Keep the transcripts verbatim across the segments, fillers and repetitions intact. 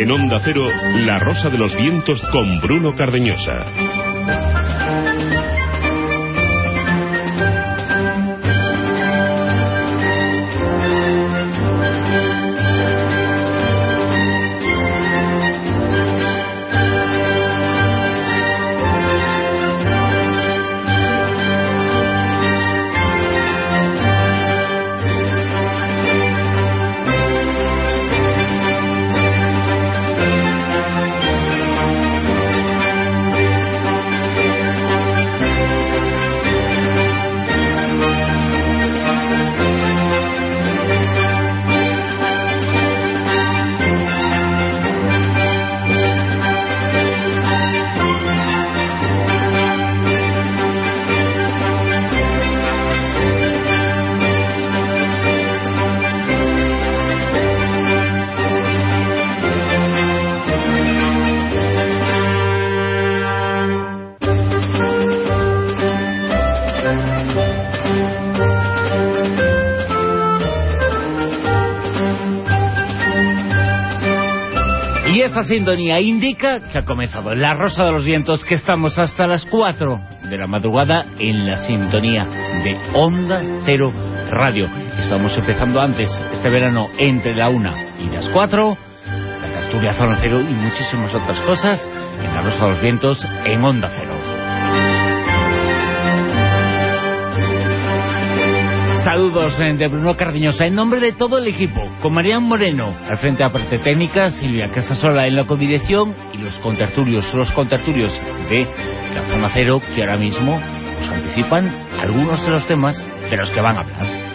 En Onda Cero, La Rosa de los Vientos con Bruno Cardeñosa. Esta sintonía indica que ha comenzado La Rosa de los Vientos, que estamos hasta las cuatro de la madrugada en la sintonía de Onda Cero Radio. Estamos empezando antes, este verano, entre la una y las cuatro, la tertulia Zona Cero y muchísimas otras cosas en La Rosa de los Vientos en Onda Cero. Saludos de Bruno Cardeñosa en nombre de todo el equipo, con Marián Moreno al frente de la parte técnica, Silvia Casasola en la codirección y los contertulios, los contertulios de la Zona Cero, que ahora mismo nos anticipan algunos de los temas de los que van a hablar.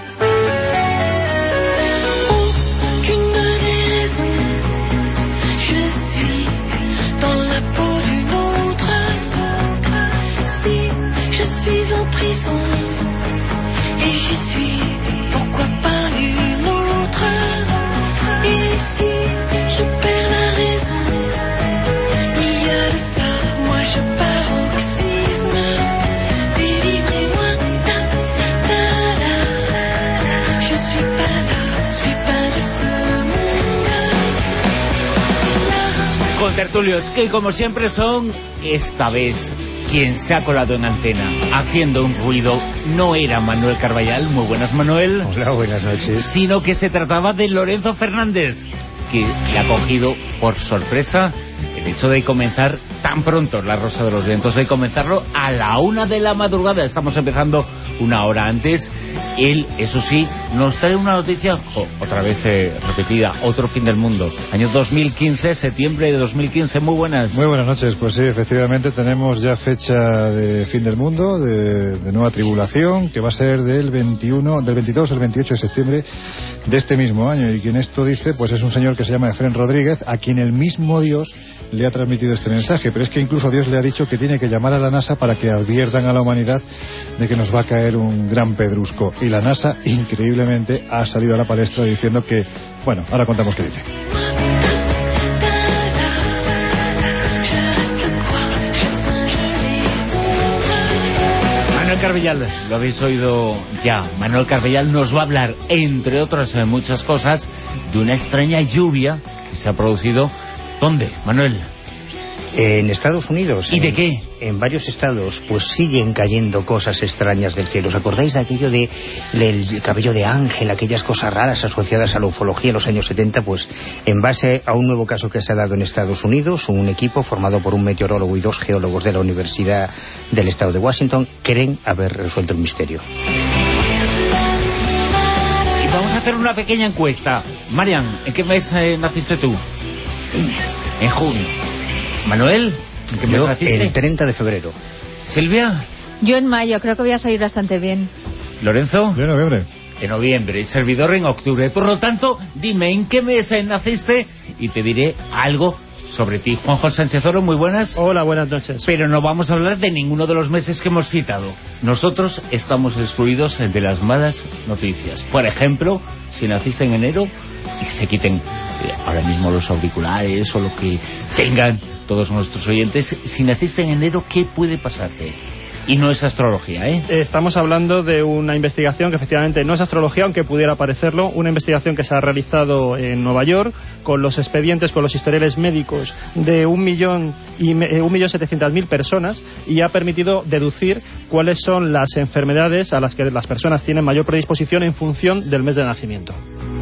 Tertulios que como siempre son, esta vez quien se ha colado en antena haciendo un ruido no era Manuel Carballal, muy buenas Manuel. Hola, buenas noches. Sino que se trataba de Lorenzo Fernández, que le ha cogido por sorpresa el hecho de comenzar tan pronto La Rosa de los Vientos, de comenzarlo a la una de la madrugada. Estamos empezando una hora antes. Él, eso sí, nos trae una noticia, oh, otra vez eh, repetida, otro fin del mundo. Año dos mil quince, septiembre de dos mil quince. Muy buenas. Muy buenas noches. Pues sí, efectivamente tenemos ya fecha de fin del mundo, de, de nueva tribulación, que va a ser del veintiuno, del veintidós al veintiocho de septiembre de este mismo año. Y quien esto dice, pues es un señor que se llama Efrén Rodríguez, a quien el mismo Dios le ha transmitido este mensaje. Pero es que incluso Dios le ha dicho que tiene que llamar a la NASA para que adviertan a la humanidad de que nos va a caer un gran pedrusco. Y la NASA, increíblemente, ha salido a la palestra diciendo que... Bueno, ahora contamos qué dice. Manuel Carballal, lo habéis oído ya. Manuel Carballal nos va a hablar, entre otras muchas cosas, de una extraña lluvia que se ha producido... ¿Dónde, Manuel? En Estados Unidos. ¿Y en, de qué? En varios estados, pues siguen cayendo cosas extrañas del cielo. ¿Os acordáis de aquello de, del cabello de ángel, aquellas cosas raras asociadas a la ufología en los años setenta? Pues en base a un nuevo caso que se ha dado en Estados Unidos, un equipo formado por un meteorólogo y dos geólogos de la Universidad del Estado de Washington creen haber resuelto el misterio. Y vamos a hacer una pequeña encuesta. Marian, ¿en qué mes eh, naciste tú? En junio. Manuel, ¿en qué mes naciste? El treinta de febrero. Silvia. Yo en mayo, creo que voy a salir bastante bien. Lorenzo. De noviembre. De noviembre. Y servidor en octubre. Por lo tanto, dime en qué mes naciste y te diré algo sobre ti. Juanjo Sánchez Oro, muy buenas. Hola, buenas noches. Pero no vamos a hablar de ninguno de los meses que hemos citado. Nosotros estamos excluidos de las malas noticias. Por ejemplo, si naciste en enero, y se quiten eh, ahora mismo los auriculares o lo que tengan todos nuestros oyentes. Si naciste en enero, ¿qué puede pasarte? Y no es astrología, ¿eh? Estamos hablando de una investigación que efectivamente no es astrología, aunque pudiera parecerlo, una investigación que se ha realizado en Nueva York con los expedientes, con los historiales médicos de un millón y un millón setecientas mil personas, y ha permitido deducir cuáles son las enfermedades a las que las personas tienen mayor predisposición en función del mes de nacimiento.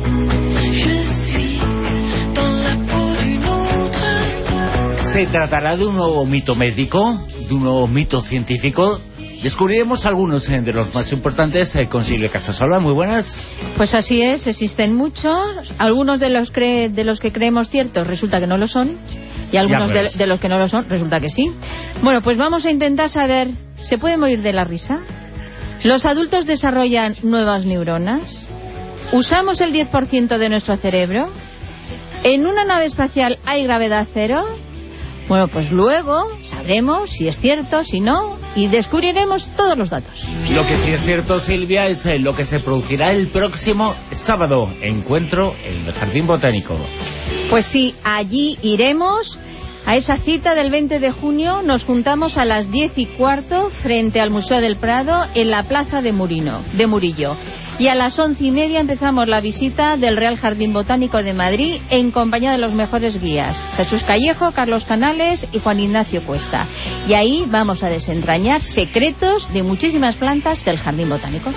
¿Se tratará de un nuevo mito médico? ¿De un nuevo mito científico? Descubriremos algunos de los más importantes con Silvia Casasola. Muy buenas. Pues así es, existen muchos. Algunos de los, cre de los que creemos ciertos resulta que no lo son. Y algunos de, de los que no lo son resulta que sí. Bueno, pues vamos a intentar saber, ¿se puede morir de la risa? ¿Los adultos desarrollan nuevas neuronas? ¿Usamos el diez por ciento de nuestro cerebro? ¿En una nave espacial hay gravedad cero? Bueno, pues luego sabremos si es cierto, si no, y descubriremos todos los datos. Lo que sí es cierto, Silvia, es lo que se producirá el próximo sábado. Encuentro en el Jardín Botánico. Pues sí, allí iremos. A esa cita del veinte de junio nos juntamos a las diez y cuarto frente al Museo del Prado en la Plaza de, Murino, de Murillo. Y a las once y media empezamos la visita del Real Jardín Botánico de Madrid en compañía de los mejores guías, Jesús Callejo, Carlos Canales y Juan Ignacio Cuesta. Y ahí vamos a desentrañar secretos de muchísimas plantas del Jardín Botánico.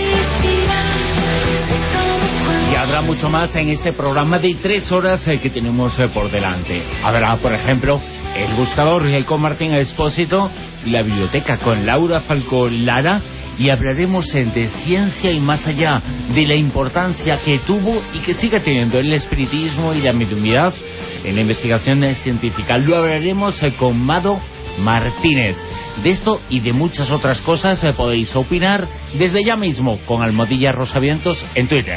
Y habrá mucho más en este programa de tres horas eh, que tenemos eh, por delante. Habrá, por ejemplo, el buscador eh, con Martín Expósito, la biblioteca con Laura Falcó Lara, y hablaremos eh, de ciencia y más allá, de la importancia que tuvo y que sigue teniendo el espiritismo y la mediunidad en la investigación eh, científica. Lo hablaremos eh, con Mado Martínez. De esto y de muchas otras cosas eh, podéis opinar desde ya mismo con Almohadilla Rosavientos en Twitter.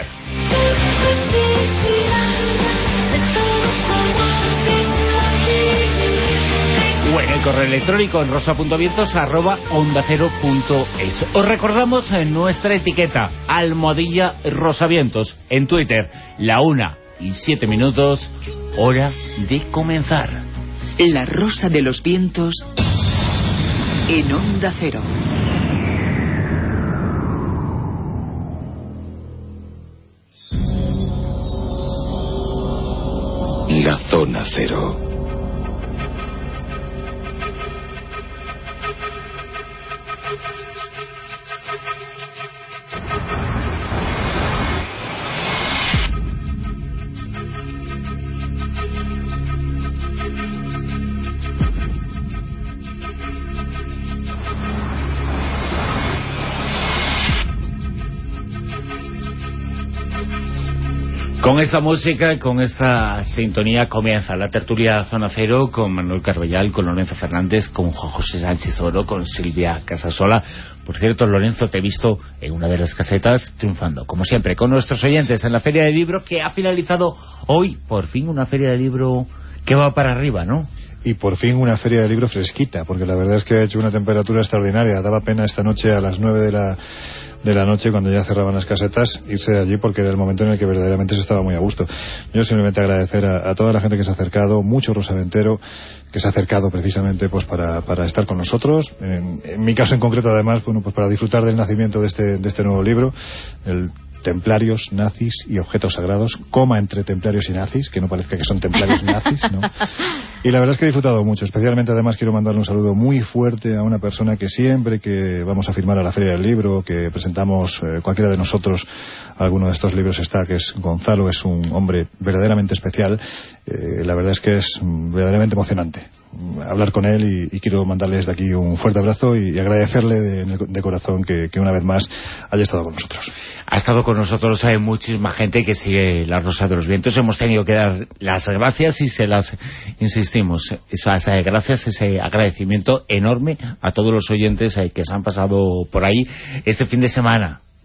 O en el correo electrónico en rosa punto vientos arroba onda cero punto es. Os recordamos en nuestra etiqueta Almohadilla Rosavientos en Twitter. La una y siete minutos, hora de comenzar. La Rosa de los Vientos en Onda Cero. La Zona Cero. Con esta música, con esta sintonía comienza la tertulia Zona Cero con Manuel Carballal, con Lorenzo Fernández, con Juan José Sánchez Oro, con Silvia Casasola. Por cierto, Lorenzo, te he visto en una de las casetas triunfando, como siempre, con nuestros oyentes en la Feria del Libro, que ha finalizado hoy, por fin, una Feria del Libro que va para arriba, ¿no? Y por fin una Feria del Libro fresquita, porque la verdad es que ha hecho una temperatura extraordinaria. Daba pena esta noche a las nueve de la... de la noche, cuando ya cerraban las casetas, irse de allí, porque era el momento en el que verdaderamente se estaba muy a gusto. Yo simplemente agradecer a, a toda la gente que se ha acercado, mucho rosaventero que se ha acercado precisamente pues para, para estar con nosotros, en, en mi caso en concreto además, bueno, pues para disfrutar del nacimiento de este, de este nuevo libro, el Templarios, nazis y objetos sagrados, coma entre templarios y nazis, que no parezca que son templarios nazis, ¿no? Y la verdad es que he disfrutado mucho, especialmente además quiero mandarle un saludo muy fuerte a una persona que siempre que vamos a firmar a la Feria del Libro, que presentamos eh, cualquiera de nosotros alguno de estos libros está, que es Gonzalo, es un hombre verdaderamente especial. Eh, la verdad es que es verdaderamente emocionante hablar con él y, y quiero mandarle desde aquí un fuerte abrazo y, y agradecerle de, de corazón que, que una vez más haya estado con nosotros. Ha estado con nosotros, hay muchísima gente que sigue La Rosa de los Vientos. Hemos tenido que dar las gracias y se las insistimos. Esas gracias, ese agradecimiento enorme a todos los oyentes que se han pasado por ahí este fin de semana.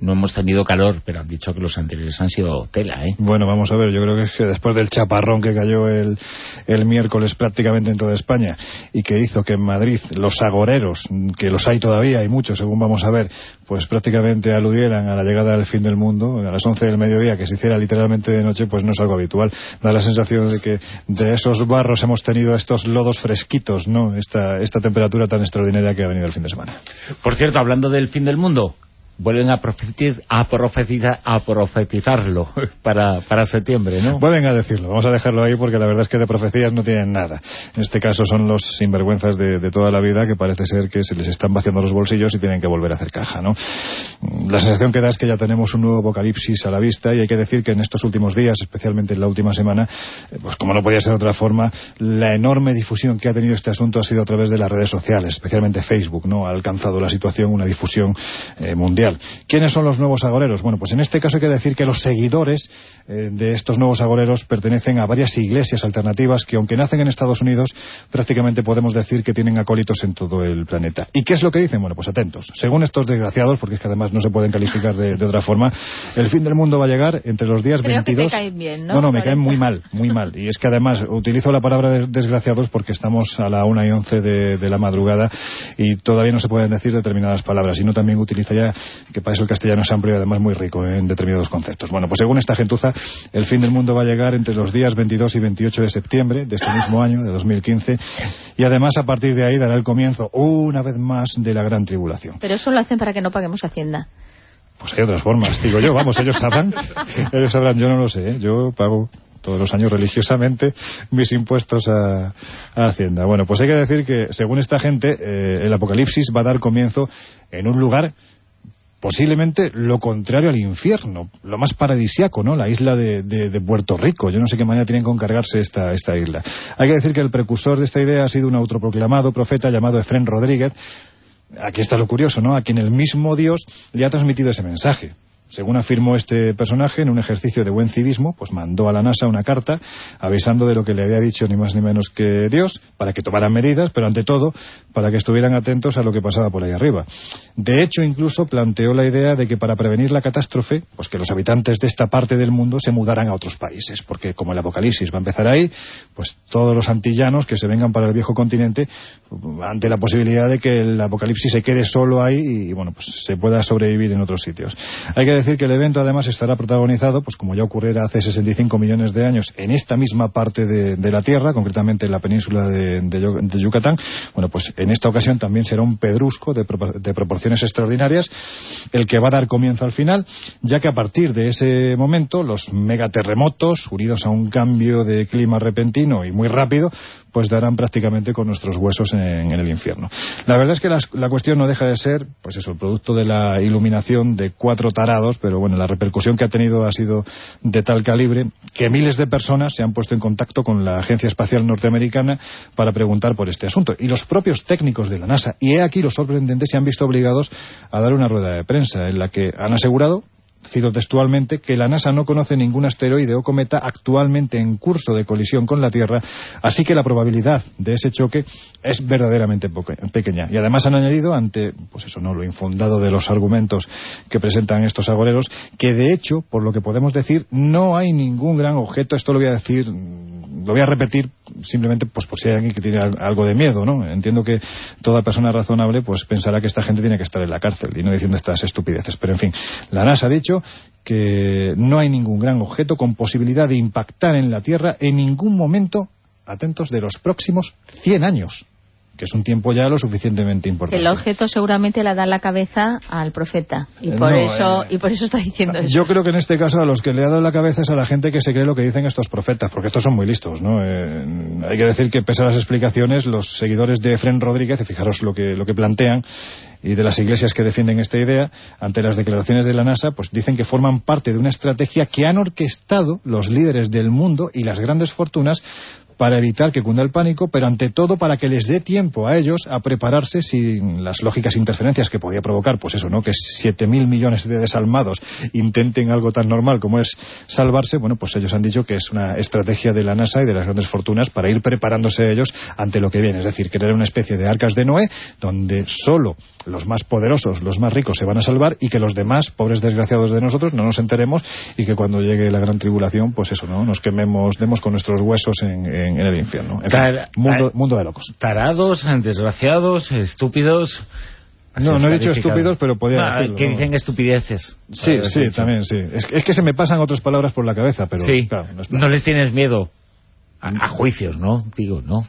no hemos tenido calor, pero han dicho que los anteriores han sido tela, ¿eh? Bueno, vamos a ver, yo creo que, es que después del chaparrón que cayó el, el miércoles prácticamente en toda España y que hizo que en Madrid los agoreros, que los hay todavía, hay muchos según vamos a ver, pues prácticamente aludieran a la llegada del fin del mundo, a las once del mediodía, que se hiciera literalmente de noche, pues no es algo habitual. Da la sensación de que de esos barros hemos tenido estos lodos fresquitos, ¿no? Esta, esta temperatura tan extraordinaria que ha venido el fin de semana. Por cierto, hablando del fin del mundo, vuelven a, profetiz, a, profetizar, a profetizarlo para, para septiembre, ¿no? Vuelven a decirlo, vamos a dejarlo ahí porque la verdad es que de profecías no tienen nada. En este caso son los sinvergüenzas de, de toda la vida que parece ser que se les están vaciando los bolsillos y tienen que volver a hacer caja, ¿no? La sensación que da es que ya tenemos un nuevo apocalipsis a la vista y hay que decir que en estos últimos días, especialmente en la última semana, pues como no podía ser de otra forma, la enorme difusión que ha tenido este asunto ha sido a través de las redes sociales, especialmente Facebook, ¿no? Ha alcanzado la situación una difusión eh, mundial. ¿Quiénes son los nuevos agoreros? Bueno, pues en este caso hay que decir que los seguidores eh, de estos nuevos agoreros pertenecen a varias iglesias alternativas que, aunque nacen en Estados Unidos, prácticamente podemos decir que tienen acólitos en todo el planeta. ¿Y qué es lo que dicen? Bueno, pues atentos. Según estos desgraciados, porque es que además no se pueden calificar de, de otra forma, el fin del mundo va a llegar entre los días Creo veintidós... que te caen bien, ¿no? No, no, me caen muy mal, muy mal. Y es que además utilizo la palabra de desgraciados porque estamos a la una y once de, de la madrugada y todavía no se pueden decir determinadas palabras. Y no también utiliza ya, que para eso el castellano es amplio y además muy rico en determinados conceptos. Bueno, pues según esta gentuza, el fin del mundo va a llegar entre los días veintidós y veintiocho de septiembre de este mismo año, de dos mil quince, y además a partir de ahí dará el comienzo, una vez más, de la gran tribulación. Pero eso lo hacen para que no paguemos Hacienda. Pues hay otras formas, digo yo, vamos, ellos sabrán, ellos sabrán, yo no lo sé, ¿eh? Yo pago todos los años religiosamente mis impuestos a, a Hacienda. Bueno, pues hay que decir que, según esta gente, eh, el apocalipsis va a dar comienzo en un lugar posiblemente lo contrario al infierno, lo más paradisiaco, ¿no? La isla de, de, de Puerto Rico. Yo no sé qué manera tienen que encargarse esta, esta isla. Hay que decir que el precursor de esta idea ha sido un autoproclamado profeta llamado Efrén Rodríguez. Aquí está lo curioso, ¿no? A quien el mismo Dios le ha transmitido ese mensaje. Según afirmó este personaje, en un ejercicio de buen civismo, pues mandó a la NASA una carta avisando de lo que le había dicho ni más ni menos que Dios, para que tomaran medidas, pero ante todo, para que estuvieran atentos a lo que pasaba por ahí arriba. De hecho, incluso planteó la idea de que para prevenir la catástrofe, pues que los habitantes de esta parte del mundo se mudaran a otros países, porque como el apocalipsis va a empezar ahí, pues todos los antillanos que se vengan para el viejo continente, ante la posibilidad de que el apocalipsis se quede solo ahí y, bueno, pues se pueda sobrevivir en otros sitios. Hay que decir que el evento además estará protagonizado, pues como ya ocurriera hace sesenta y cinco millones de años en esta misma parte de, de la Tierra, concretamente en la península de, de, de Yucatán. Bueno, pues en esta ocasión también será un pedrusco de, de proporciones extraordinarias el que va a dar comienzo al final, ya que a partir de ese momento los megaterremotos, unidos a un cambio de clima repentino y muy rápido, pues darán prácticamente con nuestros huesos en, en el infierno. La verdad es que la, la cuestión no deja de ser, pues eso, el producto de la iluminación de cuatro tarados, pero bueno, la repercusión que ha tenido ha sido de tal calibre que miles de personas se han puesto en contacto con la Agencia Espacial Norteamericana para preguntar por este asunto. Y los propios técnicos de la NASA, y he aquí los sorprendentes, se han visto obligados a dar una rueda de prensa en la que han asegurado, cito textualmente, que la NASA no conoce ningún asteroide o cometa actualmente en curso de colisión con la Tierra, así que la probabilidad de ese choque es verdaderamente pequeña. Y además han añadido, ante pues eso, no lo infundado de los argumentos que presentan estos agoreros, que de hecho, por lo que podemos decir, no hay ningún gran objeto. Esto lo voy a decir, lo voy a repetir simplemente pues por si hay alguien que tiene algo de miedo, ¿no? Entiendo que toda persona razonable pues pensará que esta gente tiene que estar en la cárcel y no diciendo estas estupideces, pero en fin, la NASA ha dicho que no hay ningún gran objeto con posibilidad de impactar en la Tierra en ningún momento, atentos, de los próximos cien años, que es un tiempo ya lo suficientemente importante. El objeto seguramente le da la cabeza al profeta y por no, eso eh, y por eso está diciendo eso. Yo creo que en este caso a los que le ha dado la cabeza es a la gente que se cree lo que dicen estos profetas, porque estos son muy listos, ¿no? Eh, hay que decir que pese a las explicaciones, los seguidores de Efrén Rodríguez, y fijaros lo que, lo que plantean, y de las iglesias que defienden esta idea, ante las declaraciones de la NASA, pues dicen que forman parte de una estrategia que han orquestado los líderes del mundo y las grandes fortunas para evitar que cunda el pánico, pero ante todo para que les dé tiempo a ellos a prepararse sin las lógicas interferencias que podía provocar, pues eso, ¿no? Que siete mil millones de desalmados intenten algo tan normal como es salvarse. Bueno, pues ellos han dicho que es una estrategia de la NASA y de las grandes fortunas para ir preparándose ellos ante lo que viene, es decir, crear una especie de arcas de Noé donde solo los más poderosos, los más ricos se van a salvar y que los demás, pobres desgraciados de nosotros, no nos enteremos y que cuando llegue la gran tribulación, pues eso, ¿no? Nos quememos, demos con nuestros huesos en, en, en el infierno. En fin, mundo, mundo de locos. Tarados, desgraciados, estúpidos. No, no he dicho estúpidos, pero podía ah, decirlo. Que ¿no? dicen estupideces. Sí, sí, también, sí. Es, es que se me pasan otras palabras por la cabeza, pero sí. Claro, no, no les tienes miedo a, a juicios, ¿no? Digo, ¿no?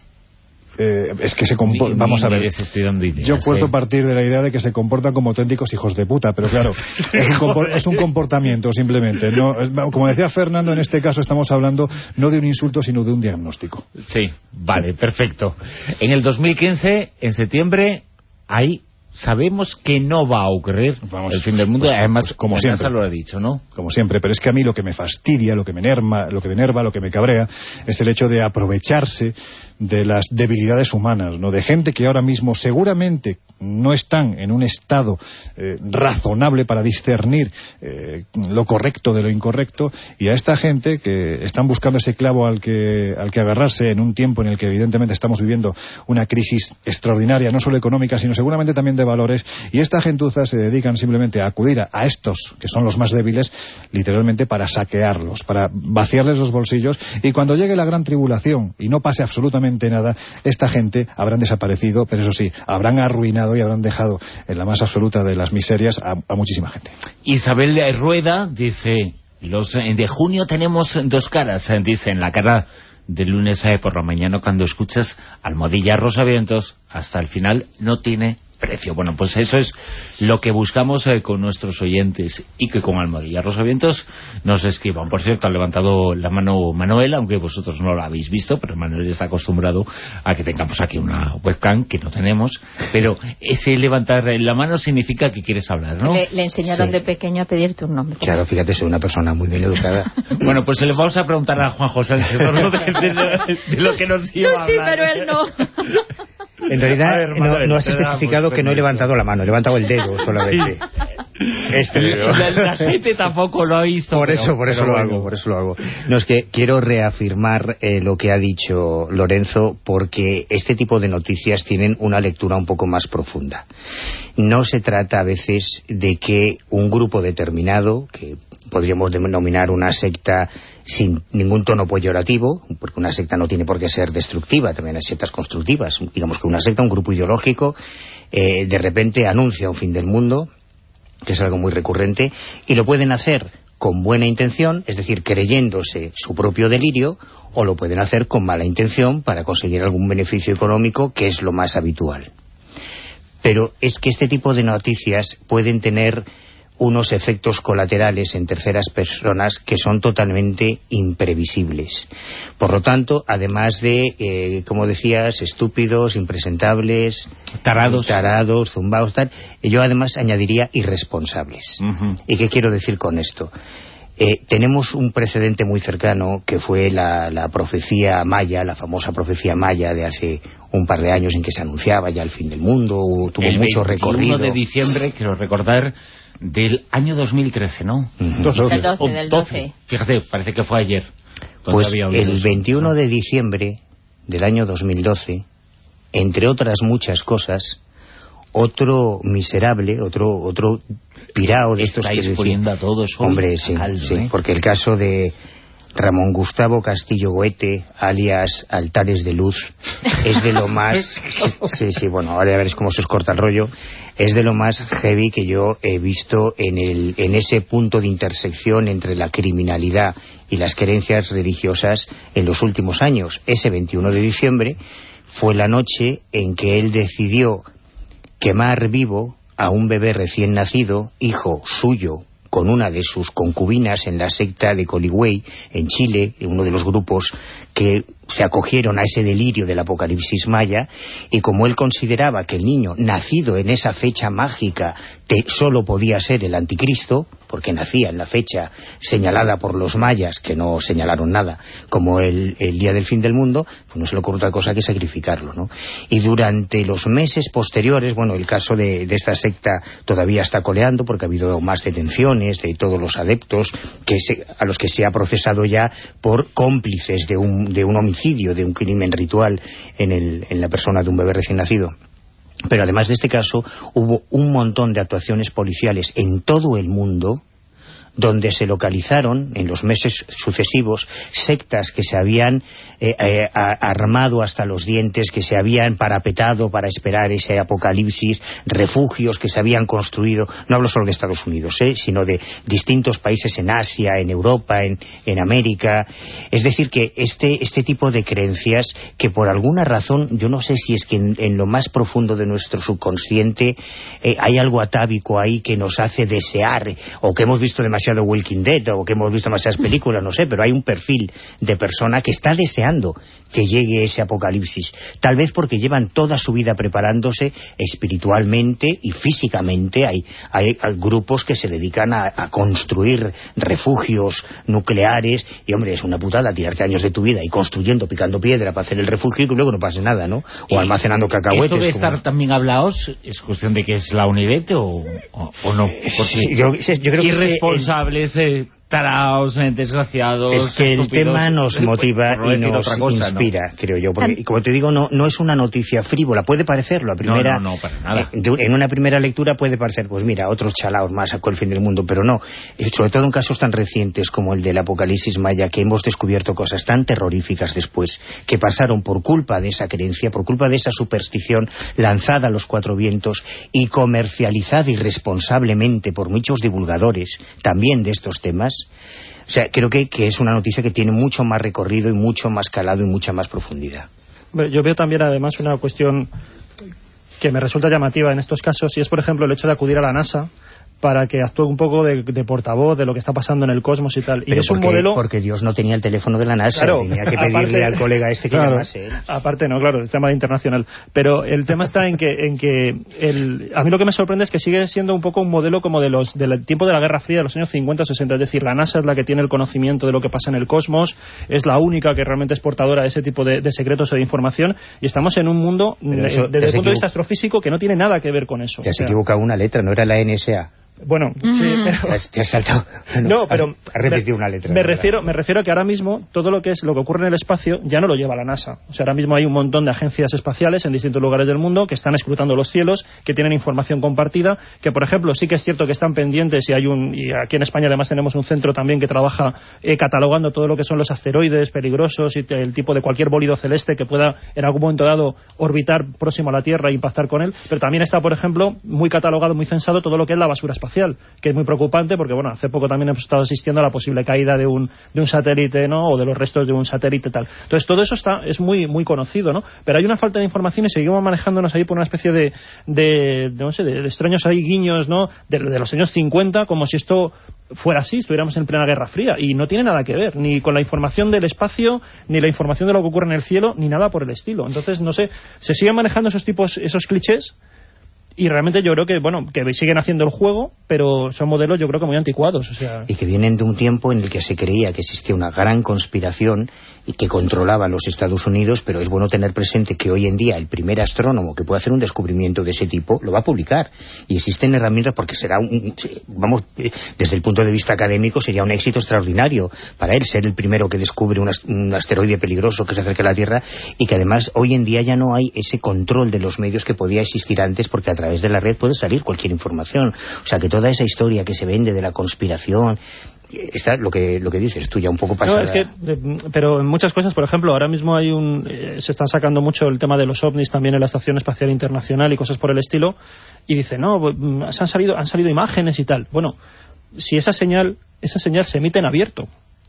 Eh, es que se comportan, vamos a ver, ideas, yo puedo ¿eh? partir de la idea de que se comportan como auténticos hijos de puta, pero claro, es un, es un comportamiento simplemente, no, es, como decía Fernando, en este caso estamos hablando no de un insulto sino de un diagnóstico. Sí, vale, perfecto. En el dos mil quince, en septiembre, ahí sabemos que no va a ocurrir Vamos, el fin del mundo, pues, además pues, como siempre lo ha dicho, ¿no? Como siempre, pero es que a mí lo que me fastidia, lo que me enerva, lo que me enerva, lo que me cabrea es el hecho de aprovecharse de las debilidades humanas, ¿no? De gente que ahora mismo seguramente no están en un estado eh, razonable para discernir eh, lo correcto de lo incorrecto, y a esta gente que están buscando ese clavo al que, al que agarrarse en un tiempo en el que evidentemente estamos viviendo una crisis extraordinaria, no solo económica, sino seguramente también de valores, y esta gentuza se dedican simplemente a acudir a, a estos, que son los más débiles, literalmente para saquearlos, para vaciarles los bolsillos, y cuando llegue la gran tribulación y no pase absolutamente nada, esta gente habrán desaparecido, pero eso sí, habrán arruinado y habrán dejado en la más absoluta de las miserias a, a muchísima gente. Isabel Rueda dice, los de junio tenemos dos caras, dice, en la cara del lunes por la mañana, cuando escuchas Almohadilla Rosavientos, hasta el final no tiene precio. Bueno, pues eso es lo que buscamos eh, con nuestros oyentes, y que con Almohadilla Rosavientos nos escriban. Por cierto, ha levantado la mano Manuel, aunque vosotros no lo habéis visto, pero Manuel está acostumbrado a que tengamos aquí una webcam, que no tenemos, pero ese levantar la mano significa que quieres hablar, ¿no? Le, le enseñaron Sí. de pequeño a pedir tu nombre. Claro, fíjate, soy una persona muy bien educada. Bueno, pues le vamos a preguntar a Juan José de, de, de, de lo que nos iba a hablar. Sí, pero él no. En realidad, ver, no, Manuel, no has te damos especificado que no he permiso. levantado la mano, he levantado el dedo solamente. Este, La, la gente tampoco lo ha visto. Por pero, eso, por eso pero lo bueno. hago, por eso lo hago. No, es que quiero reafirmar eh, lo que ha dicho Lorenzo, porque este tipo de noticias tienen una lectura un poco más profunda. No se trata a veces de que un grupo determinado, que podríamos denominar una secta sin ningún tono peyorativo, porque una secta no tiene por qué ser destructiva, también hay sectas constructivas. Digamos que una secta, un grupo ideológico, eh, de repente anuncia un fin del mundo, que es algo muy recurrente, y lo pueden hacer con buena intención, es decir, creyéndose su propio delirio, o lo pueden hacer con mala intención para conseguir algún beneficio económico, que es lo más habitual. Pero es que este tipo de noticias pueden tener unos efectos colaterales en terceras personas que son totalmente imprevisibles. Por lo tanto, además de, eh, como decías, estúpidos, impresentables, Tarados. tarados, zumbados, tal, yo además añadiría irresponsables. Uh-huh. ¿Y qué quiero decir con esto? Eh, tenemos un precedente muy cercano, que fue la, la profecía maya, la famosa profecía maya de hace un par de años, en que se anunciaba ya el fin del mundo, tuvo el mucho recorrido. El veintiuno de diciembre, quiero recordar, del año dos mil trece, ¿no? Uh-huh. doce, Del doce, del doce. Fíjate, parece que fue ayer. Pues Todavía había el dos. veintiuno de diciembre del año dos mil doce, entre otras muchas cosas, otro miserable, otro otro pirao de estos que Estáis decían- poniendo a todos hoy Hombre, sí, caldo, sí, ¿eh? porque el caso de Ramón Gustavo Castillo Goete, alias Altares de Luz, es de lo más... Sí, sí, bueno, ahora ya veréis cómo se os corta el rollo. Es de lo más heavy que yo he visto en, el, en ese punto de intersección entre la criminalidad y las creencias religiosas en los últimos años. Ese veintiuno de diciembre fue la noche en que él decidió quemar vivo a un bebé recién nacido, hijo suyo, con una de sus concubinas en la secta de Coligüey, en Chile, uno de los grupos que se acogieron a ese delirio del apocalipsis maya, y como él consideraba que el niño nacido en esa fecha mágica te, solo podía ser el anticristo, porque nacía en la fecha señalada por los mayas, que no señalaron nada, como el, el día del fin del mundo, pues no se le ocurre otra cosa que sacrificarlo, ¿no? Y durante los meses posteriores, bueno, el caso de, de esta secta todavía está coleando, porque ha habido más detenciones de todos los adeptos que se, a los que se ha procesado ya por cómplices de un, de un homicidio, de un crimen ritual en, el, en la persona de un bebé recién nacido. Pero además de este caso, hubo un montón de actuaciones policiales en todo el mundo donde se localizaron en los meses sucesivos sectas que se habían eh, eh, armado hasta los dientes, que se habían parapetado para esperar ese apocalipsis, refugios que se habían construido, no hablo solo de Estados Unidos, eh, sino de distintos países en Asia, en Europa, en, en América. Es decir, que este, este tipo de creencias, que por alguna razón, yo no sé si es que en, en lo más profundo de nuestro subconsciente eh, hay algo atávico ahí que nos hace desear, o que hemos visto demasiado Walking Dead, o que hemos visto demasiadas películas, no sé, pero hay un perfil de persona que está deseando que llegue ese apocalipsis, tal vez porque llevan toda su vida preparándose espiritualmente y físicamente. Hay, hay, hay grupos que se dedican a, a construir refugios nucleares, y hombre, es una putada tirarte años de tu vida y construyendo, picando piedra para hacer el refugio y que luego no pase nada, ¿no? O almacenando cacahuetes. ¿Esto de estar como... también hablados es cuestión de que es la UNIBET o, o, o no? Porque yo, yo creo que irresponsables, eh, taraos, eh, desgraciados, es que el tema nos motiva no y nos cosa, inspira, ¿no? Creo yo, porque como te digo, no, no es una noticia frívola, puede parecerlo a primera, no, no, no, para nada. Eh, en una primera lectura puede parecer, pues mira, otros chalaos más sacó el fin del mundo, pero no, eh, sobre todo en casos tan recientes como el del apocalipsis maya, que hemos descubierto cosas tan terroríficas después, que pasaron por culpa de esa creencia, por culpa de esa superstición lanzada a los cuatro vientos y comercializada irresponsablemente por muchos divulgadores también de estos temas. O sea, creo que, que es una noticia que tiene mucho más recorrido y mucho más calado y mucha más profundidad. Yo veo también además una cuestión que me resulta llamativa en estos casos, y es por ejemplo el hecho de acudir a la NASA para que actúe un poco de, de portavoz de lo que está pasando en el cosmos y tal. Pero y es porque, un modelo... porque Dios no tenía el teléfono de la NASA, claro, tenía que pedirle aparte, al colega este que claro, llamase. Aparte no, claro, el tema internacional. Pero el tema está en que, en que el, a mí lo que me sorprende es que sigue siendo un poco un modelo como de los del tiempo de la Guerra Fría, de los años cincuenta o sesenta. Es decir, la NASA es la que tiene el conocimiento de lo que pasa en el cosmos, es la única que realmente es portadora de ese tipo de, de secretos o de información, y estamos en un mundo, eso, desde el punto de vista astrofísico, que no tiene nada que ver con eso. Te has o sea, equivocado una letra, no era la N S A. Bueno, mm. sí, pero... Te has saltado. No, no pero... Has, has repetido una letra. Me refiero, me refiero a que ahora mismo todo lo que es lo que ocurre en el espacio ya no lo lleva la NASA. O sea, ahora mismo hay un montón de agencias espaciales en distintos lugares del mundo que están escrutando los cielos, que tienen información compartida, que por ejemplo sí que es cierto que están pendientes, y hay un y aquí en España además tenemos un centro también que trabaja eh, catalogando todo lo que son los asteroides peligrosos y el tipo de cualquier bólido celeste que pueda en algún momento dado orbitar próximo a la Tierra e impactar con él. Pero también está, por ejemplo, muy catalogado, muy censado todo lo que es la basura espacial, que es muy preocupante porque, bueno, hace poco también hemos estado asistiendo a la posible caída de un, de un satélite, ¿no?, o de los restos de un satélite tal. Entonces todo eso está es muy muy conocido, ¿no? Pero hay una falta de información y seguimos manejándonos ahí por una especie de, de, de no sé, de, de extraños ahí guiños, ¿no?, de, de los años cincuenta, como si esto fuera así, estuviéramos en plena Guerra Fría, y no tiene nada que ver, ni con la información del espacio, ni la información de lo que ocurre en el cielo, ni nada por el estilo. Entonces, no sé, se siguen manejando esos tipos, esos clichés. Y realmente yo creo que, bueno, que siguen haciendo el juego, pero son modelos yo creo que muy anticuados. O sea... Y que vienen de un tiempo en el que se creía que existía una gran conspiración y que controlaba los Estados Unidos, pero es bueno tener presente que hoy en día el primer astrónomo que puede hacer un descubrimiento de ese tipo lo va a publicar. Y existen herramientas porque será un, vamos, desde el punto de vista académico sería un éxito extraordinario para él ser el primero que descubre un, un asteroide peligroso que se acerca a la Tierra, y que además hoy en día ya no hay ese control de los medios que podía existir antes, porque a través de la red puede salir cualquier información. O sea que toda esa historia que se vende de la conspiración, está lo que lo que dices tú ya un poco pasada. No, es que, pero en muchas cosas, por ejemplo, ahora mismo hay un eh, se están sacando mucho el tema de los ovnis también en la Estación Espacial Internacional y cosas por el estilo, y dice, no, se han salido han salido imágenes y tal. Bueno, si esa señal esa señal se emite en abierto,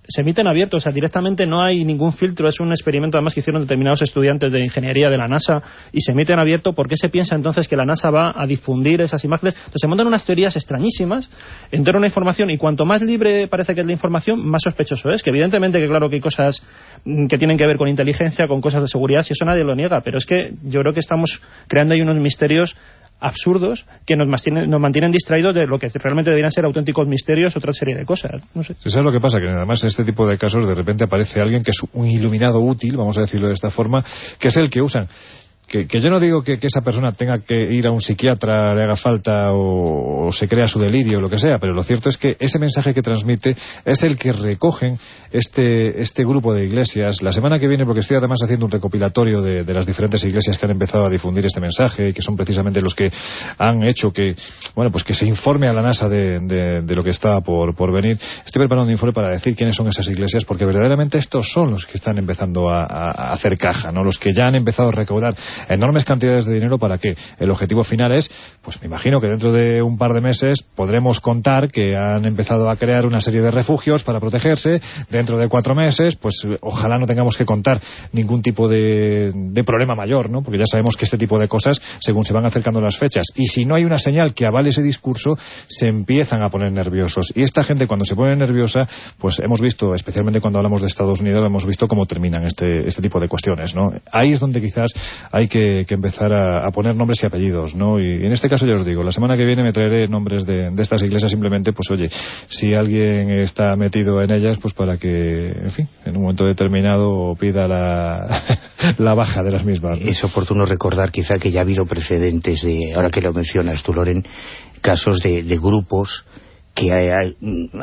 se emiten abiertos, o sea, directamente no hay ningún filtro, es un experimento además que hicieron determinados estudiantes de ingeniería de la NASA y se emiten abierto. ¿Por qué se piensa entonces que la NASA va a difundir esas imágenes? Entonces se montan unas teorías extrañísimas en torno a una información, y cuanto más libre parece que es la información, más sospechoso es, que evidentemente que claro que hay cosas que tienen que ver con inteligencia, con cosas de seguridad, si eso nadie lo niega, pero es que yo creo que estamos creando ahí unos misterios absurdos que nos mantienen, nos mantienen distraídos de lo que realmente deberían ser auténticos misterios, otra serie de cosas. No sé. ¿Sabes lo que pasa? Que además en este tipo de casos de repente aparece alguien que es un iluminado útil, vamos a decirlo de esta forma, que es el que usan. Que, que yo no digo que, que esa persona tenga que ir a un psiquiatra, le haga falta o, o se crea su delirio o lo que sea, pero lo cierto es que ese mensaje que transmite es el que recogen este, este grupo de iglesias. La semana que viene, porque estoy además haciendo un recopilatorio de, de las diferentes iglesias que han empezado a difundir este mensaje y que son precisamente los que han hecho que, bueno, pues que se informe a la NASA de, de, de lo que está por, por venir. Estoy preparando un informe para decir quiénes son esas iglesias, porque verdaderamente estos son los que están empezando a, a, a hacer caja, ¿no? Los que ya han empezado a recaudar enormes cantidades de dinero. ¿Para qué? El objetivo final es, pues me imagino que dentro de un par de meses podremos contar que han empezado a crear una serie de refugios para protegerse. Dentro de cuatro meses, pues ojalá no tengamos que contar ningún tipo de, de problema mayor, ¿no? Porque ya sabemos que este tipo de cosas, según se van acercando las fechas, y si no hay una señal que avale ese discurso, se empiezan a poner nerviosos. Y esta gente, cuando se pone nerviosa, pues hemos visto, especialmente cuando hablamos de Estados Unidos, hemos visto cómo terminan este, este tipo de cuestiones, ¿no? Ahí es donde quizás hay que, que empezar a, a poner nombres y apellidos, ¿no? Y en este caso ya os digo, la semana que viene me traeré nombres de, de estas iglesias, simplemente, pues oye, si alguien está metido en ellas, pues para que, en fin, en un momento determinado pida la, la baja de las mismas, ¿no? Es oportuno recordar quizá que ya ha habido precedentes de, ahora que lo mencionas tú, Loren, casos de, de grupos que hay,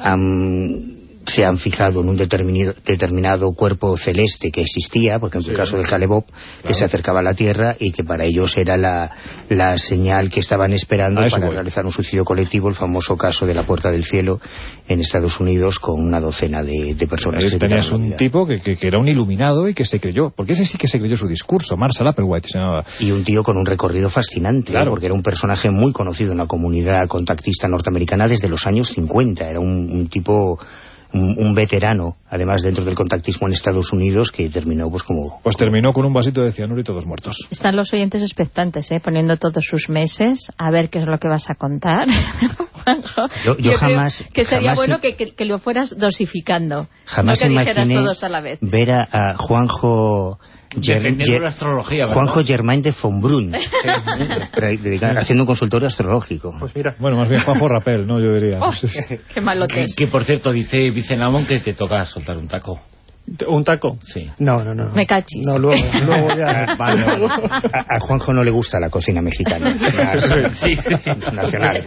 han... se han fijado en un determinado, determinado cuerpo celeste que existía, por ejemplo, sí, el caso de Hale-Bopp, claro, que se acercaba a la Tierra y que para ellos era la, la señal que estaban esperando para voy. realizar un suicidio colectivo, el famoso caso de la Puerta del Cielo en Estados Unidos con una docena de, de personas. Ahí tenías un tipo que, que, que era un iluminado y que se creyó, porque ese sí que se creyó su discurso, Marshall Applewhite se llamaba. Y un tío con un recorrido fascinante, claro, ¿eh? Porque era un personaje muy conocido en la comunidad contactista norteamericana desde los años cincuenta, era un, un tipo... Un, un veterano, además dentro del contactismo en Estados Unidos, que terminó pues como... Pues terminó con un vasito de cianuro y todos muertos. Están los oyentes expectantes, ¿eh? Poniendo todos sus meses a ver qué es lo que vas a contar. Juanjo, yo, yo, yo jamás... que sería jamás bueno que, que, que lo fueras dosificando. Jamás no que imaginé dijeras todos a la vez. Ver a, a Juanjo... Ger Ger la astrología, ¿verdad? Juanjo Germain de Fonbrun, sí, haciendo un consultorio astrológico. Pues mira. Bueno, más bien Juanjo Rapel, ¿no? Yo diría. Oh, qué malote. Que, que por cierto, dice Vicenamón que te toca soltar un taco. ¿Un taco? Sí. No, no, no. Me cachis. No, luego, luego ya... Vale, vale. A, a Juanjo no le gusta la cocina mexicana. Sí, sí. Nacional.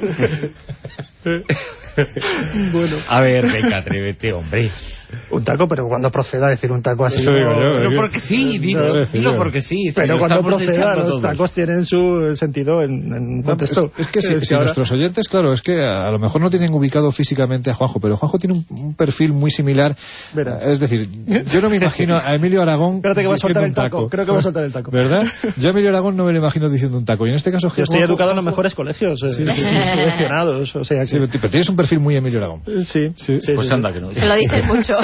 Bueno. A ver, venga, atrévete, hombre. Un taco, pero cuando proceda a decir un taco así... Eso digo yo, pero ¿eh? porque sí, dilo, no, dilo porque sí. Pero si cuando proceda, los todos. tacos tienen su sentido en, en no, contexto. Es, es que si, es que si ahora... nuestros oyentes, claro, es que a, a lo mejor no tienen ubicado físicamente a Juanjo, pero Juanjo tiene un, un perfil muy similar. Verás. Es decir, yo no me imagino a Emilio Aragón Espérate que va a soltar el taco. taco. Creo que va a soltar el taco. ¿Verdad? Yo a Emilio Aragón no me lo imagino diciendo un taco. Y en este caso... Yo estoy Juanjo, educado en los Juanjo... mejores colegios. Eh, sí, sí, sí, seleccionados. O sea que... sí, pero tienes un perfil muy Emilio Aragón. Sí, sí. sí pues sí, anda sí. que no. Se lo dices mucho.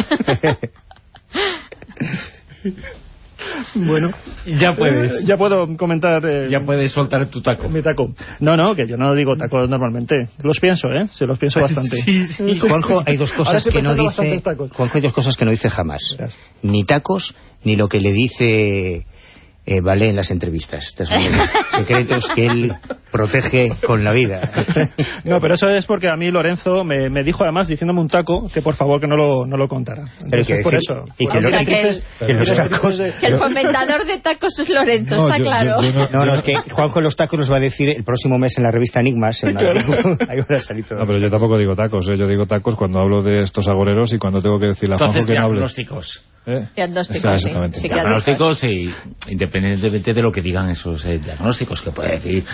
Bueno, ya puedes. Eh, ya puedo comentar. Eh, ya puedes soltar tu taco. Mi taco. No, no, que yo no digo tacos normalmente. Los pienso, ¿eh? Se los pienso bastante. Sí, sí. Juanjo, hay dos cosas que no dice. Juanjo, hay dos cosas que no dice jamás. Gracias. Ni tacos, ni lo que le dice. Eh, vale en las entrevistas. Estos son secretos que él protege con la vida. No, pero eso es porque a mí Lorenzo me, me dijo además, diciéndome un taco, que por favor que no lo, no lo contara. Entonces, pero que por decir, eso. Y que, lo, que, el, que los tacos... de, que el fomentador de tacos es Lorenzo, no, está yo, claro. Yo, yo no, no, no, es que Juanjo los tacos nos va a decir el próximo mes en la revista Enigmas. En Madrid. Ahí va a salir todo. No, pero yo tampoco digo tacos, ¿eh? Yo digo tacos cuando hablo de estos agoreros y cuando tengo que decirle a Juanjo que no hable. Diagnósticos. ¿Eh? Diagnósticos, sí. Sí, diagnósticos y independientemente de lo que digan esos eh, diagnósticos, que puede decir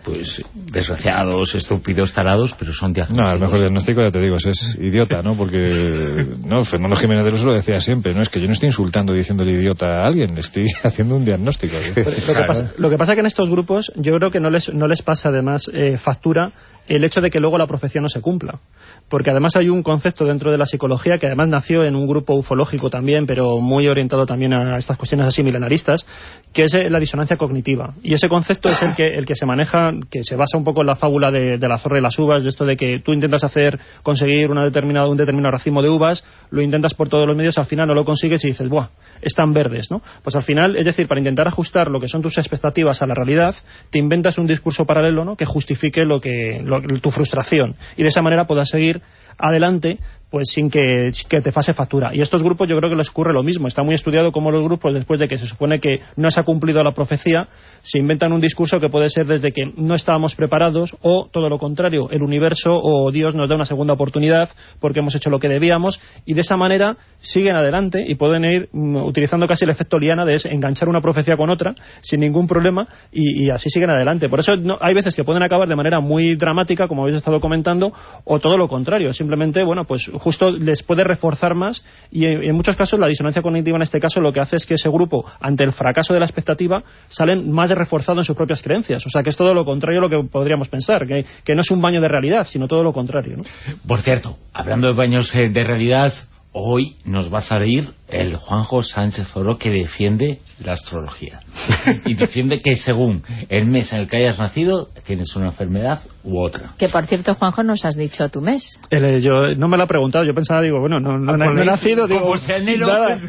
pues desgraciados, estúpidos, tarados, pero son diagnósticos. No, el mejor diagnóstico, ya te digo, es, es idiota, ¿no? Porque no, Fernando Jiménez de los lo decía siempre, no es que yo no estoy insultando diciéndole idiota a alguien, le estoy haciendo un diagnóstico. Lo que pasa, lo que pasa que en estos grupos yo creo que no les, no les pasa además eh, factura el hecho de que luego la profecía no se cumpla. Porque además hay un concepto dentro de la psicología que además nació en un grupo ufológico también, pero muy orientado también a estas cuestiones así milenaristas, que es la disonancia cognitiva. Y ese concepto es el que, el que se maneja, que se basa un poco en la fábula de, de la zorra y las uvas, de esto de que tú intentas hacer, conseguir una determinada, un determinado racimo de uvas, lo intentas por todos los medios, al final no lo consigues y dices, ¡buah!, están verdes, ¿no? Pues al final, es decir, para intentar ajustar lo que son tus expectativas a la realidad, te inventas un discurso paralelo, ¿no?, que justifique lo que, lo, tu frustración, y de esa manera puedas seguir adelante, pues sin que, que te pase factura. Y a estos grupos yo creo que les ocurre lo mismo. Está muy estudiado cómo los grupos, después de que se supone que no se ha cumplido la profecía, se inventan un discurso que puede ser desde que no estábamos preparados, o todo lo contrario, el universo o Dios nos da una segunda oportunidad porque hemos hecho lo que debíamos, y de esa manera siguen adelante y pueden ir mm, utilizando casi el efecto liana de enganchar una profecía con otra sin ningún problema, y, y así siguen adelante. Por eso no, hay veces que pueden acabar de manera muy dramática, como habéis estado comentando, o todo lo contrario, simplemente, bueno, pues justo les puede reforzar más, y en muchos casos la disonancia cognitiva en este caso lo que hace es que ese grupo, ante el fracaso de la expectativa, salen más reforzados en sus propias creencias. O sea, que es todo lo contrario a lo que podríamos pensar, que, que no es un baño de realidad, sino todo lo contrario, ¿no? Por cierto, hablando de baños eh, de realidad, hoy nos va a salir el Juanjo Sánchez Oro, que defiende la astrología y defiende que según el mes en el que hayas nacido tienes una enfermedad u otra. Que por cierto, Juanjo, nos has dicho tu mes. Eh, yo no me lo he preguntado, yo pensaba, digo, bueno, no, no, no, no he nacido, digo, como sea enero. Nada.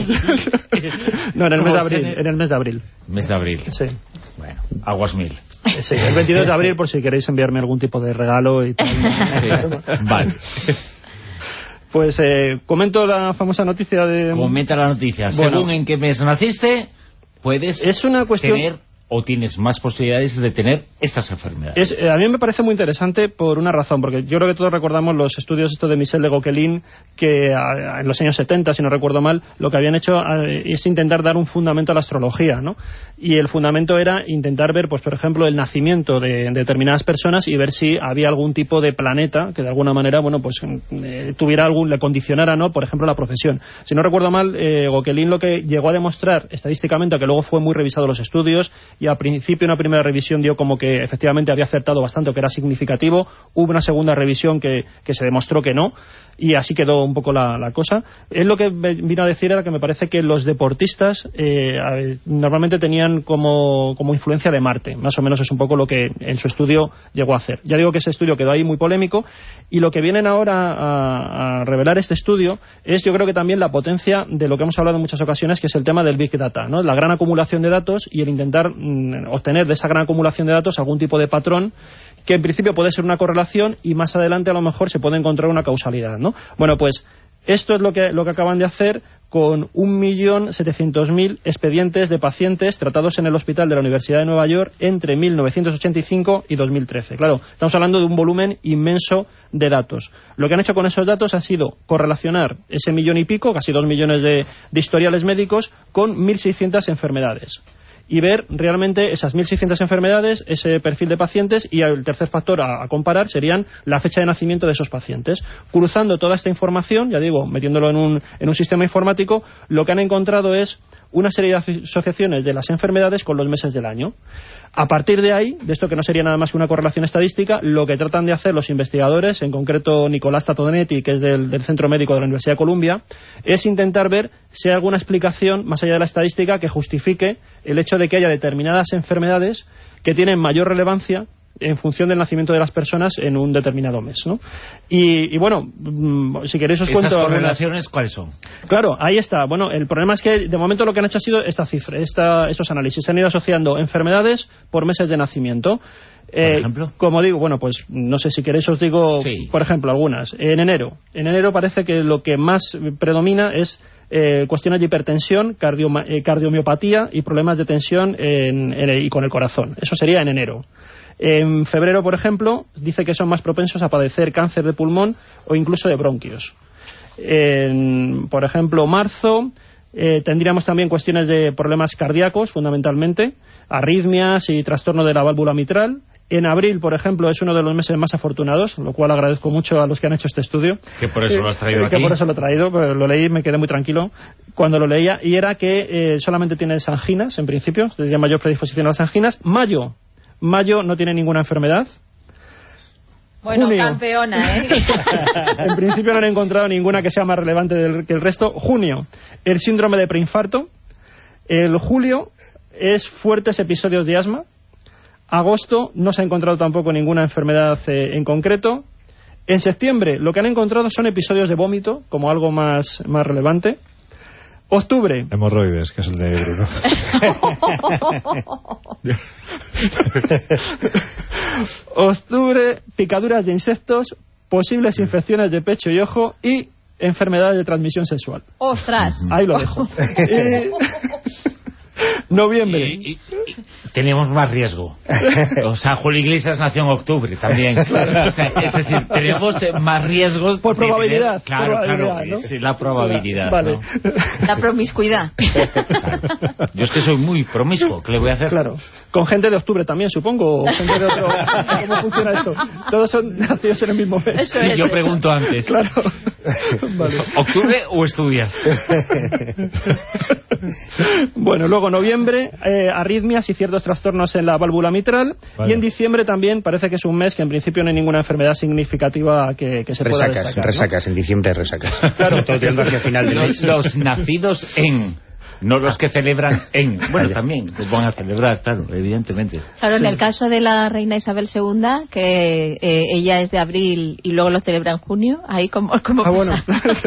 No, en el mes de abril, en el mes de abril. Mes de abril. Sí. Bueno, aguas mil. Sí, el veintidós de abril, por si queréis enviarme algún tipo de regalo y tal. Sí. Vale. Pues eh, comento la famosa noticia de... Comenta la noticia. Bueno, según en qué mes naciste, puedes es una cuestión... tener o tienes más posibilidades de tener estas enfermedades. Es, eh, a mí me parece muy interesante por una razón, porque yo creo que todos recordamos los estudios estos de Michel de Gauquelin, que a, en los años setenta, si no recuerdo mal, lo que habían hecho a, es intentar dar un fundamento a la astrología, ¿no? Y el fundamento era intentar ver, pues por ejemplo, el nacimiento de, de determinadas personas y ver si había algún tipo de planeta que de alguna manera, bueno, pues eh, tuviera algún, le condicionara, ¿no?, por ejemplo, la profesión. Si no recuerdo mal, eh, Gauquelin lo que llegó a demostrar estadísticamente, aunque luego fue muy revisado los estudios, y al principio una primera revisión dio como que efectivamente había acertado bastante, que era significativo. Hubo una segunda revisión que, que se demostró que no, y así quedó un poco la, la cosa. Él lo que vino a decir era que me parece que los deportistas eh, normalmente tenían como, como influencia de Marte, más o menos es un poco lo que en su estudio llegó a hacer. Ya digo que ese estudio quedó ahí muy polémico, y lo que vienen ahora a, a revelar este estudio es, yo creo que también la potencia de lo que hemos hablado en muchas ocasiones, que es el tema del Big Data, ¿no?, la gran acumulación de datos y el intentar mmm, obtener de esa gran acumulación de datos algún tipo de patrón que en principio puede ser una correlación y más adelante a lo mejor se puede encontrar una causalidad, ¿no? Bueno, pues esto es lo que, lo que acaban de hacer con un millón setecientos mil expedientes de pacientes tratados en el hospital de la Universidad de Nueva York entre mil novecientos ochenta y cinco y dos mil trece. Claro, estamos hablando de un volumen inmenso de datos. Lo que han hecho con esos datos ha sido correlacionar ese millón y pico, casi dos millones de, de historiales médicos, con mil seiscientas enfermedades. Y ver realmente esas mil seiscientas enfermedades, ese perfil de pacientes, y el tercer factor a, a comparar serían la fecha de nacimiento de esos pacientes. Cruzando toda esta información, ya digo, metiéndolo en un, en un sistema informático, lo que han encontrado es una serie de asociaciones de las enfermedades con los meses del año. A partir de ahí, de esto que no sería nada más que una correlación estadística, lo que tratan de hacer los investigadores, en concreto Nicolás Tatonetti, que es del, del Centro Médico de la Universidad de Columbia, es intentar ver si hay alguna explicación, más allá de la estadística, que justifique el hecho de que haya determinadas enfermedades que tienen mayor relevancia en función del nacimiento de las personas en un determinado mes, ¿no? Y, y bueno, si queréis os cuento... ¿Esas correlaciones cuáles son? Claro, ahí está. Bueno, el problema es que de momento lo que han hecho ha sido esta cifra, esta, estos análisis. Se han ido asociando enfermedades por meses de nacimiento. ¿Por eh, ejemplo? Como digo, bueno, pues no sé si queréis os digo, sí, por ejemplo, algunas. En enero. En enero parece que lo que más predomina es eh, cuestiones de hipertensión, cardio, eh, cardiomiopatía y problemas de tensión en, en, y con el corazón. Eso sería en enero. En febrero, por ejemplo, dice que son más propensos a padecer cáncer de pulmón o incluso de bronquios. En, por ejemplo, marzo, eh, tendríamos también cuestiones de problemas cardíacos, fundamentalmente, arritmias y trastorno de la válvula mitral. En abril, por ejemplo, es uno de los meses más afortunados, lo cual agradezco mucho a los que han hecho este estudio. Que por eso eh, lo has traído eh, aquí. Que por eso lo he traído, pero lo leí y me quedé muy tranquilo cuando lo leía. Y era que eh, solamente tienes anginas, en principio, tendría mayor predisposición a las anginas. Mayo, mayo no tiene ninguna enfermedad. Bueno, Junio. campeona, ¿eh? En principio no han encontrado ninguna que sea más relevante del, que el resto. Junio, el síndrome de preinfarto. El julio es fuertes episodios de asma. Agosto no se ha encontrado tampoco ninguna enfermedad eh, en concreto. En septiembre lo que han encontrado son episodios de vómito como algo más, más relevante. Octubre. Hemorroides, que es el de Bruno. Octubre, picaduras de insectos, posibles infecciones de pecho y ojo y enfermedades de transmisión sexual. ¡Ostras! Ahí lo dejo. Y... Noviembre. Y, y, y tenemos más riesgo. O sea, Julio Iglesias nació en octubre también. Claro. O sea, es decir, tenemos más riesgos por probabilidad. Tener, claro, probabilidad, claro, ¿no? es la probabilidad. Vale. ¿no? La promiscuidad. Claro. Yo es que soy muy promiscuo, ¿qué le voy a hacer? Claro. Con gente de octubre también, supongo. O gente de otro... ¿Cómo funciona esto? Todos son nacidos en el mismo mes. Eso sí, es, yo eso. pregunto antes. Claro. Vale. ¿Octubre o estudias? Bueno, luego noviembre, eh, arritmias y ciertos trastornos en la válvula mitral. Vale. Y en diciembre también parece que es un mes que en principio no hay ninguna enfermedad significativa que, que se resacas, pueda destacar, ¿no? Resacas, en diciembre resacas. Claro, todo tirando hacia final del mes. Los, los nacidos en... No los que celebran en... Bueno, también los van a celebrar, claro, evidentemente. Claro, Sí. en el caso de la reina Isabel segunda, que eh, ella es de abril y luego lo celebra en junio, ahí como... como Ah, bueno.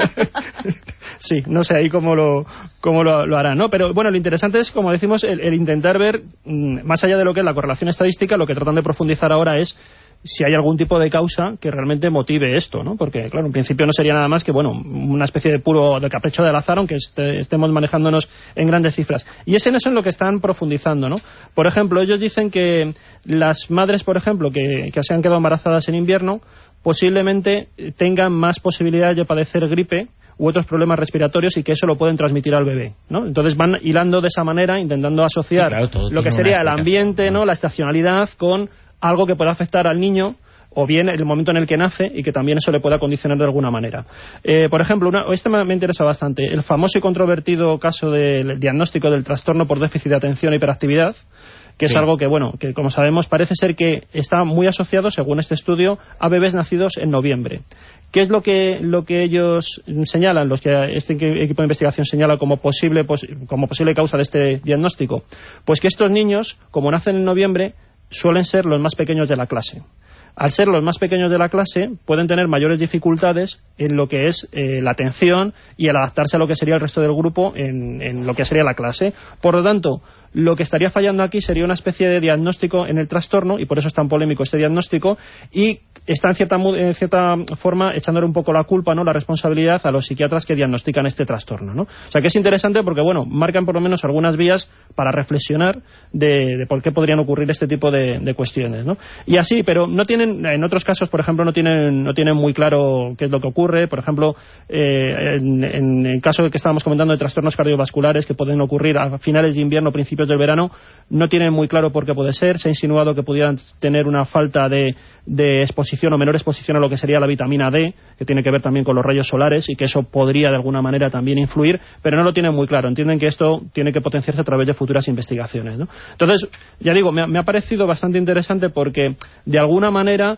Sí, no sé ahí cómo lo cómo lo, lo harán, ¿no? Pero bueno, lo interesante es, como decimos, el, el intentar ver, mmm, más allá de lo que es la correlación estadística, lo que tratan de profundizar ahora es si hay algún tipo de causa que realmente motive esto, ¿no? Porque, claro, en principio no sería nada más que, bueno, una especie de puro de capricho del azar, aunque este, estemos manejándonos en grandes cifras. Y es en eso en lo que están profundizando, ¿no? Por ejemplo, ellos dicen que las madres, por ejemplo, que, que se han quedado embarazadas en invierno, posiblemente tengan más posibilidades de padecer gripe u otros problemas respiratorios y que eso lo pueden transmitir al bebé, ¿no? Entonces van hilando de esa manera, intentando asociar sí, claro, todo lo que tiene sería una el ambiente, ¿no? La estacionalidad con algo que pueda afectar al niño o bien el momento en el que nace y que también eso le pueda condicionar de alguna manera. Eh, por ejemplo, una, este me, me interesa bastante, el famoso y controvertido caso del diagnóstico del trastorno por déficit de atención e hiperactividad, que sí. Es algo que, bueno, que como sabemos parece ser que está muy asociado, según este estudio, a bebés nacidos en noviembre. ¿Qué es lo que lo que ellos señalan, los que este equipo de investigación señala como posible pos, como posible causa de este diagnóstico? Pues que estos niños, como nacen en noviembre, suelen ser los más pequeños de la clase. Al ser los más pequeños de la clase, pueden tener mayores dificultades en lo que es eh, la atención y el adaptarse a lo que sería el resto del grupo en, en lo que sería la clase. Por lo tanto, lo que estaría fallando aquí sería una especie de diagnóstico en el trastorno, y por eso es tan polémico este diagnóstico, y está en cierta, en cierta forma echándole un poco la culpa, ¿no?, la responsabilidad a los psiquiatras que diagnostican este trastorno, ¿no? O sea que es interesante porque, bueno, marcan por lo menos algunas vías para reflexionar de, de por qué podrían ocurrir este tipo de, de cuestiones, ¿no? Y así, pero no tienen, en otros casos, por ejemplo, no tienen, no tienen muy claro qué es lo que ocurre. Por ejemplo, eh, en, en el caso que estábamos comentando de trastornos cardiovasculares que pueden ocurrir a finales de invierno, principios del verano, no tienen muy claro por qué puede ser. Se ha insinuado que pudieran tener una falta de, de exposición o menor exposición a lo que sería la vitamina D, que tiene que ver también con los rayos solares, y que eso podría de alguna manera también influir, pero no lo tienen muy claro. Entienden que esto tiene que potenciarse a través de futuras investigaciones, ¿no? Entonces, ya digo, me ha, me ha parecido bastante interesante porque, de alguna manera,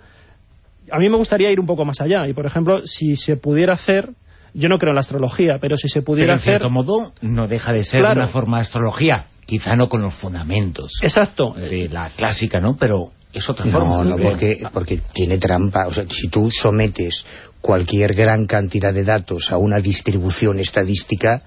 a mí me gustaría ir un poco más allá. Y, por ejemplo, si se pudiera hacer... Yo no creo en la astrología, pero si se pudiera hacer... Pero, en cierto modo, no deja de ser, claro, una forma de astrología. Quizá no con los fundamentos. Exacto. De la clásica, ¿no? Pero es otra no, forma. No, no, porque, porque tiene trampa. O sea, si tú sometes cualquier gran cantidad de datos a una distribución estadística,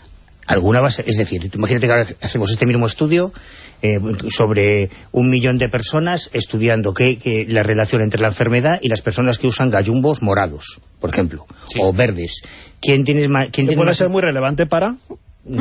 alguna base... Es decir, imagínate que ahora hacemos este mismo estudio eh, sobre un millón de personas estudiando que, que la relación entre la enfermedad y las personas que usan gallumbos morados, por ejemplo, sí, o verdes. ¿Quién tiene más? ¿Quién tiene puede más... ser muy relevante para...? por,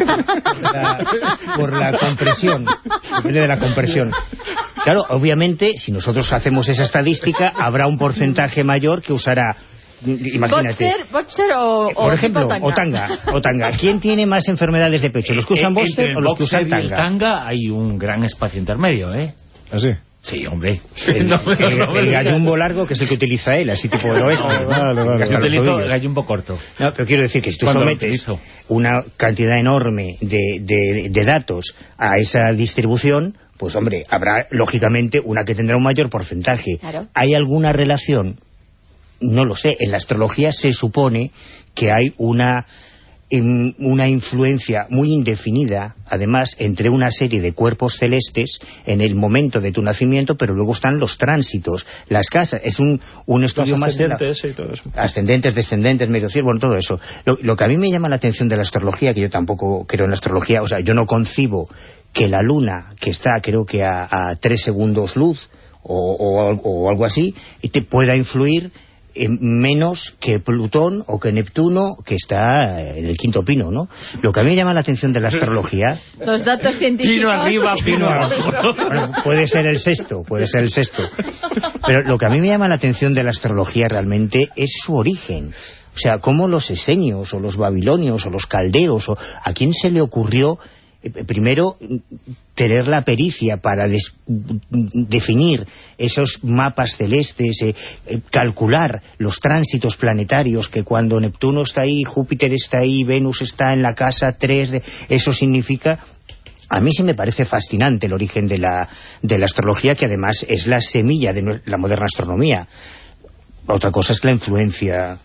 la, por la compresión, depende de la compresión. Claro, obviamente, si nosotros hacemos esa estadística, habrá un porcentaje mayor que usará... Imagínate. ¿Boxer, boxer o, por o ejemplo, tanga? o tanga, o tanga. ¿Quién tiene más enfermedades de pecho? ¿Los que usan boxer o los que usan tanga? tanga? Tanga hay un gran espacio intermedio, ¿eh? ¿Ah, sí? Sí, hombre. El, no, el, no, el gallumbo largo, que es el que utiliza él, así tipo de oeste. No, vale, vale. Yo utilizo el gallumbo corto. No, pero quiero decir que si tú sometes una cantidad enorme de, de, de datos a esa distribución, pues hombre, habrá lógicamente una que tendrá un mayor porcentaje. Claro. ¿Hay alguna relación? No lo sé. En la astrología se supone que hay una... En una influencia muy indefinida, además, entre una serie de cuerpos celestes en el momento de tu nacimiento, pero luego están los tránsitos, las casas. Es un, un estudio los más... ascendentes la... y todo eso. Ascendentes, descendentes, medio cielo, bueno, todo eso. Lo, lo que a mí me llama la atención de la astrología, que yo tampoco creo en la astrología, o sea, yo no concibo que la luna, que está creo que a, a tres segundos luz, o, o, o algo así, te pueda influir menos que Plutón o que Neptuno, que está en el quinto pino, ¿no? Lo que a mí me llama la atención de la astrología... Los datos científicos... Pino arriba, pino abajo. Bueno, puede ser el sexto, puede ser el sexto. Pero lo que a mí me llama la atención de la astrología realmente es su origen. O sea, cómo los esenios, o los babilonios, o los caldeos, o a quién se le ocurrió... primero, tener la pericia para des, definir esos mapas celestes, eh, eh, calcular los tránsitos planetarios, que cuando Neptuno está ahí, Júpiter está ahí, Venus está en la casa tres, de, eso significa... A mí sí me parece fascinante el origen de la, de la astrología, que además es la semilla de la moderna astronomía. Otra cosa es la influencia...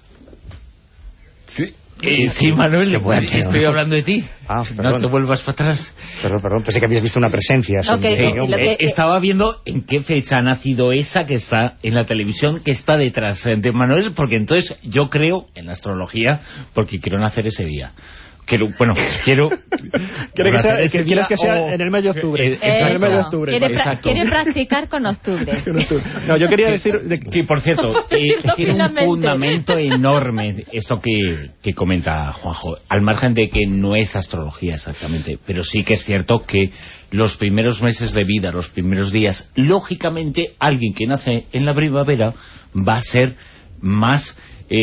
Sí. Eh, sí, Manuel, estoy hablando de ti. Ah, no te vuelvas para atrás. Perdón, perdón, pensé que habías visto una presencia. Okay, sí, no, que... Estaba viendo en qué fecha ha nacido esa que está en la televisión, que está detrás de Manuel, porque entonces yo creo en la astrología, porque quiero nacer ese día. Quiero, bueno, quiero... ¿Quiere que sea, que, ¿Quieres que sea o... en el mes de octubre? Eh, en el mes de octubre. Quiere, pra quiere practicar con octubre. No, yo quería decir... De... Que, por cierto, eh, tiene un fundamento enorme esto que, que comenta Juanjo, al margen de que no es astrología exactamente, pero sí que es cierto que los primeros meses de vida, los primeros días, lógicamente alguien que nace en la primavera va a ser más...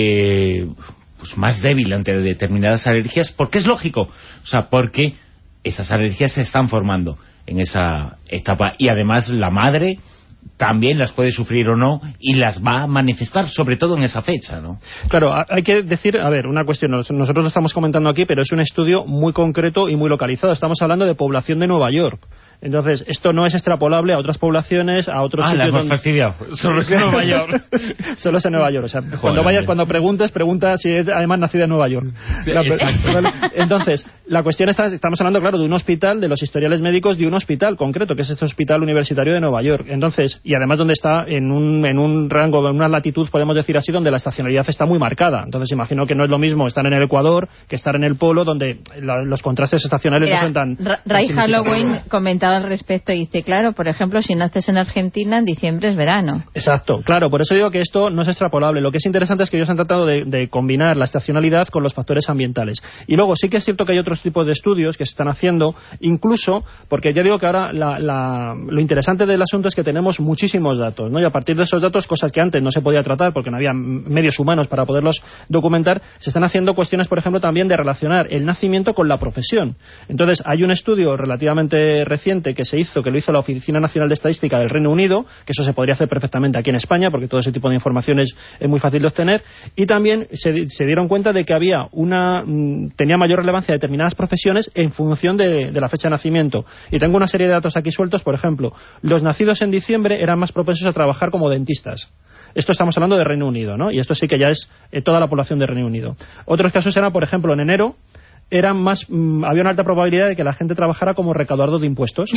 Eh, pues más débil ante determinadas alergias, porque es lógico, o sea, porque esas alergias se están formando en esa etapa, y además la madre también las puede sufrir o no, y las va a manifestar, sobre todo en esa fecha, ¿no? Claro, hay que decir, a ver, una cuestión, nosotros lo estamos comentando aquí, pero es un estudio muy concreto y muy localizado, estamos hablando de población de Nueva York. Entonces, esto no es extrapolable a otras poblaciones, a otros ah, sitios... Ah, la hemos fastidiado. Solo es en Nueva York. Solo es en Nueva York. O sea, Joder, cuando vayas, cuando preguntes, pregunta si es además nacida en Nueva York. Sí, la, ¿vale? Entonces, la cuestión está, estamos hablando, claro, de un hospital, de los historiales médicos de un hospital concreto, que es este Hospital Universitario de Nueva York. Entonces, y además donde está en un, en un rango, en una latitud, podemos decir así, donde la estacionalidad está muy marcada. Entonces, imagino que no es lo mismo estar en el Ecuador que estar en el polo, donde la, los contrastes estacionales Mira, no son tan... Ray Halloween comentaba al respecto y dice, claro, por ejemplo, si naces en Argentina, en diciembre es verano. Exacto, claro, por eso digo que esto no es extrapolable. Lo que es interesante es que ellos han tratado de, de combinar la estacionalidad con los factores ambientales. Y luego sí que es cierto que hay otros tipos de estudios que se están haciendo, incluso, porque ya digo que ahora la, la, lo interesante del asunto es que tenemos muchísimos datos, ¿no? Y a partir de esos datos, cosas que antes no se podía tratar porque no había medios humanos para poderlos documentar, se están haciendo cuestiones, por ejemplo, también de relacionar el nacimiento con la profesión. Entonces, hay un estudio relativamente reciente que se hizo, que lo hizo la Oficina Nacional de Estadística del Reino Unido, que eso se podría hacer perfectamente aquí en España, porque todo ese tipo de información es, es muy fácil de obtener, y también se, se dieron cuenta de que había una tenía mayor relevancia determinadas profesiones en función de, de la fecha de nacimiento. Y tengo una serie de datos aquí sueltos. Por ejemplo, los nacidos en diciembre eran más propensos a trabajar como dentistas. Esto estamos hablando de Reino Unido, ¿no? Y esto sí que ya es eh, toda la población de Reino Unido. Otros casos eran, por ejemplo, en enero, eran más mmm, había una alta probabilidad de que la gente trabajara como recaudador de impuestos.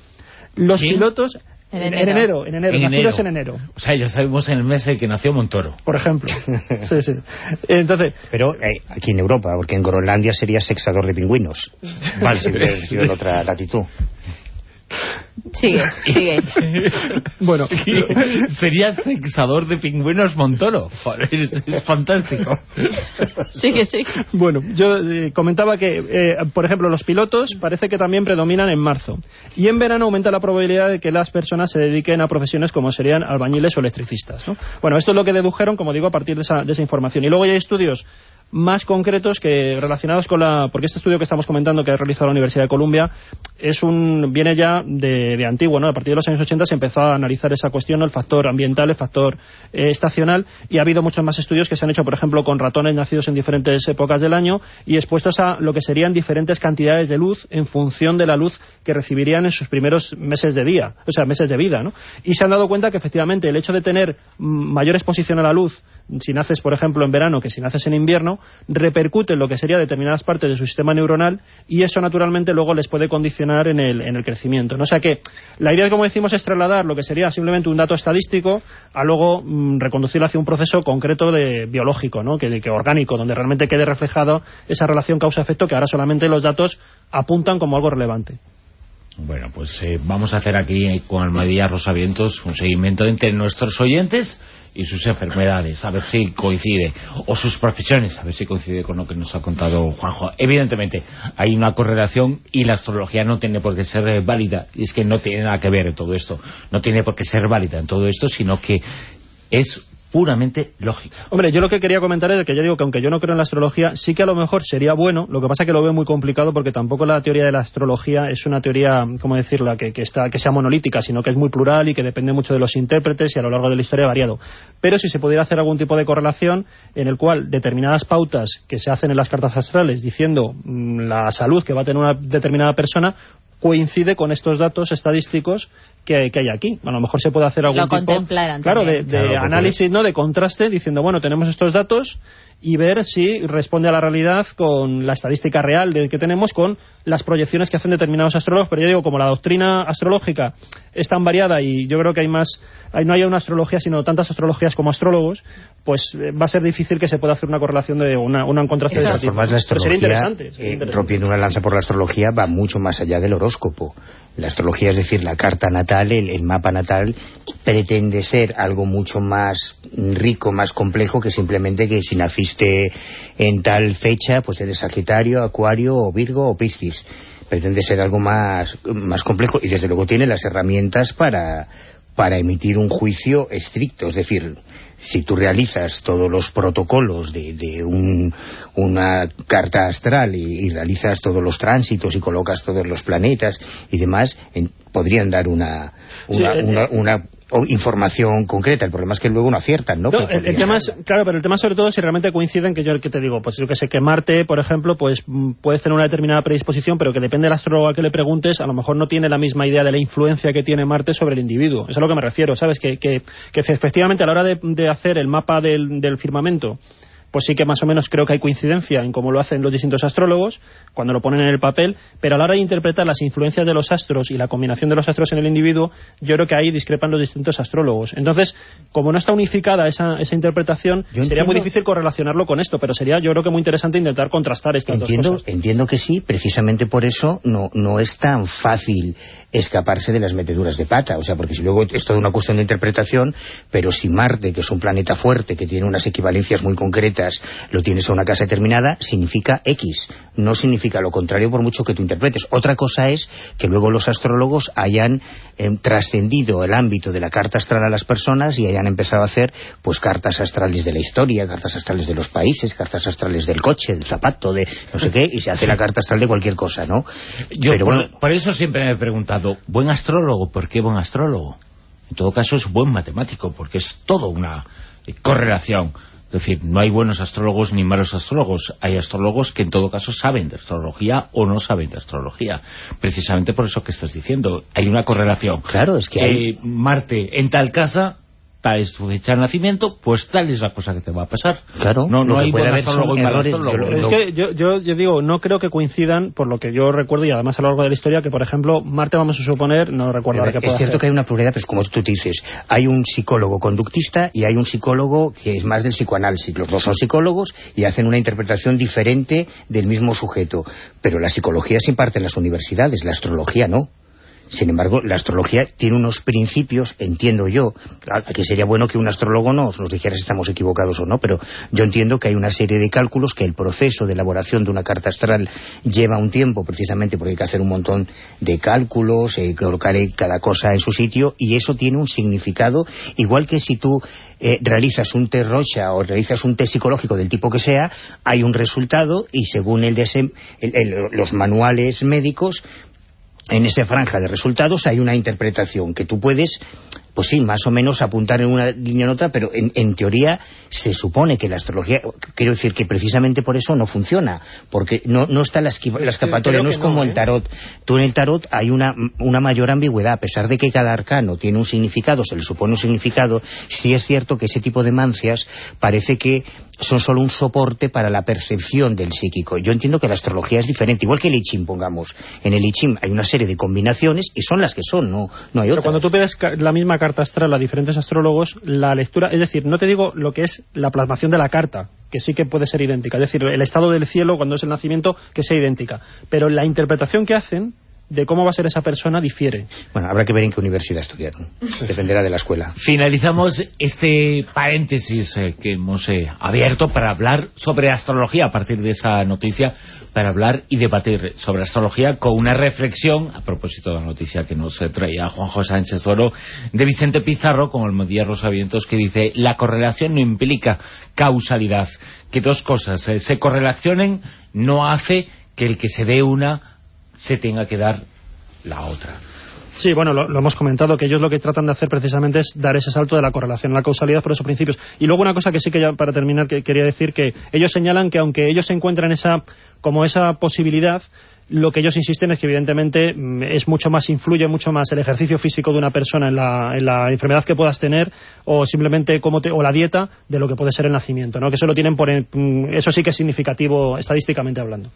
Los ¿Sí? pilotos... En enero, en enero, en enero, en nacidos enero. en enero. O sea, ya sabemos en el mes en que nació Montoro. Por ejemplo. Sí, sí. Entonces, pero eh, aquí en Europa, porque en Groenlandia sería sexador de pingüinos. Vale, si hubiera sido en otra latitud. Sigue, sigue. Bueno, sería sexador de pingüinos Montoro. Joder, es, es fantástico. Sigue, sigue. Bueno, yo eh, comentaba que, eh, por ejemplo, los pilotos parece que también predominan en marzo. Y en verano aumenta la probabilidad de que las personas se dediquen a profesiones como serían albañiles o electricistas, ¿no? Bueno, esto es lo que dedujeron, como digo, a partir de esa, de esa información. Y luego ya hay estudios más concretos que relacionados con la... Porque este estudio que estamos comentando que ha realizado la Universidad de Columbia es un viene ya de, de antiguo, ¿no? A partir de los años ochenta se empezó a analizar esa cuestión, ¿no? El factor ambiental, el factor eh, estacional, y ha habido muchos más estudios que se han hecho, por ejemplo, con ratones nacidos en diferentes épocas del año y expuestos a lo que serían diferentes cantidades de luz en función de la luz que recibirían en sus primeros meses de día, o sea, meses de vida, ¿no? Y se han dado cuenta que efectivamente el hecho de tener mayor exposición a la luz si naces, por ejemplo, en verano que si naces en invierno, repercute en lo que sería determinadas partes de su sistema neuronal y eso naturalmente luego les puede condicionar en el, en el crecimiento, ¿no? O sea que la idea, como decimos, es trasladar lo que sería simplemente un dato estadístico a luego mmm, reconducirlo hacia un proceso concreto de biológico, ¿no? que, que orgánico, donde realmente quede reflejado esa relación causa-efecto que ahora solamente los datos apuntan como algo relevante. Bueno, pues eh, vamos a hacer aquí eh, con Almadía Rosavientos un seguimiento entre nuestros oyentes y sus enfermedades, a ver si coincide, o sus profesiones, a ver si coincide con lo que nos ha contado Juanjo. Evidentemente, hay una correlación y la astrología no tiene por qué ser eh, válida, y es que no tiene nada que ver en todo esto, no tiene por qué ser válida en todo esto, sino que es puramente lógica. Hombre, yo lo que quería comentar es que ya digo que aunque yo no creo en la astrología, sí que a lo mejor sería bueno, lo que pasa que lo veo muy complicado porque tampoco la teoría de la astrología es una teoría, ¿cómo decirla?, que, que, está, que sea monolítica, sino que es muy plural y que depende mucho de los intérpretes y a lo largo de la historia ha variado. Pero si se pudiera hacer algún tipo de correlación en el cual determinadas pautas que se hacen en las cartas astrales diciendo mmm, la salud que va a tener una determinada persona coincide con estos datos estadísticos que, que hay aquí. A lo mejor se puede hacer algún lo tipo contemplarán claro, de, de claro, análisis, ¿no?, de contraste, diciendo, bueno, tenemos estos datos y ver si responde a la realidad con la estadística real de que tenemos con las proyecciones que hacen determinados astrólogos. Pero yo digo, como la doctrina astrológica es tan variada y yo creo que hay más, hay, no hay una astrología sino tantas astrologías como astrólogos, pues eh, va a ser difícil que se pueda hacer una correlación de una, una contraste de ese tipo. Formas, la Pero sería interesante, sería eh, interesante. Rompiendo una lanza por la astrología va mucho más allá del horóscopo. La astrología, es decir, la carta natal, el, el mapa natal, pretende ser algo mucho más rico, más complejo que simplemente que si naciste en tal fecha, pues eres Sagitario, Acuario, o Virgo o Piscis. Pretende ser algo más, más complejo y desde luego tiene las herramientas para, para emitir un juicio estricto, es decir, si tú realizas todos los protocolos de, de un, una carta astral y, y realizas todos los tránsitos y colocas todos los planetas y demás, en, podrían dar una, una, sí, una, una información concreta. El problema es que luego no aciertan, ¿no? no el, el tema es, claro, pero el tema sobre todo si realmente coinciden, que yo que te digo, pues yo que sé que Marte, por ejemplo, pues puedes tener una determinada predisposición, pero que depende del astrólogo al que le preguntes, a lo mejor no tiene la misma idea de la influencia que tiene Marte sobre el individuo. Eso es a lo que me refiero, ¿sabes? Que, que, que efectivamente a la hora de, de hacer el mapa del, del firmamento, pues sí que más o menos creo que hay coincidencia en cómo lo hacen los distintos astrólogos cuando lo ponen en el papel, pero a la hora de interpretar las influencias de los astros y la combinación de los astros en el individuo, yo creo que ahí discrepan los distintos astrólogos. Entonces, como no está unificada esa, esa interpretación, yo sería entiendo, muy difícil correlacionarlo con esto, pero sería yo creo que muy interesante intentar contrastar estas entiendo, dos cosas. Entiendo que sí, precisamente por eso no, no es tan fácil escaparse de las meteduras de pata, o sea, porque si luego es toda una cuestión de interpretación, pero si Marte, que es un planeta fuerte, que tiene unas equivalencias muy concretas, lo tienes a una casa determinada, significa X, no significa lo contrario por mucho que tú interpretes. Otra cosa es que luego los astrólogos hayan eh, trascendido el ámbito de la carta astral a las personas y hayan empezado a hacer pues cartas astrales de la historia, cartas astrales de los países, cartas astrales del coche, del zapato, de no sé qué, y se hace la carta astral de cualquier cosa, ¿no? Yo Pero por, bueno, por eso siempre me he preguntado, ¿buen astrólogo? ¿Por qué buen astrólogo? En todo caso es buen matemático, porque es todo una correlación. Es decir, no hay buenos astrólogos ni malos astrólogos. Hay astrólogos que en todo caso saben de astrología o no saben de astrología. Precisamente por eso que estás diciendo. Hay una correlación. Claro, es que hay... Eh, Marte en tal casa, tal es tu fecha de nacimiento, pues tal es la cosa que te va a pasar. Claro, no, no hay buen haber astrólogo y mal errores, astrólogo. Pero es que yo, yo, yo digo, no creo que coincidan, por lo que yo recuerdo, y además a lo largo de la historia, que por ejemplo, Marte, vamos a suponer, no recuerdo ahora qué puede Es cierto hacer. que hay una pluralidad, pero es como tú dices, hay un psicólogo conductista y hay un psicólogo que es más del psicoanálisis. Los dos son psicólogos y hacen una interpretación diferente del mismo sujeto. Pero la psicología se imparte en las universidades, la astrología no. Sin embargo, la astrología tiene unos principios, entiendo yo, que sería bueno que un astrólogo nos, nos dijera si estamos equivocados o no, pero yo entiendo que hay una serie de cálculos, que el proceso de elaboración de una carta astral lleva un tiempo, precisamente porque hay que hacer un montón de cálculos, eh, colocar cada cosa en su sitio, y eso tiene un significado, igual que si tú eh, realizas un test Rocha o realizas un test psicológico del tipo que sea, hay un resultado, y según el, el, el los manuales médicos, en esa franja de resultados hay una interpretación que tú puedes, pues sí, más o menos apuntar en una línea o en otra, pero en, en teoría se supone que la astrología, quiero decir que precisamente por eso no funciona, porque no, no está la, esquiva, la escapatoria, no es como no, ¿eh? el tarot. Tú en el tarot hay una, una mayor ambigüedad, a pesar de que cada arcano tiene un significado, se le supone un significado, sí es cierto que ese tipo de mancias parece que son solo un soporte para la percepción del psíquico. Yo entiendo que la astrología es diferente, igual que el I Ching, pongamos. En el I Ching hay una serie de combinaciones y son las que son, no, no hay otra. Pero cuando tú pides la misma carta astral a diferentes astrólogos, la lectura, es decir, no te digo lo que es la plasmación de la carta, que sí que puede ser idéntica, es decir, el estado del cielo cuando es el nacimiento, que sea idéntica, pero la interpretación que hacen de cómo va a ser esa persona difiere. Bueno, habrá que ver en qué universidad estudiaron. Dependerá de la escuela. Finalizamos este paréntesis eh, que hemos eh, abierto para hablar sobre astrología a partir de esa noticia, para hablar y debatir sobre astrología con una reflexión, a propósito de la noticia que nos eh, traía Juanjo Sánchez Oro, de Vicente Pizarro con Almudía Rosavientos, que dice: la correlación no implica causalidad, que dos cosas eh, se correlacionen no hace que el que se dé una se tenga que dar la otra. Sí, bueno, lo, lo hemos comentado, que ellos lo que tratan de hacer precisamente es dar ese salto de la correlación a la causalidad por esos principios. Y luego una cosa que sí que ya para terminar que quería decir, que ellos señalan que aunque ellos se encuentran esa, como esa posibilidad, lo que ellos insisten es que evidentemente es mucho más, influye mucho más el ejercicio físico de una persona en la, en la enfermedad que puedas tener, o simplemente cómo te, o la dieta, de lo que puede ser el nacimiento, ¿no? Que eso lo tienen por, eso sí que es significativo estadísticamente hablando.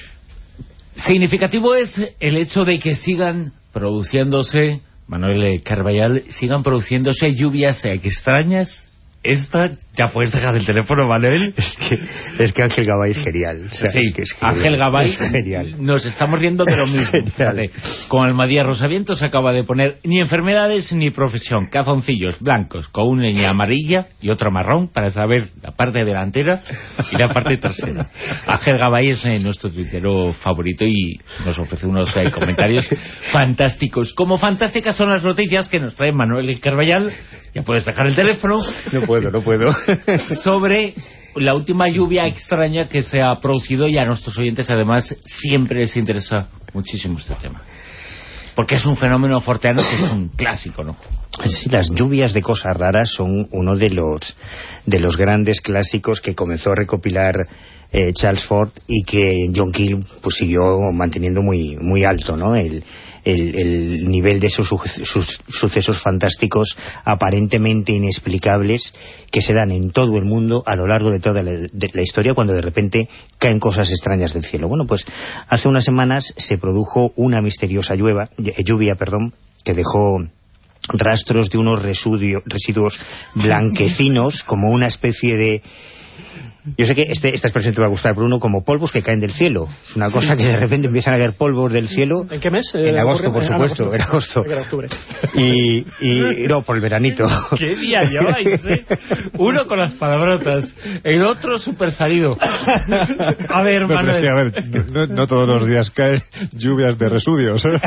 Significativo es el hecho de que sigan produciéndose, Manuel Carballal, sigan produciéndose lluvias extrañas. Esta, ya puedes dejar el teléfono, Manuel. Es que, es que Ángel Gabay es genial. O sea, sí, es que es genial. Ángel Gabay, es genial. Nos estamos riendo de lo mismo. Fíjate, con Almadía Rosavientos acaba de poner ni enfermedades ni profesión, cazoncillos blancos con una línea amarilla y otra marrón para saber la parte delantera y la parte trasera. Ángel Gabay es eh, nuestro tuitero favorito y nos ofrece unos eh, comentarios fantásticos. Como fantásticas son las noticias que nos trae Manuel Carballal. Ya puedes dejar el teléfono. No puedo, no puedo. Sobre la última lluvia extraña que se ha producido, y a nuestros oyentes además siempre les interesa muchísimo este tema. Porque es un fenómeno forteano que es un clásico, ¿no? Sí, las lluvias de cosas raras son uno de los de los grandes clásicos que comenzó a recopilar eh, Charles Fort, y que John Keel pues siguió manteniendo muy muy alto, ¿no? El El, el nivel de esos sus, sucesos fantásticos aparentemente inexplicables que se dan en todo el mundo a lo largo de toda la, de la historia, cuando de repente caen cosas extrañas del cielo. Bueno, pues hace unas semanas se produjo una misteriosa lluvia, lluvia perdón, que dejó rastros de unos residuos, residuos blanquecinos, como una especie de... Yo sé que este, esta expresión te va a gustar, Bruno, como polvos que caen del cielo. Es una cosa que de repente empiezan a caer polvos del cielo. ¿En qué mes? En agosto, por supuesto, en agosto. En octubre. Y, y no, por el veranito. ¿Qué día lleváis, eh? Uno con las palabrotas, el otro súper salido. A ver, no, Manuel. A ver, no, no todos los días caen lluvias de residuos, ¿eh?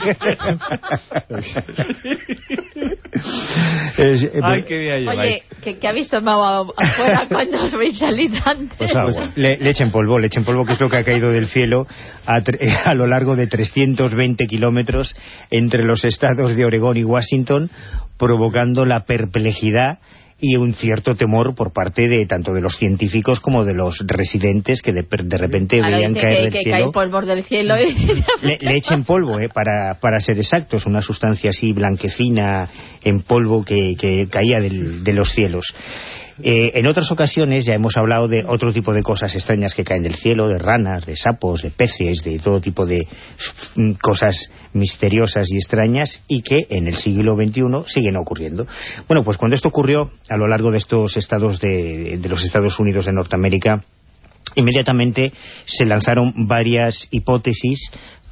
es, eh, Ay, qué día lleváis. Oye, ¿qué, qué ha visto Mau afuera cuando os veis salir antes? Pues agua. Le, leche en polvo, leche en polvo, que es lo que ha caído del cielo a, a lo largo de trescientos veinte kilómetros entre los estados de Oregón y Washington, provocando la perplejidad y un cierto temor por parte de tanto de los científicos como de los residentes, que de, de repente Ahora veían caer que, del que cielo. cae polvos del cielo. Le, leche en polvo, eh, para, para ser exactos, una sustancia así blanquecina en polvo que, que caía del, de los cielos. Eh, en otras ocasiones ya hemos hablado de otro tipo de cosas extrañas que caen del cielo, de ranas, de sapos, de peces, de todo tipo de cosas misteriosas y extrañas, y que en el siglo veintiuno siguen ocurriendo. Bueno, pues cuando esto ocurrió a lo largo de estos estados de, de los Estados Unidos de Norteamérica, inmediatamente se lanzaron varias hipótesis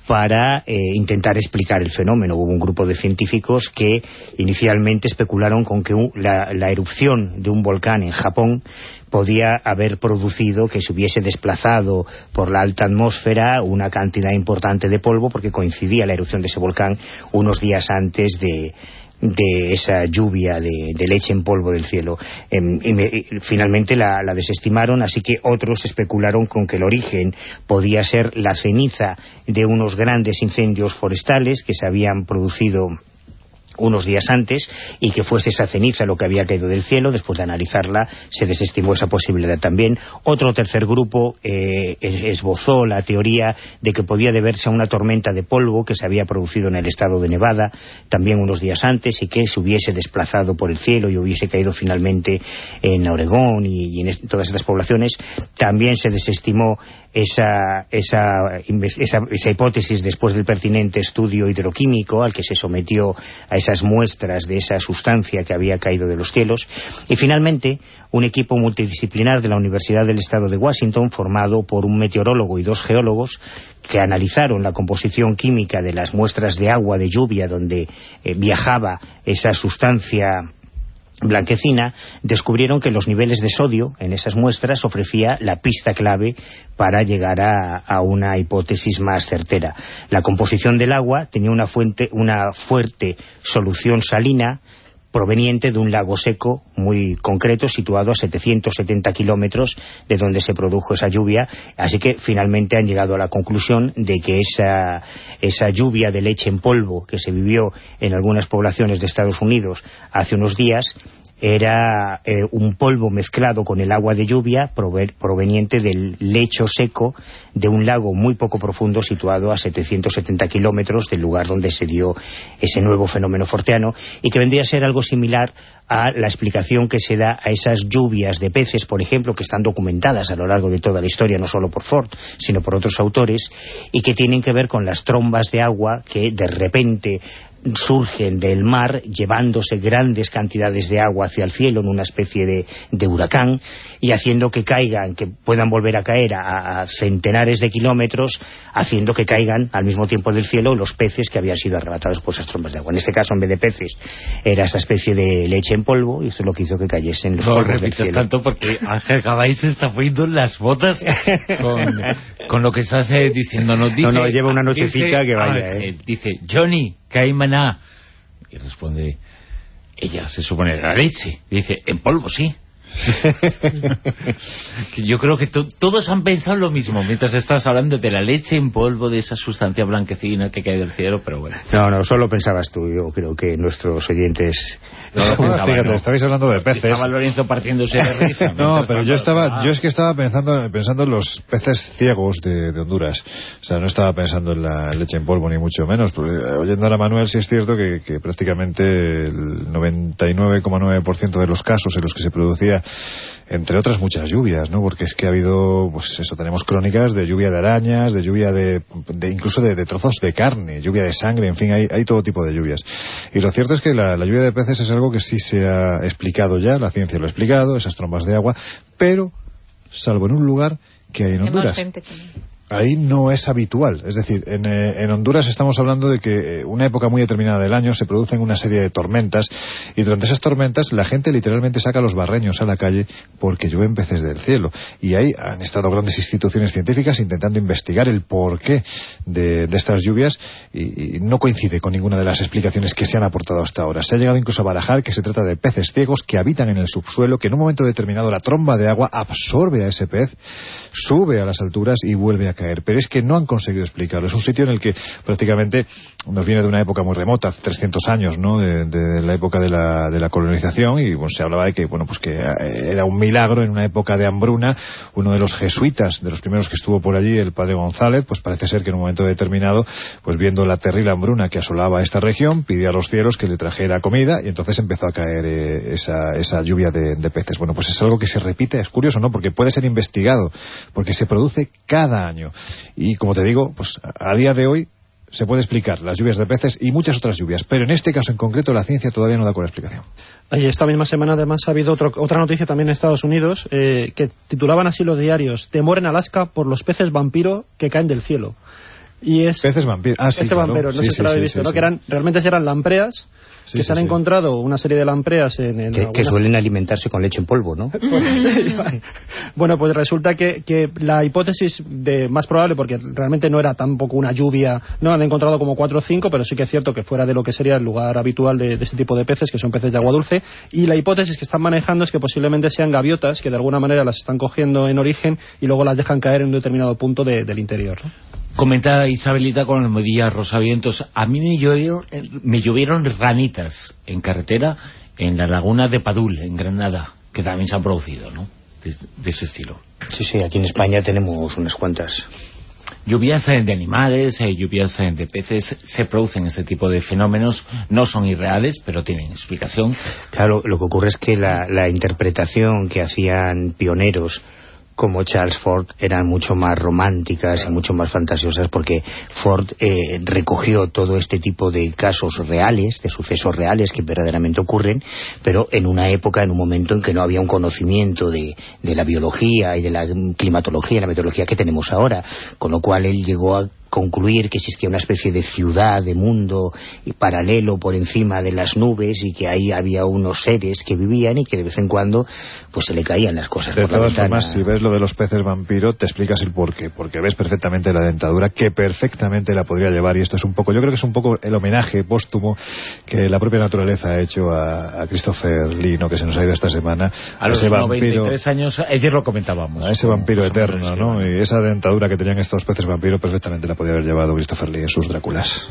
para eh, intentar explicar el fenómeno. Hubo un grupo de científicos que inicialmente especularon con que un, la, la erupción de un volcán en Japón podía haber producido que se hubiese desplazado por la alta atmósfera una cantidad importante de polvo, porque coincidía la erupción de ese volcán unos días antes de... de esa lluvia de, de leche en polvo del cielo. Eh, y me, y finalmente la, la desestimaron, así que otros especularon con que el origen podía ser la ceniza de unos grandes incendios forestales que se habían producido unos días antes, y que fuese esa ceniza lo que había caído del cielo. Después de analizarla se desestimó esa posibilidad también. Otro tercer grupo eh, esbozó la teoría de que podía deberse a una tormenta de polvo que se había producido en el estado de Nevada también unos días antes, y que se hubiese desplazado por el cielo y hubiese caído finalmente en Oregón y, y en est- todas estas poblaciones. También se desestimó esa, esa, esa, esa hipótesis después del pertinente estudio hidroquímico al que se sometió a esas muestras de esa sustancia que había caído de los cielos. Y finalmente, un equipo multidisciplinar de la Universidad del Estado de Washington, formado por un meteorólogo y dos geólogos, que analizaron la composición química de las muestras de agua de lluvia donde eh, viajaba esa sustancia blanquecina, descubrieron que los niveles de sodio en esas muestras ofrecía la pista clave para llegar a, a una hipótesis más certera. La composición del agua tenía una fuente, una fuerte solución salina proveniente de un lago seco muy concreto situado a setecientos setenta kilómetros de donde se produjo esa lluvia, así que finalmente han llegado a la conclusión de que esa, esa lluvia de leche en polvo que se vivió en algunas poblaciones de Estados Unidos hace unos días era eh, un polvo mezclado con el agua de lluvia proveniente del lecho seco de un lago muy poco profundo situado a setecientos setenta kilómetros del lugar donde se dio ese nuevo fenómeno forteano, y que vendría a ser algo similar a la explicación que se da a esas lluvias de peces, por ejemplo, que están documentadas a lo largo de toda la historia, no solo por Ford, sino por otros autores, y que tienen que ver con las trombas de agua que de repente surgen del mar llevándose grandes cantidades de agua hacia el cielo en una especie de, de huracán, y haciendo que caigan, que puedan volver a caer a, a centenares de kilómetros, haciendo que caigan al mismo tiempo del cielo los peces que habían sido arrebatados por esas trombas de agua. En este caso, en vez de peces, era esa especie de leche en polvo, y eso es lo que hizo que cayesen los no polvos del repitas cielo. tanto, porque Ángel Gabay se está poniendo las botas con, con lo que estás eh, diciéndonos. Dice, no, no, lleva una nochecita dice, que vaya, Ángel, eh. dice, Johnny, ¿qué hay maná? Y responde, ella se supone la leche. Dice, en polvo, sí. Yo creo que to todos han pensado lo mismo mientras estás hablando de la leche en polvo, de esa sustancia blanquecina que cae del cielo, pero bueno. No, no, solo pensabas tú. Yo creo que nuestros oyentes no lo pensaban. Fíjate, no. estabais hablando de peces. Estaba Lorenzo partiéndose de risa. No, pero yo estaba, ah. yo es que estaba pensando, pensando en los peces ciegos de, de Honduras. O sea, no estaba pensando en la leche en polvo, ni mucho menos. Porque, oyendo a Manuel, sí es cierto que, que prácticamente el noventa y nueve coma nueve por ciento de los casos en los que se producía, entre otras muchas lluvias, ¿no? Porque es que ha habido, pues eso, tenemos crónicas de lluvia de arañas, de lluvia de, de incluso de, de trozos de carne, lluvia de sangre, en fin, hay, hay todo tipo de lluvias. Y lo cierto es que la, la lluvia de peces es algo que sí se ha explicado ya, la ciencia lo ha explicado, esas trombas de agua, pero salvo en un lugar que hay en Honduras. Ahí no es habitual, es decir, en, eh, en Honduras estamos hablando de que eh, una época muy determinada del año se producen una serie de tormentas, y durante esas tormentas la gente literalmente saca los barreños a la calle porque llueven peces del cielo, y ahí han estado grandes instituciones científicas intentando investigar el porqué de, de estas lluvias, y, y no coincide con ninguna de las explicaciones que se han aportado hasta ahora. Se ha llegado incluso a barajar que se trata de peces ciegos que habitan en el subsuelo, que en un momento determinado la tromba de agua absorbe a ese pez, sube a las alturas y vuelve a caer, pero es que no han conseguido explicarlo. Es un sitio en el que prácticamente nos viene de una época muy remota, hace trescientos años, ¿no? De, de la época de la, de la colonización, y bueno, se hablaba de que, bueno, pues que era un milagro en una época de hambruna. Uno de los jesuitas, de los primeros que estuvo por allí, el padre González, pues parece ser que en un momento determinado, pues viendo la terrible hambruna que asolaba esta región, pidió a los cielos que le trajera comida, y entonces empezó a caer eh, esa, esa lluvia de, de peces. Bueno, pues es algo que se repite, es curioso, ¿no? Porque puede ser investigado, porque se produce cada año. Y como te digo, pues a día de hoy se puede explicar las lluvias de peces y muchas otras lluvias, pero en este caso en concreto la ciencia todavía no da con la explicación. Y esta misma semana además ha habido otro, otra noticia también en Estados Unidos, eh, que titulaban así los diarios: temor en Alaska por los peces vampiro que caen del cielo. Y es peces vampiros. Ah, sí, peces claro. vampiros, no sí, sé sí, si lo habéis sí, visto, sí, ¿no? sí. Que eran, realmente eran lampreas, Sí, que sí, se han sí. encontrado una serie de lampreas en... en que, algunas... que suelen alimentarse con leche en polvo, ¿no? Pues, sí, bueno, pues resulta que, que la hipótesis de más probable, porque realmente no era tampoco una lluvia, no han encontrado como cuatro o cinco, pero sí que es cierto que fuera de lo que sería el lugar habitual de, de este tipo de peces, que son peces de agua dulce, y la hipótesis que están manejando es que posiblemente sean gaviotas, que de alguna manera las están cogiendo en origen y luego las dejan caer en un determinado punto de, del interior, ¿no? Comenta Isabelita con el Almohadilla Rosavientos, a mí me llovieron, me llovieron ranitas en carretera en la laguna de Padul, en Granada, que también se han producido, ¿no? De, de ese estilo. Sí, sí, aquí en España tenemos unas cuantas. Lluvias eh, de animales, eh, lluvias eh, de peces, se producen este tipo de fenómenos, no son irreales, pero tienen explicación. Claro, lo que ocurre es que la, la interpretación que hacían pioneros como Charles Fort eran mucho más románticas y mucho más fantasiosas, porque Fort eh, recogió todo este tipo de casos reales, de sucesos reales que verdaderamente ocurren, pero en una época, en un momento en que no había un conocimiento de, de la biología y de la climatología y la meteorología que tenemos ahora, con lo cual él llegó a concluir que existía una especie de ciudad, de mundo y paralelo por encima de las nubes, y que ahí había unos seres que vivían y que de vez en cuando pues se le caían las cosas de por la todas ventana. formas, si ves lo de los peces vampiro, te explicas el porqué, porque ves perfectamente la dentadura, que perfectamente la podría llevar, y esto es un poco, yo creo que es un poco el homenaje póstumo que la propia naturaleza ha hecho a, a Christopher Lee, ¿no?, que se nos ha ido esta semana, a los noventa y tres años, ayer lo comentábamos, a ese vampiro eterno, ¿no? que... y esa dentadura que tenían estos peces vampiro perfectamente la podía haber llevado Christopher Lee en sus Dráculas.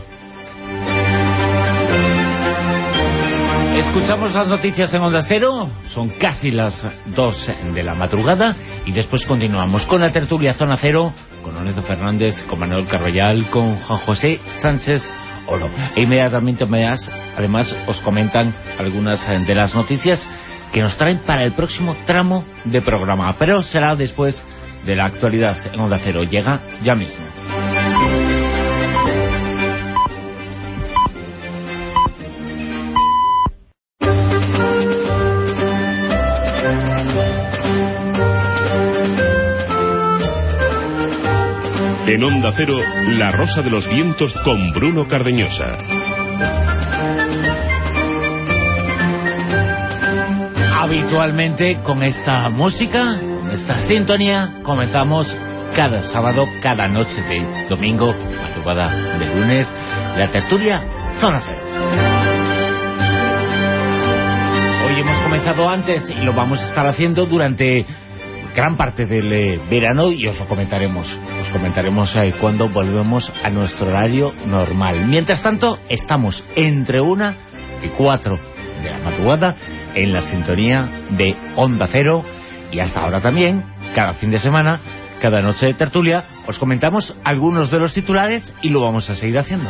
Escuchamos las noticias en Onda Cero, son casi las dos de la madrugada, y después continuamos con la tertulia Zona Cero, con Lorenzo Fernández, con Manuel Carvallal, con Juan José Sánchez Oro. E inmediatamente más, además os comentan algunas de las noticias que nos traen para el próximo tramo de programa, pero será después de la actualidad en Onda Cero. Llega ya mismo. En Onda Cero, La Rosa de los Vientos con Bruno Cardeñosa. Habitualmente con esta música, con esta sintonía, comenzamos cada sábado, cada noche de domingo, madrugada de lunes, la tertulia Zona Cero. Hoy hemos comenzado antes y lo vamos a estar haciendo durante gran parte del eh, verano, y os lo comentaremos. Os comentaremos eh, cuando volvemos a nuestro horario normal. Mientras tanto, estamos entre una y cuatro de la madrugada en la sintonía de Onda Cero, y hasta ahora también, cada fin de semana, cada noche de tertulia, os comentamos algunos de los titulares y lo vamos a seguir haciendo.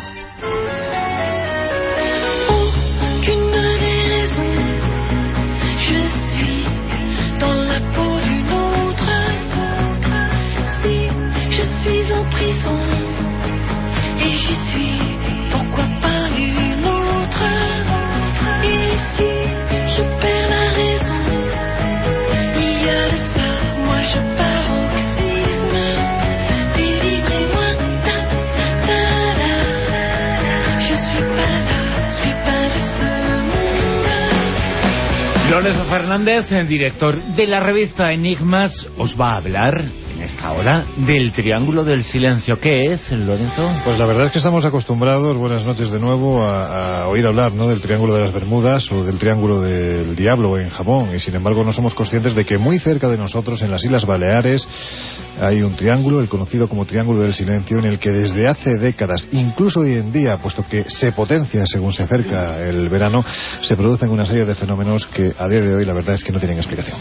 Lorenzo Fernández, el director de la revista Enigmas, os va a hablar en esta hora del Triángulo del Silencio. ¿Qué es, Lorenzo? Pues la verdad es que estamos acostumbrados, buenas noches de nuevo, a, a oír hablar, ¿no?, del Triángulo de las Bermudas o del Triángulo del Diablo en Japón, y sin embargo no somos conscientes de que muy cerca de nosotros, en las Islas Baleares, hay un triángulo, el conocido como Triángulo del Silencio, en el que desde hace décadas, incluso hoy en día, puesto que se potencia según se acerca el verano, se producen una serie de fenómenos que a día de hoy la verdad es que no tienen explicación.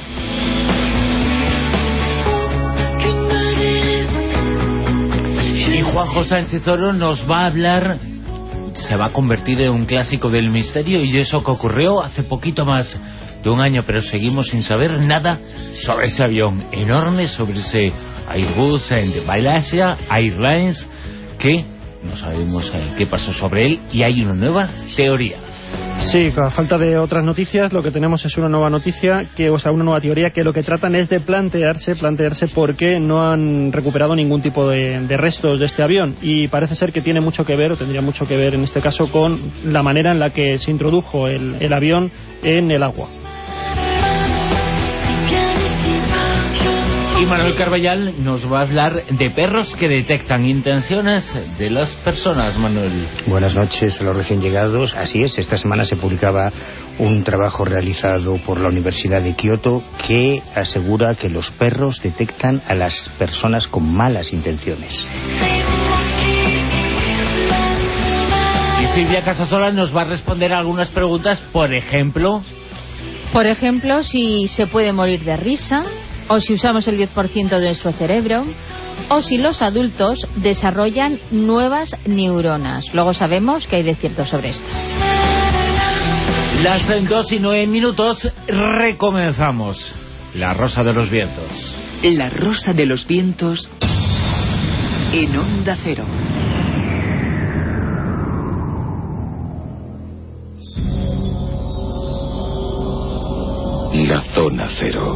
Y Juanjo Sánchez Oro nos va a hablar, se va a convertir en un clásico del misterio, y eso que ocurrió hace poquito más de un año, pero seguimos sin saber nada sobre ese avión enorme, sobre ese Airbus de Malaysia Airlines, que no sabemos qué pasó sobre él, y hay una nueva teoría. Sí, a falta de otras noticias, lo que tenemos es una nueva noticia, que, o sea, una nueva teoría que lo que tratan es de plantearse, plantearse por qué no han recuperado ningún tipo de, de restos de este avión. Y parece ser que tiene mucho que ver, o tendría mucho que ver en este caso, con la manera en la que se introdujo el, el avión en el agua. Y Manuel Carballal nos va a hablar de perros que detectan intenciones de las personas, Manuel. Buenas noches a los recién llegados. Así es, esta semana se publicaba un trabajo realizado por la Universidad de Kioto que asegura que los perros detectan a las personas con malas intenciones. Y Silvia Casasola nos va a responder a algunas preguntas, por ejemplo... Por ejemplo, si se puede morir de risa, o si usamos el diez por ciento de nuestro cerebro, o si los adultos desarrollan nuevas neuronas. Luego sabemos que hay de cierto sobre esto. Las dos y nueve minutos, recomenzamos. La Rosa de los Vientos. La Rosa de los Vientos en Onda Cero. La Zona Cero.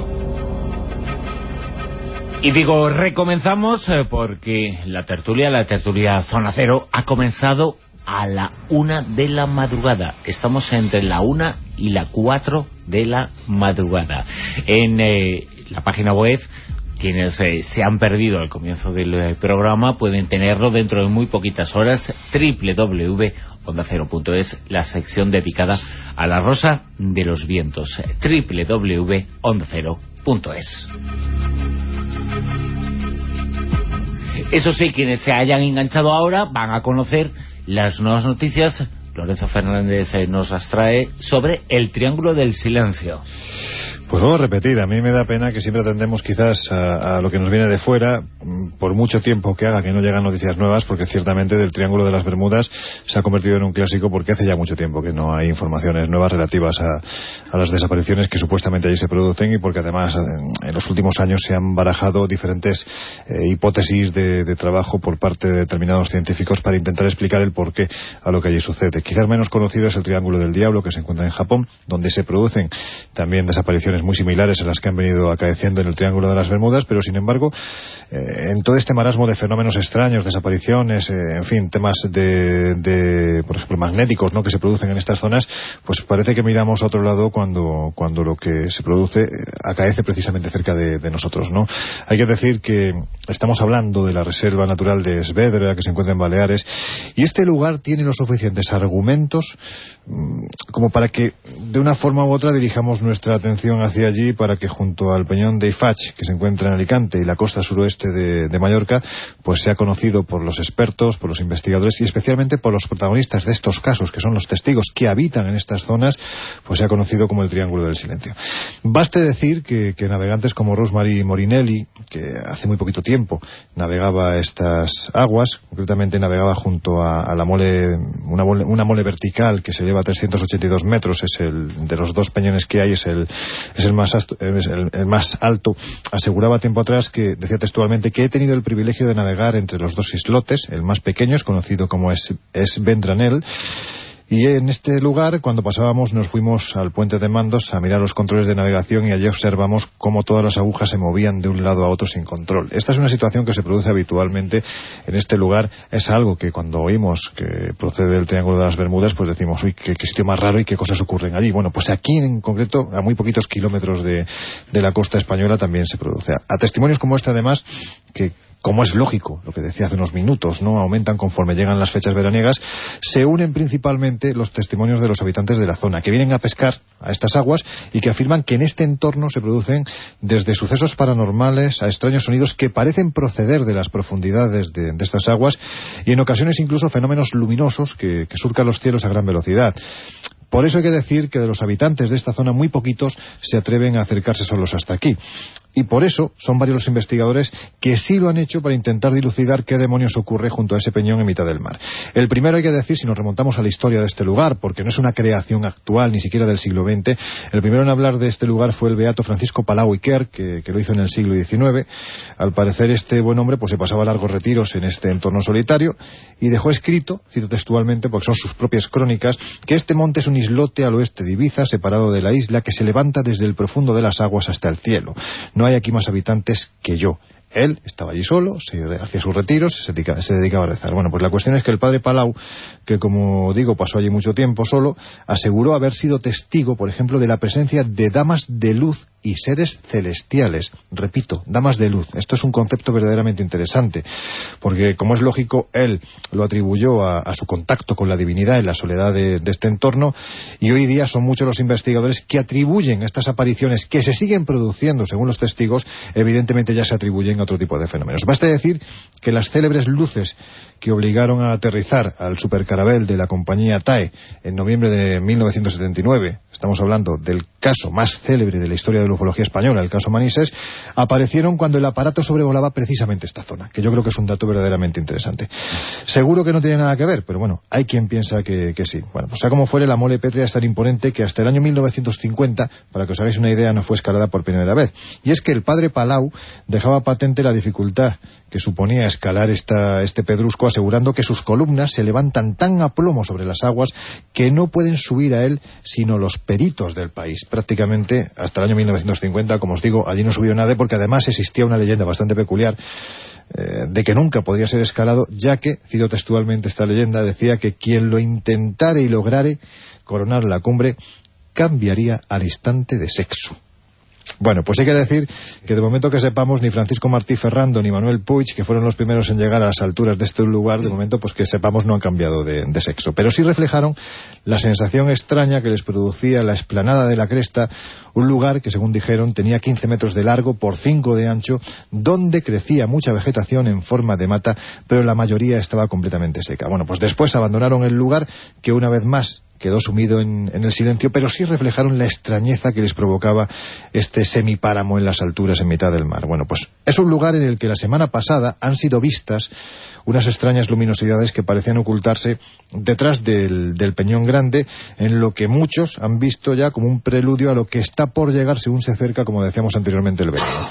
Y digo, recomenzamos eh, porque la tertulia, la tertulia Zona Cero, ha comenzado a la una de la madrugada. Estamos entre la una y la cuatro de la madrugada. En eh, la página web, quienes eh, se han perdido el comienzo del eh, programa pueden tenerlo dentro de muy poquitas horas, doble u doble u doble u punto onda cero punto es, la sección dedicada a la Rosa de los Vientos, doble u doble u doble u punto onda cero punto es. Eso sí, quienes se hayan enganchado ahora van a conocer las nuevas noticias. Lorenzo Fernández eh, nos las trae sobre el Triángulo del Silencio. Pues vuelvo a repetir, a mí me da pena que siempre atendemos quizás a, a lo que nos viene de fuera, por mucho tiempo que haga que no llegan noticias nuevas, porque ciertamente del Triángulo de las Bermudas se ha convertido en un clásico porque hace ya mucho tiempo que no hay informaciones nuevas relativas a, a las desapariciones que supuestamente allí se producen, y porque además en, en los últimos años se han barajado diferentes eh, hipótesis de, de trabajo por parte de determinados científicos para intentar explicar el porqué a lo que allí sucede. Quizás menos conocido es el Triángulo del Diablo, que se encuentra en Japón, donde se producen también desapariciones muy similares a las que han venido acaeciendo en el Triángulo de las Bermudas, pero sin embargo eh, en todo este marasmo de fenómenos extraños, desapariciones, eh, en fin, temas de, de, por ejemplo, magnéticos, ¿no?, que se producen en estas zonas, pues parece que miramos a otro lado cuando, cuando lo que se produce eh, acaece precisamente cerca de, de nosotros, ¿no? Hay que decir que estamos hablando de la Reserva Natural de Svedra, que se encuentra en Baleares, y este lugar tiene los suficientes argumentos mmm, como para que de una forma u otra dirijamos nuestra atención hacia allí, para que junto al Peñón de Ifach, que se encuentra en Alicante, y la costa suroeste de, de Mallorca, pues sea conocido por los expertos, por los investigadores y especialmente por los protagonistas de estos casos, que son los testigos que habitan en estas zonas, pues sea conocido como el Triángulo del Silencio. Baste decir que, que navegantes como Rosemary Morinelli, que hace muy poquito tiempo navegaba estas aguas, concretamente navegaba junto a, a la mole, una mole, una mole vertical que se eleva a trescientos ochenta y dos metros, es el de los dos peñones que hay, es el es el más, asto, es el, el más alto, aseguraba tiempo atrás, que decía textualmente, que he tenido el privilegio de navegar entre los dos islotes. El más pequeño es conocido como es, es Vendranel, y en este lugar, cuando pasábamos, nos fuimos al puente de mandos a mirar los controles de navegación, y allí observamos cómo todas las agujas se movían de un lado a otro sin control. Esta es una situación que se produce habitualmente en este lugar. Es algo que cuando oímos que procede del Triángulo de las Bermudas, pues decimos, uy, qué, qué sitio más raro y qué cosas ocurren allí. Bueno, pues aquí en concreto, a muy poquitos kilómetros de, de la costa española, también se produce. A, a testimonios como este, además, que, como es lógico, lo que decía hace unos minutos, no aumentan conforme llegan las fechas veraniegas, se unen principalmente los testimonios de los habitantes de la zona, que vienen a pescar a estas aguas y que afirman que en este entorno se producen desde sucesos paranormales a extraños sonidos que parecen proceder de las profundidades de, de estas aguas, y en ocasiones incluso fenómenos luminosos que, que surcan los cielos a gran velocidad. Por eso hay que decir que de los habitantes de esta zona muy poquitos se atreven a acercarse solos hasta aquí. Y por eso son varios los investigadores que sí lo han hecho para intentar dilucidar qué demonios ocurre junto a ese peñón en mitad del mar. El primero, hay que decir, si nos remontamos a la historia de este lugar, porque no es una creación actual, ni siquiera del siglo veinte, el primero en hablar de este lugar fue el beato Francisco Palau y Quer, que, que lo hizo en el siglo diecinueve. Al parecer este buen hombre pues se pasaba largos retiros en este entorno solitario y dejó escrito, cito textualmente, porque son sus propias crónicas, que este monte es un islote al oeste de Ibiza, separado de la isla, que se levanta desde el profundo de las aguas hasta el cielo. No hay aquí más habitantes que yo. Él estaba allí solo, se hacía sus retiros, se dedicaba, se dedicaba a rezar. Bueno, pues la cuestión es que el padre Palau, que como digo pasó allí mucho tiempo solo, aseguró haber sido testigo, por ejemplo, de la presencia de damas de luz y seres celestiales. Repito, damas de luz. Esto es un concepto verdaderamente interesante, porque como es lógico, él lo atribuyó a, a su contacto con la divinidad en la soledad de, de este entorno, y hoy día son muchos los investigadores que atribuyen estas apariciones, que se siguen produciendo según los testigos, evidentemente ya se atribuyen a otro tipo de fenómenos. Basta decir que las célebres luces que obligaron a aterrizar al supercarabel de la compañía T A E en noviembre de mil novecientos setenta y nueve, estamos hablando del caso más célebre de la historia de la ufología española, el caso Manises, aparecieron cuando el aparato sobrevolaba precisamente esta zona, que yo creo que es un dato verdaderamente interesante. Seguro que no tiene nada que ver, pero bueno, hay quien piensa que, que sí. Bueno, pues sea como fuere, la mole pétrea es tan imponente que hasta el año mil novecientos cincuenta, para que os hagáis una idea, no fue escalada por primera vez. Y es que el padre Palau dejaba patente la dificultad que suponía escalar esta, este pedrusco, asegurando que sus columnas se levantan tan a plomo sobre las aguas que no pueden subir a él sino los peritos del país. Prácticamente hasta el año mil novecientos cincuenta, como os digo, allí no subió nadie, porque además existía una leyenda bastante peculiar eh, de que nunca podría ser escalado, ya que, cito textualmente esta leyenda, decía que quien lo intentare y lograre coronar la cumbre cambiaría al instante de sexo. Bueno, pues hay que decir que de momento que sepamos, ni Francisco Martí Ferrando ni Manuel Puig, que fueron los primeros en llegar a las alturas de este lugar, de momento pues que sepamos no han cambiado de, de sexo. Pero sí reflejaron la sensación extraña que les producía la explanada de la Cresta, un lugar que, según dijeron, tenía quince metros de largo por cinco de ancho, donde crecía mucha vegetación en forma de mata, pero la mayoría estaba completamente seca. Bueno, pues después abandonaron el lugar, que una vez más quedó sumido en, en el silencio, pero sí reflejaron la extrañeza que les provocaba este semipáramo en las alturas en mitad del mar. Bueno, pues es un lugar en el que la semana pasada han sido vistas unas extrañas luminosidades que parecían ocultarse detrás del, del Peñón Grande, en lo que muchos han visto ya como un preludio a lo que está por llegar según se acerca, como decíamos anteriormente, el verano.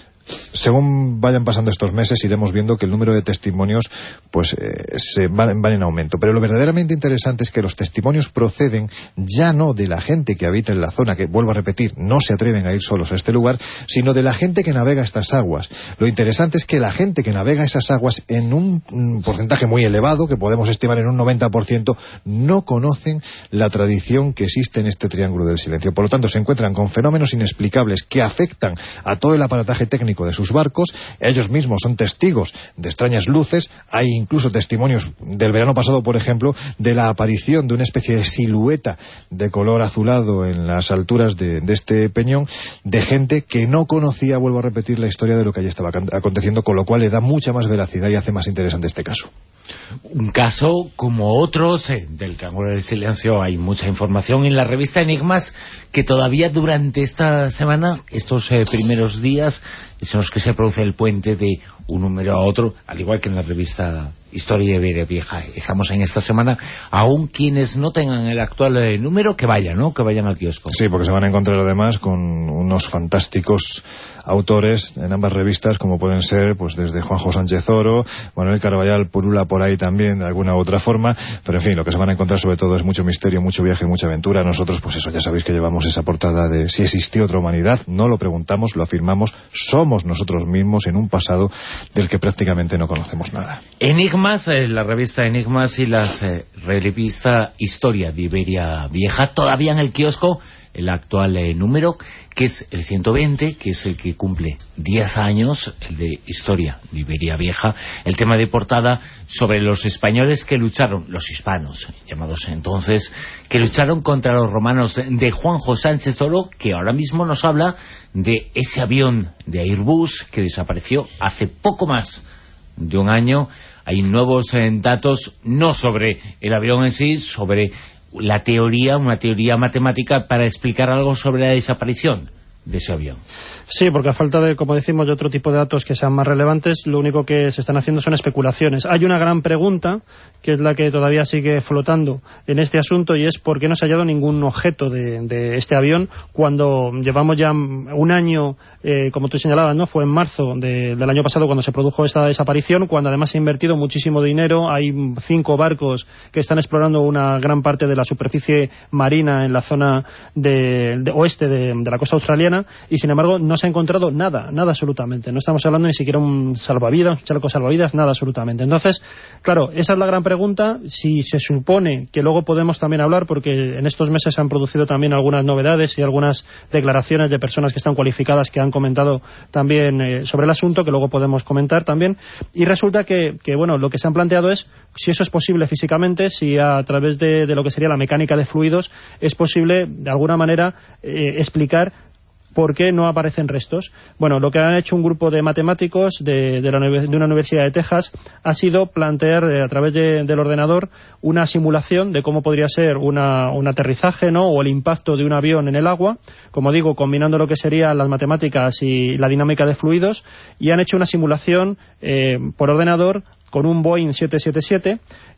Según vayan pasando estos meses, iremos viendo que el número de testimonios pues eh, se van, van en aumento. Pero lo verdaderamente interesante es que los testimonios proceden ya no de la gente que habita en la zona, que, vuelvo a repetir, no se atreven a ir solos a este lugar, sino de la gente que navega estas aguas. Lo interesante es que la gente que navega esas aguas, en un, un porcentaje muy elevado, que podemos estimar en un noventa por ciento, no conocen la tradición que existe en este Triángulo del Silencio. Por lo tanto, se encuentran con fenómenos inexplicables que afectan a todo el aparataje técnico de sus barcos. Ellos mismos son testigos de extrañas luces. Hay incluso testimonios del verano pasado, por ejemplo, de la aparición de una especie de silueta de color azulado en las alturas de, de este peñón, de gente que no conocía, vuelvo a repetir, la historia de lo que allí estaba aconteciendo, con lo cual le da mucha más veracidad y hace más interesante este caso. Un caso como otros eh, del Triángulo del Silencio. Hay mucha información en la revista Enigmas, que todavía durante esta semana, estos eh, primeros días, son los que se produce el puente de un número a otro, al igual que en la revista Historia de Iberia Vieja. Estamos en esta semana. Aún quienes no tengan el actual eh, número, que vayan, ¿no? Que vayan al kiosco. Sí, porque se van a encontrar además con unos fantásticos autores en ambas revistas, como pueden ser pues desde Juanjo Sánchez Oro, Manuel Carballal pulula por ahí también de alguna u otra forma, pero en fin, lo que se van a encontrar sobre todo es mucho misterio, mucho viaje, mucha aventura. Nosotros, pues eso, ya sabéis que llevamos esa portada de si existió otra humanidad. No lo preguntamos, lo afirmamos, somos nosotros mismos en un pasado del que prácticamente no conocemos nada. Enigmas, eh, la revista Enigmas y la eh, revista Historia de Iberia Vieja, todavía en el kiosco, el actual eh, número, que es el ciento veinte, que es el que cumple diez años, el de Historia de Iberia Vieja, el tema de portada sobre los españoles que lucharon, los hispanos, llamados entonces, que lucharon contra los romanos, de Juanjo Sánchez Oro, que ahora mismo nos habla de ese avión de Airbus que desapareció hace poco más de un año. Hay nuevos eh, datos, no sobre el avión en sí, sobre la teoría, una teoría matemática para explicar algo sobre la desaparición de ese avión. Sí, porque a falta de, como decimos, de otro tipo de datos que sean más relevantes, lo único que se están haciendo son especulaciones. Hay una gran pregunta, que es la que todavía sigue flotando en este asunto, y es por qué no se ha hallado ningún objeto de, de este avión cuando llevamos ya un año, eh, como tú señalabas, ¿no? Fue en marzo de, del año pasado cuando se produjo esta desaparición, cuando además se ha invertido muchísimo dinero. Hay cinco barcos que están explorando una gran parte de la superficie marina en la zona de, de oeste de, de la costa australiana, y sin embargo no se ha encontrado nada, nada absolutamente. No estamos hablando ni siquiera un salvavidas, un chaleco salvavidas, nada absolutamente. Entonces, claro, esa es la gran pregunta. Si se supone que luego podemos también hablar, porque en estos meses se han producido también algunas novedades y algunas declaraciones de personas que están cualificadas que han comentado también eh, sobre el asunto, que luego podemos comentar también, y resulta que, que, bueno, lo que se han planteado es si eso es posible físicamente, si a través de, de lo que sería la mecánica de fluidos es posible, de alguna manera, eh, explicar ¿por qué no aparecen restos? Bueno, lo que han hecho un grupo de matemáticos de, de, la, de una universidad de Texas ha sido plantear eh, a través de, del ordenador una simulación de cómo podría ser una, un aterrizaje, ¿no?, o el impacto de un avión en el agua, como digo, combinando lo que serían las matemáticas y la dinámica de fluidos, y han hecho una simulación eh, por ordenador con un Boeing siete siete siete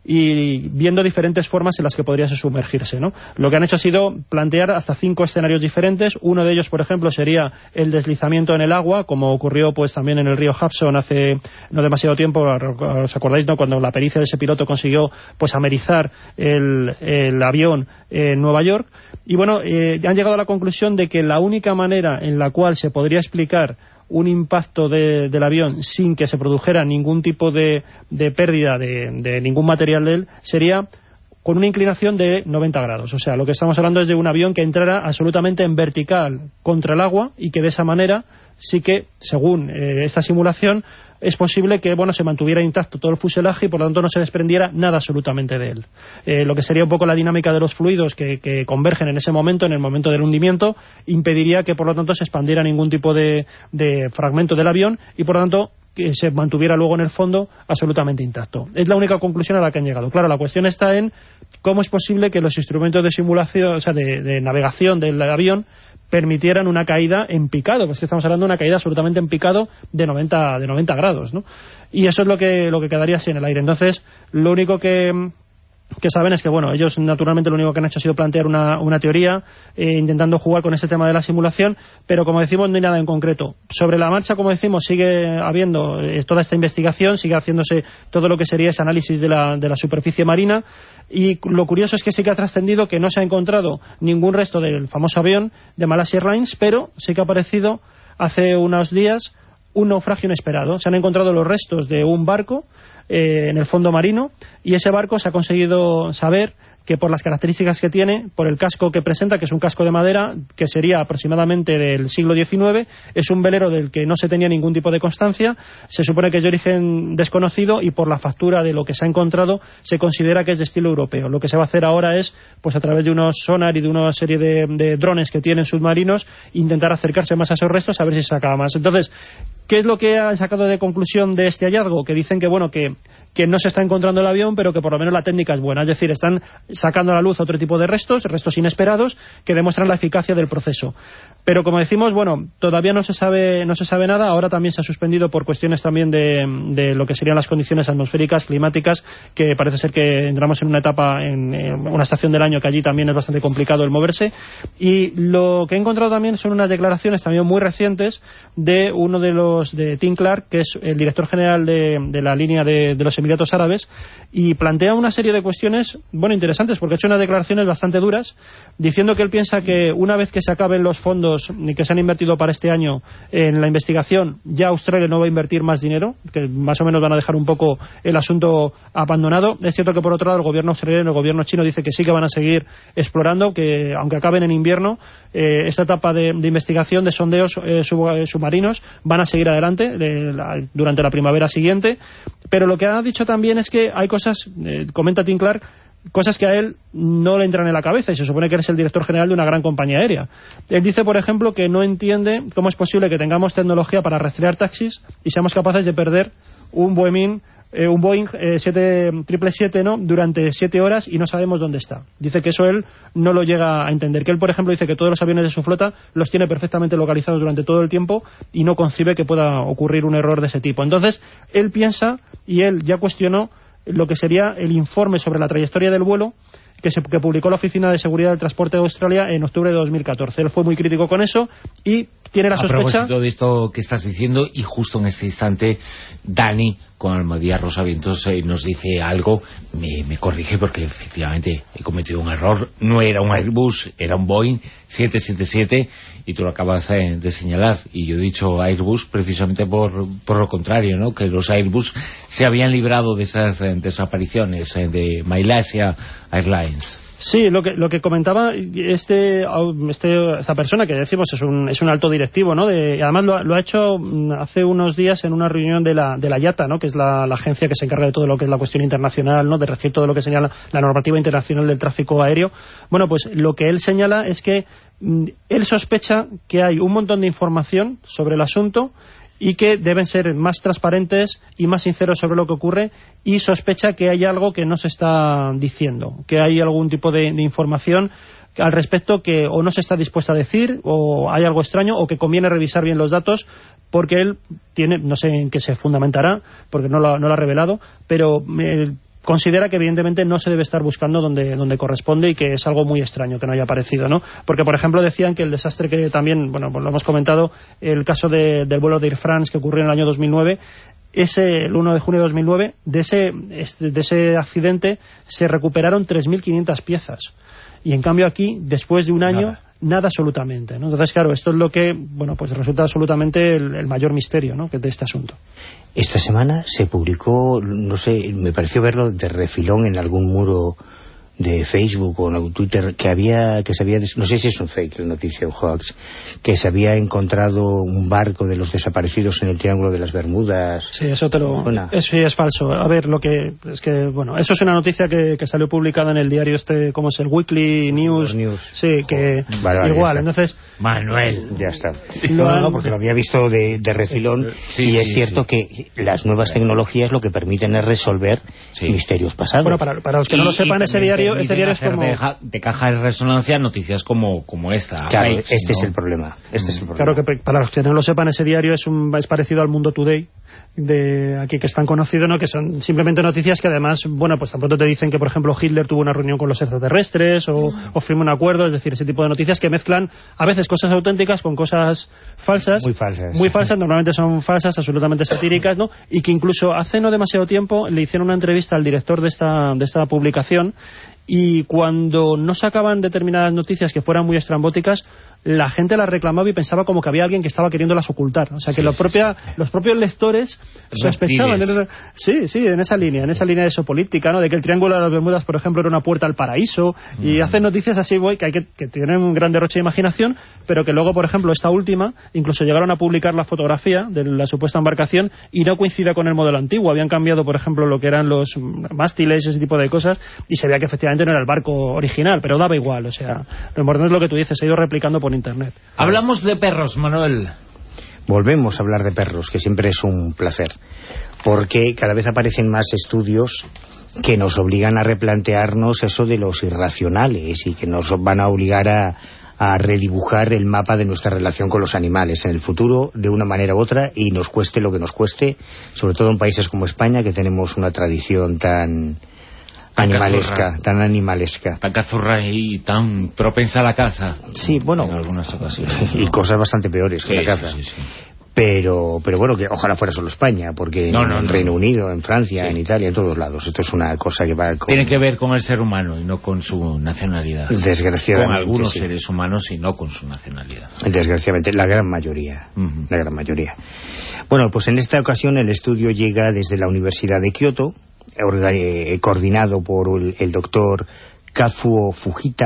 y viendo diferentes formas en las que podría sumergirse, ¿no? Lo que han hecho ha sido plantear hasta cinco escenarios diferentes. Uno de ellos, por ejemplo, sería el deslizamiento en el agua, como ocurrió pues también en el río Hudson hace no demasiado tiempo. ¿Os acordáis, no?, cuando la pericia de ese piloto consiguió pues amerizar el, el avión en Nueva York? Y bueno, eh, han llegado a la conclusión de que la única manera en la cual se podría explicar un impacto de, del avión sin que se produjera ningún tipo de, de pérdida de, de ningún material de él sería con una inclinación de noventa grados. O sea, lo que estamos hablando es de un avión que entrara absolutamente en vertical contra el agua, y que de esa manera sí que, según eh, esta simulación, es posible que, bueno, se mantuviera intacto todo el fuselaje y por lo tanto no se desprendiera nada absolutamente de él. Eh, lo que sería un poco la dinámica de los fluidos que, que convergen en ese momento, en el momento del hundimiento, impediría que por lo tanto se expandiera ningún tipo de, de fragmento del avión y por lo tanto que se mantuviera luego en el fondo absolutamente intacto. Es la única conclusión a la que han llegado. Claro, la cuestión está en cómo es posible que los instrumentos de simulación, o sea, de, de navegación del avión permitieran una caída en picado, pues que estamos hablando de una caída absolutamente en picado de noventa, de noventa grados, ¿no? Y eso es lo que, lo que quedaría así en el aire. Entonces, lo único que... que saben es que, bueno, ellos naturalmente lo único que han hecho ha sido plantear una, una teoría eh, intentando jugar con ese tema de la simulación, pero como decimos no hay nada en concreto. Sobre la marcha, como decimos, sigue habiendo eh, toda esta investigación, sigue haciéndose todo lo que sería ese análisis de la, de la superficie marina, y lo curioso es que sí que ha trascendido que no se ha encontrado ningún resto del famoso avión de Malaysia Airlines, pero sí que ha aparecido hace unos días un naufragio inesperado. Se han encontrado los restos de un barco Eh, en el fondo marino, y ese barco se ha conseguido saber que por las características que tiene, por el casco que presenta, que es un casco de madera, que sería aproximadamente del siglo diecinueve, es un velero del que no se tenía ningún tipo de constancia, se supone que es de origen desconocido, y por la factura de lo que se ha encontrado se considera que es de estilo europeo. Lo que se va a hacer ahora es, pues a través de unos sonar y de una serie de, de drones que tienen submarinos, intentar acercarse más a esos restos a ver si se saca más. Entonces, ¿qué es lo que han sacado de conclusión de este hallazgo? Que dicen que, bueno, que que no se está encontrando el avión, pero que por lo menos la técnica es buena. Es decir, están sacando a la luz otro tipo de restos, restos inesperados, que demuestran la eficacia del proceso. Pero como decimos, bueno, todavía no se sabe no se sabe nada. Ahora también se ha suspendido por cuestiones también de, de lo que serían las condiciones atmosféricas, climáticas, que parece ser que entramos en una etapa, en, en una estación del año que allí también es bastante complicado el moverse. Y lo que he encontrado también son unas declaraciones también muy recientes de uno de los, de Tim Clark, que es el director general de, de la línea de, de los Emiratos Árabes, y plantea una serie de cuestiones, bueno, interesantes, porque ha hecho unas declaraciones bastante duras, diciendo que él piensa que una vez que se acaben los fondos que se han invertido para este año en la investigación, ya Australia no va a invertir más dinero, que más o menos van a dejar un poco el asunto abandonado. Es cierto que por otro lado el gobierno australiano, el gobierno chino dice que sí que van a seguir explorando, que aunque acaben en invierno, eh, esta etapa de, de investigación, de sondeos eh, sub, eh, submarinos, van a seguir adelante de la, durante la primavera siguiente. Pero lo que ha dicho también es que hay cosas, eh, comenta Tim Clark, cosas que a él no le entran en la cabeza, y se supone que él es el director general de una gran compañía aérea. Él dice, por ejemplo, que no entiende cómo es posible que tengamos tecnología para rastrear taxis y seamos capaces de perder un Boeing eh, un Boeing eh, siete siete siete, ¿no?, durante siete horas y no sabemos dónde está. Dice que eso él no lo llega a entender, que él, por ejemplo, dice que todos los aviones de su flota los tiene perfectamente localizados durante todo el tiempo y no concibe que pueda ocurrir un error de ese tipo. Entonces, él piensa, y él ya cuestionó lo que sería el informe sobre la trayectoria del vuelo que, se, que publicó la Oficina de Seguridad del Transporte de Australia en octubre de dos mil catorce. Él fue muy crítico con eso y tiene la sospecha... A propósito de esto que estás diciendo, y justo en este instante, Dani, con Almadía Rosavientos, eh, nos dice algo, me, me corrige porque efectivamente he cometido un error, no era un Airbus, era un Boeing siete siete siete, y tú lo acabas eh, de señalar, y yo he dicho Airbus precisamente por, por lo contrario, ¿no?, que los Airbus se habían librado de esas eh, desapariciones eh, de Malaysia Airlines. Sí, lo que lo que comentaba este, este esta persona, que decimos es un es un alto directivo, ¿no? De, además lo, lo ha hecho hace unos días en una reunión de la de la I A T A, ¿no?, que es la, la agencia que se encarga de todo lo que es la cuestión internacional, ¿no?, de regir todo lo que señala la normativa internacional del tráfico aéreo. Bueno, pues lo que él señala es que mm, él sospecha que hay un montón de información sobre el asunto y que deben ser más transparentes y más sinceros sobre lo que ocurre, y sospecha que hay algo que no se está diciendo, que hay algún tipo de, de información al respecto que o no se está dispuesta a decir, o hay algo extraño, o que conviene revisar bien los datos, porque él tiene, no sé en qué se fundamentará, porque no lo, no lo ha revelado, pero... Eh, considera que evidentemente no se debe estar buscando donde, donde corresponde, y que es algo muy extraño que no haya aparecido, ¿no? Porque, por ejemplo, decían que el desastre que también, bueno, pues lo hemos comentado, el caso de, del vuelo de Air France que ocurrió en el año dos mil nueve, ese, el uno de junio de dos mil nueve, de ese, de ese accidente se recuperaron tres mil quinientas piezas. Y en cambio aquí, después de un año, nada, nada absolutamente, ¿no? Entonces, claro, esto es lo que, bueno, pues resulta absolutamente el, el mayor misterio, ¿no?, que de este asunto. Esta semana se publicó, no sé, me pareció verlo de refilón en algún muro de Facebook o en Twitter, que había, que se había, no sé si es un fake la noticia, un hoax, que se había encontrado un barco de los desaparecidos en el Triángulo de las Bermudas. Sí, eso te lo... Es, sí, es falso. A ver, lo que... es que, bueno, eso es una noticia que, que salió publicada en el diario este, ¿cómo es? El Weekly News. News. Sí, que... Vale, vale, igual, entonces... Manuel. Ya está. No, han... no, porque lo había visto de, de refilón, sí, y sí, es sí, cierto sí. que las nuevas tecnologías lo que permiten es resolver sí. misterios pasados. Bueno, para, para los que y, no lo sepan, ese diario, ese diario es como... De, de caja de resonancia noticias como, como esta. Claro, fakes, este ¿no? es el problema. Este mm. es el problema. Claro que para los que no lo sepan, ese diario es, un, es parecido al Mundo Today, de aquí, que es tan conocido, ¿no?, que son simplemente noticias que además, bueno, pues tampoco te dicen que, por ejemplo, Hitler tuvo una reunión con los extraterrestres o, mm. o firmó un acuerdo, es decir, ese tipo de noticias que mezclan a veces cosas auténticas con cosas falsas. Muy falsas. Muy falsas, normalmente son falsas, absolutamente satíricas, ¿no? Y que incluso hace no demasiado tiempo le hicieron una entrevista al director de esta, de esta publicación, y cuando no sacaban determinadas noticias que fueran muy estrambóticas, la gente las reclamaba y pensaba como que había alguien que estaba queriéndolas ocultar. O sea, que sí, lo propia, sí, sí. los propios lectores sospechaban. En, sí, sí, en esa línea, en esa línea de eso política, ¿no?, de que el Triángulo de las Bermudas, por ejemplo, era una puerta al paraíso, mm. y hacen noticias así, güey, que, hay que, que tienen un gran derroche de imaginación, pero que luego, por ejemplo, esta última, incluso llegaron a publicar la fotografía de la supuesta embarcación y no coincide con el modelo antiguo. Habían cambiado, por ejemplo, lo que eran los mástiles, ese tipo de cosas, y se veía que efectivamente no era el barco original, pero daba igual. O sea, lo importante es lo que tú dices, se ha ido replicando por internet. Hablamos de perros, Manuel. Volvemos a hablar de perros, que siempre es un placer, porque cada vez aparecen más estudios que nos obligan a replantearnos eso de los irracionales y que nos van a obligar a, a redibujar el mapa de nuestra relación con los animales en el futuro de una manera u otra, y nos cueste lo que nos cueste, sobre todo en países como España, que tenemos una tradición tan... Tan animalesca, cazurra. tan animalesca. Tan cazurra y tan propensa a la caza. Sí, bueno. En algunas ocasiones. Y cosas bastante peores sí, que la caza. Sí, sí, sí. Pero, pero bueno, que ojalá fuera solo España, porque no, no, en no, Reino no. Unido, en Francia, sí. en Italia, en todos lados. Esto es una cosa que va con... Tiene que ver con el ser humano y no con su nacionalidad. Desgraciadamente. Con algunos sí. seres humanos y no con su nacionalidad. Desgraciadamente, la gran mayoría. Uh-huh. La gran mayoría. Bueno, pues en esta ocasión el estudio llega desde la Universidad de Kioto, eh, coordinado por el, el doctor Kazuo Fujita.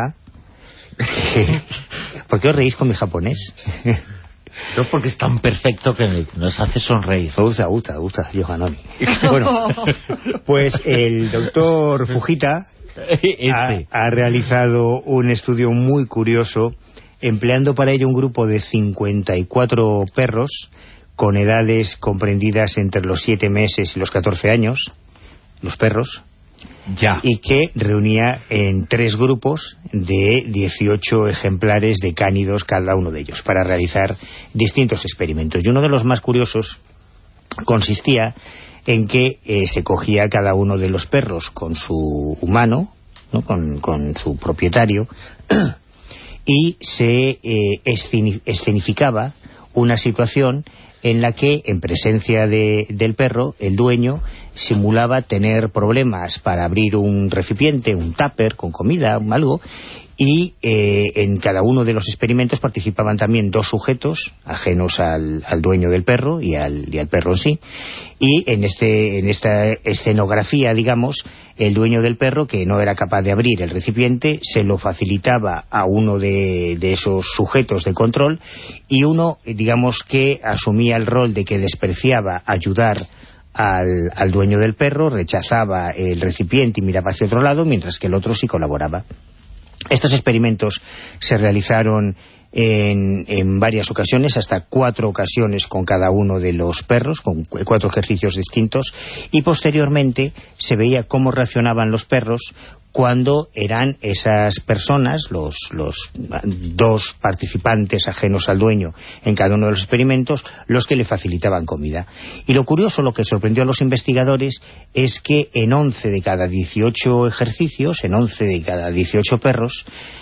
¿Por qué os reís con mi japonés? No, porque es tan perfecto que nos hace sonreír. Gusta, gusta, gusta, Yohanori. Bueno, pues el doctor Fujita ha, ha realizado un estudio muy curioso, empleando para ello un grupo de cincuenta y cuatro perros con edades comprendidas entre los siete meses y los catorce años, los perros, ya. y que reunía en tres grupos de dieciocho ejemplares de cánidos cada uno de ellos, para realizar distintos experimentos. Y uno de los más curiosos consistía en que eh, se cogía cada uno de los perros con su humano, ¿no? con, con su propietario, y se eh, escenificaba una situación en la que, en presencia de, del perro, el dueño simulaba tener problemas para abrir un recipiente, un tupper con comida, algo, y eh, en cada uno de los experimentos participaban también dos sujetos ajenos al, al dueño del perro y al, y al perro en sí, y en este en esta escenografía, digamos, el dueño del perro, que no era capaz de abrir el recipiente, se lo facilitaba a uno de, de esos sujetos de control, y uno, digamos, que asumía el rol de que despreciaba ayudar al, al dueño del perro, rechazaba el recipiente y miraba hacia otro lado, mientras que el otro sí colaboraba. Estos experimentos se realizaron en, en varias ocasiones, hasta cuatro ocasiones con cada uno de los perros, con cuatro ejercicios distintos, y posteriormente se veía cómo reaccionaban los perros cuando eran esas personas, los, los dos participantes ajenos al dueño en cada uno de los experimentos, los que le facilitaban comida. Y lo curioso, lo que sorprendió a los investigadores, es que en once de cada dieciocho ejercicios, en once de cada dieciocho perros,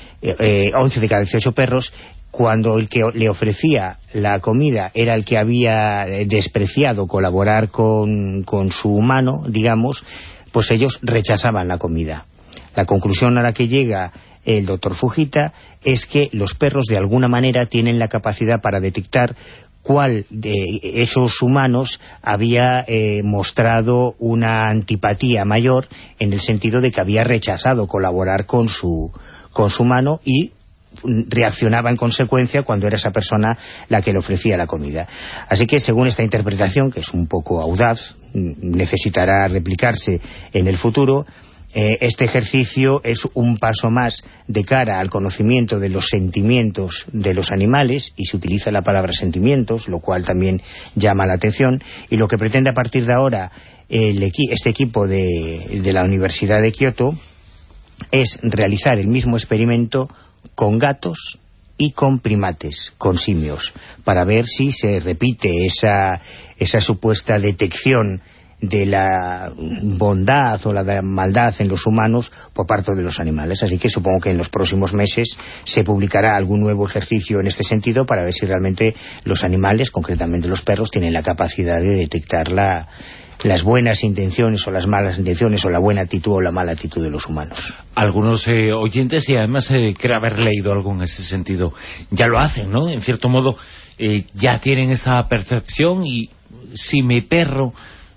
eh, once de cada dieciocho perros, cuando el que le ofrecía la comida era el que había despreciado colaborar con, con su humano, digamos, pues ellos rechazaban la comida. La conclusión a la que llega el doctor Fujita es que los perros de alguna manera tienen la capacidad para detectar cuál de esos humanos había eh, mostrado una antipatía mayor, en el sentido de que había rechazado colaborar con su, con su humano, y reaccionaba en consecuencia cuando era esa persona la que le ofrecía la comida. Así que, según esta interpretación, que es un poco audaz, necesitará replicarse en el futuro, eh, este ejercicio es un paso más de cara al conocimiento de los sentimientos de los animales, y se utiliza la palabra sentimientos, lo cual también llama la atención, y lo que pretende a partir de ahora el equi este equipo de, de la Universidad de Kioto es realizar el mismo experimento con gatos y con primates, con simios, para ver si se repite esa, esa supuesta detección de la bondad o la maldad en los humanos por parte de los animales. Así que supongo que en los próximos meses se publicará algún nuevo ejercicio en este sentido, para ver si realmente los animales, concretamente los perros, tienen la capacidad de detectar la las buenas intenciones o las malas intenciones, o la buena actitud o la mala actitud de los humanos. Algunos eh, oyentes, y además eh, creo haber leído algo en ese sentido, ya lo hacen, ¿no? En cierto modo, eh, ya tienen esa percepción, y si mi perro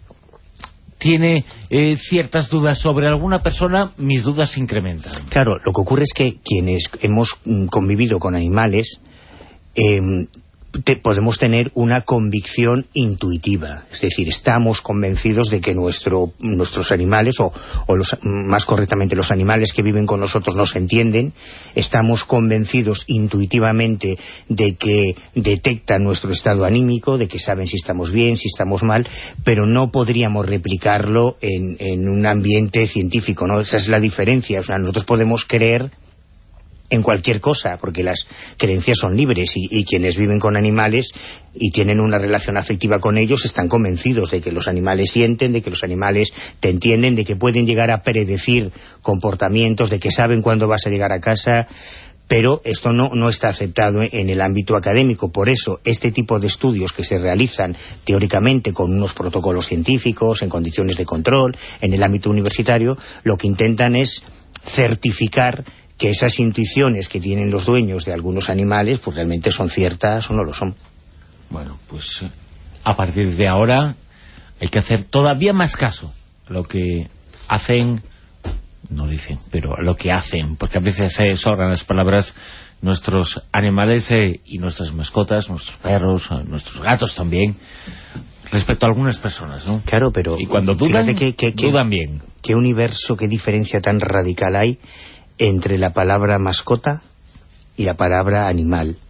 tiene eh, ciertas dudas sobre alguna persona, mis dudas se incrementan. Claro, lo que ocurre es que quienes hemos mm, convivido con animales, eh, Te, podemos tener una convicción intuitiva, es decir, estamos convencidos de que nuestro, nuestros animales, o, o los, más correctamente los animales que viven con nosotros, nos entienden, estamos convencidos intuitivamente de que detectan nuestro estado anímico, de que saben si estamos bien, si estamos mal, pero no podríamos replicarlo en, en un ambiente científico, ¿no? Esa es la diferencia. O sea, nosotros podemos creer en cualquier cosa, porque las creencias son libres, y, y quienes viven con animales y tienen una relación afectiva con ellos están convencidos de que los animales sienten, de que los animales te entienden, de que pueden llegar a predecir comportamientos, de que saben cuándo vas a llegar a casa. Pero esto no, no está aceptado en el ámbito académico. Por eso, este tipo de estudios que se realizan teóricamente con unos protocolos científicos, en condiciones de control, en el ámbito universitario, lo que intentan es certificar que esas intuiciones que tienen los dueños de algunos animales, pues realmente son ciertas o no lo son. Bueno, pues a partir de ahora hay que hacer todavía más caso a lo que hacen, no dicen, pero a lo que hacen, porque a veces se sobran las palabras, nuestros animales eh, y nuestras mascotas, nuestros perros, nuestros gatos también, respecto a algunas personas, ¿no? Claro, pero y cuando dudan, que, que, que, dudan bien. ¿Qué universo, qué diferencia tan radical hay entre la palabra mascota y la palabra animal?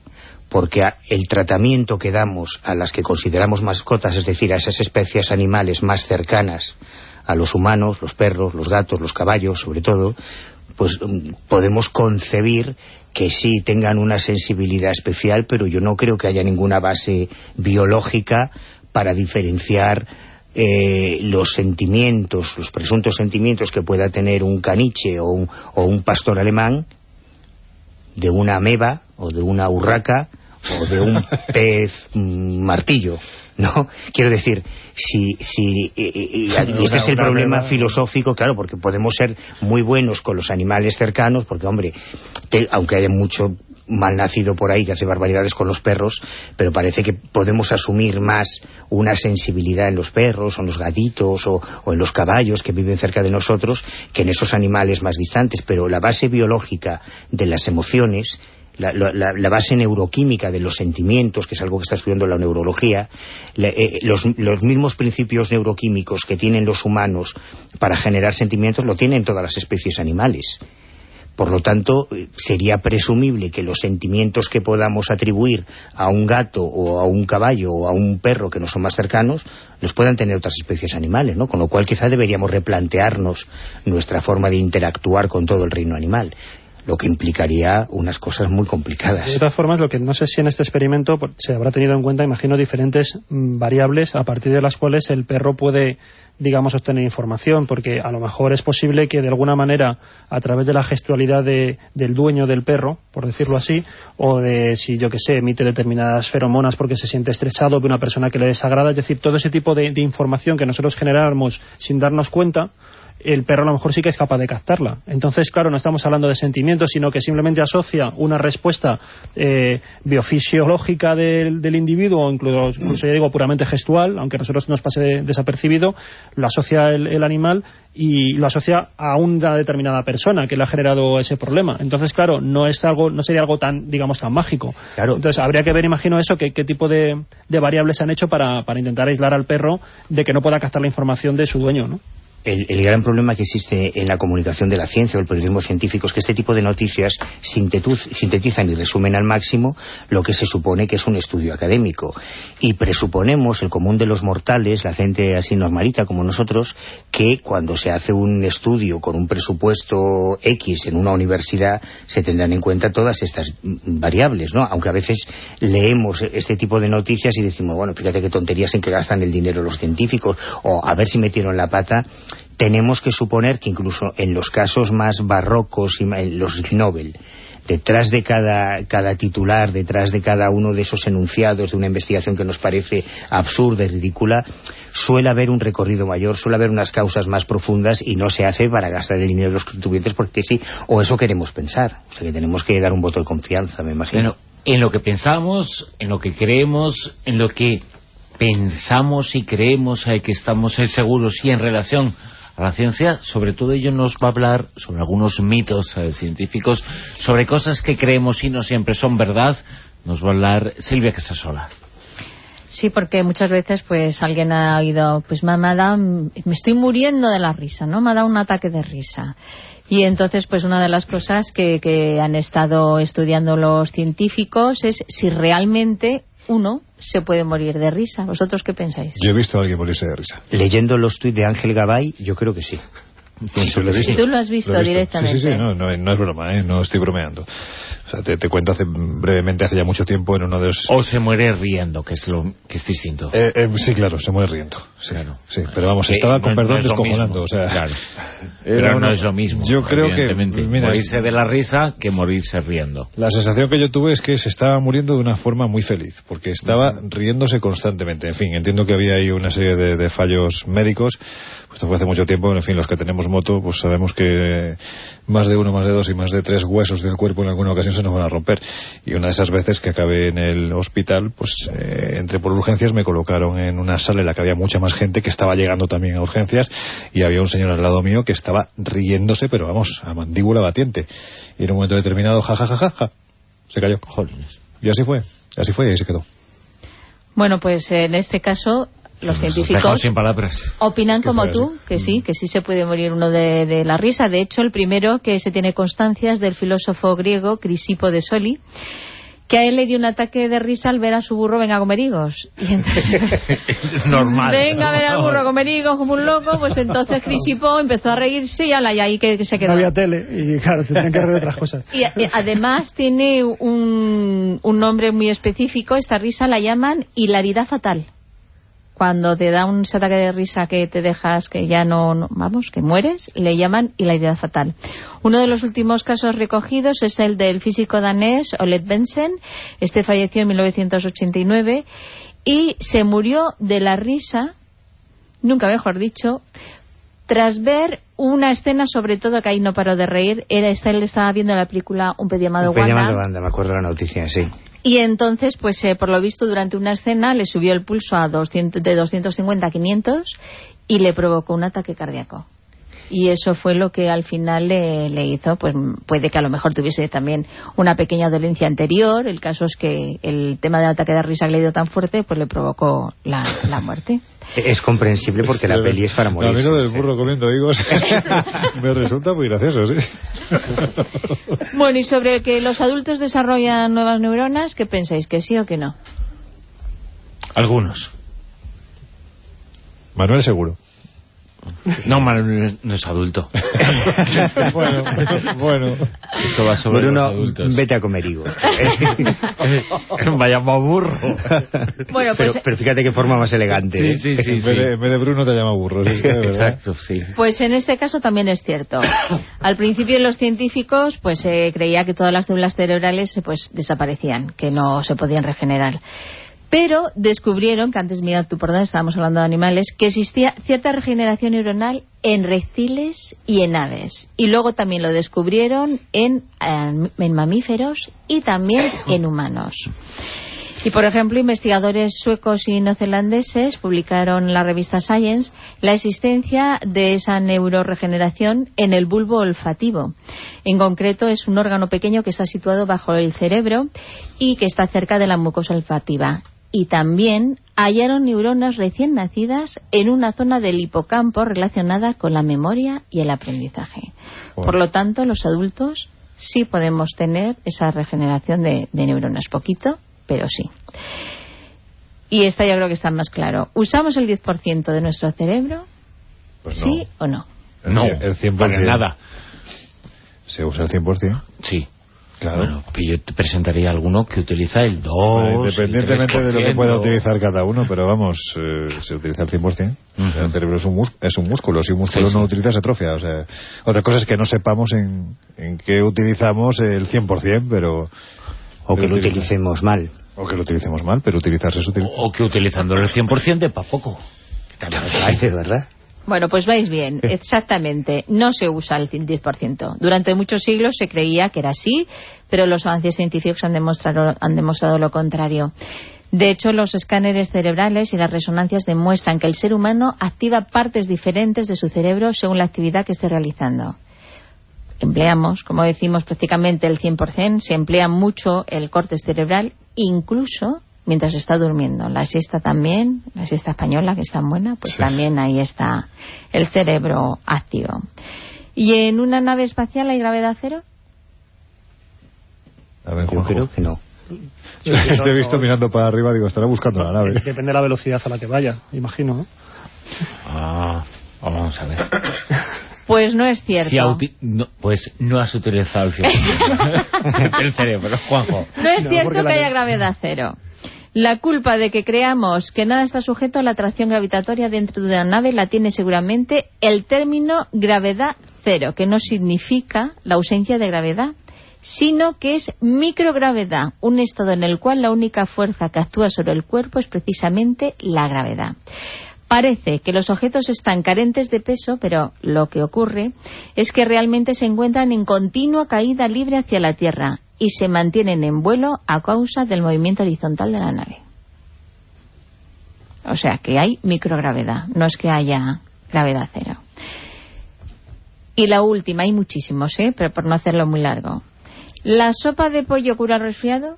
porque el tratamiento que damos a las que consideramos mascotas, es decir, a esas especies animales más cercanas a los humanos, los perros, los gatos, los caballos, sobre todo, pues podemos concebir que sí tengan una sensibilidad especial, pero yo no creo que haya ninguna base biológica para diferenciar eh, los sentimientos, los presuntos sentimientos que pueda tener un caniche o un, o un pastor alemán de una ameba o de una urraca o de un pez mm, martillo, ¿no? Quiero decir, si, si y, y, y este es el problema filosófico, claro, porque podemos ser muy buenos con los animales cercanos, porque, hombre, te, aunque haya mucho malnacido por ahí que hace barbaridades con los perros, pero parece que podemos asumir más una sensibilidad en los perros o en los gatitos o, o en los caballos que viven cerca de nosotros que en esos animales más distantes, pero la base biológica de las emociones, La, la, la base neuroquímica de los sentimientos, que es algo que está estudiando la neurología, la, eh, los, los mismos principios neuroquímicos que tienen los humanos para generar sentimientos lo tienen todas las especies animales. Por lo tanto, sería presumible que los sentimientos que podamos atribuir a un gato o a un caballo o a un perro que nos son más cercanos, los puedan tener otras especies animales, ¿no? Con lo cual quizá deberíamos replantearnos nuestra forma de interactuar con todo el reino animal, lo que implicaría unas cosas muy complicadas. De todas formas, lo que no sé si en este experimento se habrá tenido en cuenta, imagino, diferentes mmm, variables a partir de las cuales el perro puede, digamos, obtener información, porque a lo mejor es posible que de alguna manera, a través de la gestualidad de, del dueño del perro, por decirlo así, o de, si yo que sé, emite determinadas feromonas porque se siente estrechado, de una persona que le desagrada, es decir, todo ese tipo de, de información que nosotros generáramos sin darnos cuenta, el perro a lo mejor sí que es capaz de captarla. Entonces, claro, no estamos hablando de sentimientos, sino que simplemente asocia una respuesta eh, biofisiológica del, del individuo, incluso, incluso ya digo puramente gestual, aunque a nosotros nos pase de, desapercibido, lo asocia el, el animal y lo asocia a una determinada persona que le ha generado ese problema. Entonces, claro, no es algo, no sería algo tan, digamos, tan mágico. Claro. Entonces, habría que ver, imagino eso, que, qué tipo de, de variables se han hecho para, para intentar aislar al perro de que no pueda captar la información de su dueño, ¿no? El, el gran problema que existe en la comunicación de la ciencia o el periodismo científico es que este tipo de noticias sintetizan y resumen al máximo lo que se supone que es un estudio académico. Y presuponemos, el común de los mortales, la gente así normalita como nosotros, que cuando se hace un estudio con un presupuesto X en una universidad se tendrán en cuenta todas estas variables, ¿no? Aunque a veces leemos este tipo de noticias y decimos, bueno, fíjate qué tonterías en que gastan el dinero los científicos, o a ver si metieron la pata. Tenemos que suponer que incluso en los casos más barrocos y en los Nobel, detrás de cada, cada titular, detrás de cada uno de esos enunciados de una investigación que nos parece absurda y ridícula, suele haber un recorrido mayor, suele haber unas causas más profundas y no se hace para gastar el dinero de los contribuyentes porque sí, o eso queremos pensar. O sea que tenemos que dar un voto de confianza, me imagino. Bueno, en lo que pensamos, en lo que creemos, en lo que pensamos y creemos eh, que estamos eh, seguros y en relación a la ciencia, sobre todo ello nos va a hablar sobre algunos mitos eh, científicos, sobre cosas que creemos y no siempre son verdad. Nos va a hablar Silvia Casasola. Sí, porque muchas veces pues alguien ha oído, pues me ha dado, me estoy muriendo de la risa, ¿no? Me ha dado un ataque de risa. Y entonces, pues una de las cosas que, que han estado estudiando los científicos es si realmente uno se puede morir de risa. ¿Vosotros qué pensáis? Yo he visto a alguien morirse de risa. Leyendo los tuits de Ángel Gabay, yo creo que sí. Pienso, lo he visto. ¿Tú lo has visto, lo he visto. directamente? Sí, sí, sí, no, no, no es broma, ¿eh? No estoy bromeando. O sea, te, te cuento hace, brevemente, hace ya mucho tiempo en uno de los... O se muere riendo, que es lo que es distinto. Eh, eh, sí, claro, se muere riendo. Sí, claro. Sí, pero vamos, estaba con no, perdón no descojonando. O sea, claro. Pero una... no es lo mismo. Yo creo que... Mira, morirse de la risa que morirse riendo. La sensación que yo tuve es que se estaba muriendo de una forma muy feliz, porque estaba uh-huh. riéndose constantemente. En fin, entiendo que había ahí una serie de, de fallos médicos. Esto fue hace mucho tiempo, en fin, los que tenemos moto, pues sabemos que más de uno, más de dos y más de tres huesos del cuerpo en alguna ocasión se nos van a romper. Y una de esas veces que acabé en el hospital, pues eh, entré por urgencias, me colocaron en una sala en la que había mucha más gente que estaba llegando también a urgencias, y había un señor al lado mío que estaba riéndose, pero vamos, a mandíbula batiente. Y en un momento determinado, ja, ja, ja, ja, ja, se cayó. Jolines. Y así fue, así fue y ahí se quedó. Bueno, pues en este caso... Los científicos sin palabras. opinan como tú, que sí, que sí se puede morir uno de, de la risa. De hecho, el primero que se tiene constancia es del filósofo griego Crisipo de Soli, que a él le dio un ataque de risa al ver a su burro venga a comer higos. Y entonces, es normal. Venga a ver al burro a comer higos como un loco, pues entonces Crisipó empezó a reírse y, ala, y ahí que, que se quedó. No había tele y claro, se tenían que reír de otras cosas. Y, y además tiene un, un nombre muy específico, esta risa la llaman hilaridad fatal. Cuando te da un ataque de risa que te dejas, que ya no, no, vamos, que mueres, le llaman hilaridad fatal. Uno de los últimos casos recogidos es el del físico danés Ole Bensen. Este falleció en mil novecientos ochenta y nueve y se murió de la risa, nunca mejor dicho, tras ver una escena, sobre todo que ahí no paró de reír, era esta, él estaba viendo la película Un pez llamado Wanda. Un pez llamado Wanda, me acuerdo de la noticia, sí. Y entonces, pues eh, por lo visto, durante una escena le subió el pulso a doscientos, de doscientos cincuenta a quinientos y le provocó un ataque cardíaco. Y eso fue lo que al final le, le hizo, pues puede que a lo mejor tuviese también una pequeña dolencia anterior. El caso es que el tema del ataque de risa que le dio tan fuerte, pues le provocó la, la muerte. Es comprensible porque la peli es para morir. A mí lo del burro comiendo higos me resulta muy gracioso, sí. Bueno, y sobre que los adultos desarrollan nuevas neuronas, ¿qué pensáis? ¿Que sí o que no? Algunos. Manuel seguro. No, Manuel no es adulto. bueno, bueno. Eso va sobre Bruno, los adultos. Vete a comer higos. Vaya burro. Bueno, pues, pero, pero fíjate qué forma más elegante. Sí, ¿eh? sí, sí. En, sí. vez de, en vez de Bruno te llama burro. ¿Sí? Exacto, sí. Pues en este caso también es cierto. Al principio los científicos pues eh, creía que todas las células cerebrales pues desaparecían, que no se podían regenerar. Pero descubrieron, que antes, mira tú por dónde estábamos hablando de animales, que existía cierta regeneración neuronal en reptiles y en aves. Y luego también lo descubrieron en, en, en mamíferos y también en humanos. Y, por ejemplo, investigadores suecos y neozelandeses publicaron en la revista Science la existencia de esa neuroregeneración en el bulbo olfativo. En concreto, es un órgano pequeño que está situado bajo el cerebro y que está cerca de la mucosa olfativa. Y también hallaron neuronas recién nacidas en una zona del hipocampo relacionada con la memoria y el aprendizaje. Bueno. Por lo tanto, los adultos sí podemos tener esa regeneración de, de neuronas. Poquito, pero sí. Y esta yo creo que está más claro. ¿Usamos el diez por ciento de nuestro cerebro? Pues no. ¿Sí o no? No, el cien por ciento. Para nada. ¿Se usa el cien por ciento? Sí. Claro. Bueno, yo te presentaría alguno que utiliza el dos, bueno, independientemente el de lo que pueda utilizar cada uno, pero vamos, eh, se utiliza el cien por ciento. Uh-huh. O sea, el cerebro es un, mus- es un músculo, si un músculo sí, no sí. utiliza se atrofia. O sea, otra cosa es que no sepamos en, en qué utilizamos el cien por ciento, pero... O que lo utilicemos mal. O que lo utilicemos mal, pero utilizarse es utilizar. O que utilizándolo el cien por ciento de pa' poco. Es verdad. Bueno, pues vais bien, exactamente. No se usa el diez por ciento. Durante muchos siglos se creía que era así, pero los avances científicos han demostrado, han demostrado lo contrario. De hecho, los escáneres cerebrales y las resonancias demuestran que el ser humano activa partes diferentes de su cerebro según la actividad que esté realizando. Empleamos, como decimos, prácticamente el cien por ciento, se emplea mucho el córtex cerebral, incluso mientras está durmiendo. La siesta también, la siesta española, que es tan buena, pues sí. También ahí está el cerebro activo. ¿Y en una nave espacial hay gravedad cero? A ver, yo creo que no. Yo te he visto mirando para arriba, digo, estará buscando la nave. Depende de la velocidad a la que vaya, imagino, ¿no? Ah, vamos a ver. Pues no es cierto. Si uti- no, pues no has utilizado el cien por ciento el cerebro, Juanjo. No es no, cierto que haya la... gravedad cero. La culpa de que creamos que nada está sujeto a la atracción gravitatoria dentro de una nave la tiene seguramente el término gravedad cero, que no significa la ausencia de gravedad, sino que es microgravedad, un estado en el cual la única fuerza que actúa sobre el cuerpo es precisamente la gravedad. Parece que los objetos están carentes de peso, pero lo que ocurre es que realmente se encuentran en continua caída libre hacia la Tierra y se mantienen en vuelo a causa del movimiento horizontal de la nave. O sea, que hay microgravedad, no es que haya gravedad cero. Y la última, hay muchísimos, ¿eh? Pero por no hacerlo muy largo. ¿La sopa de pollo cura el resfriado?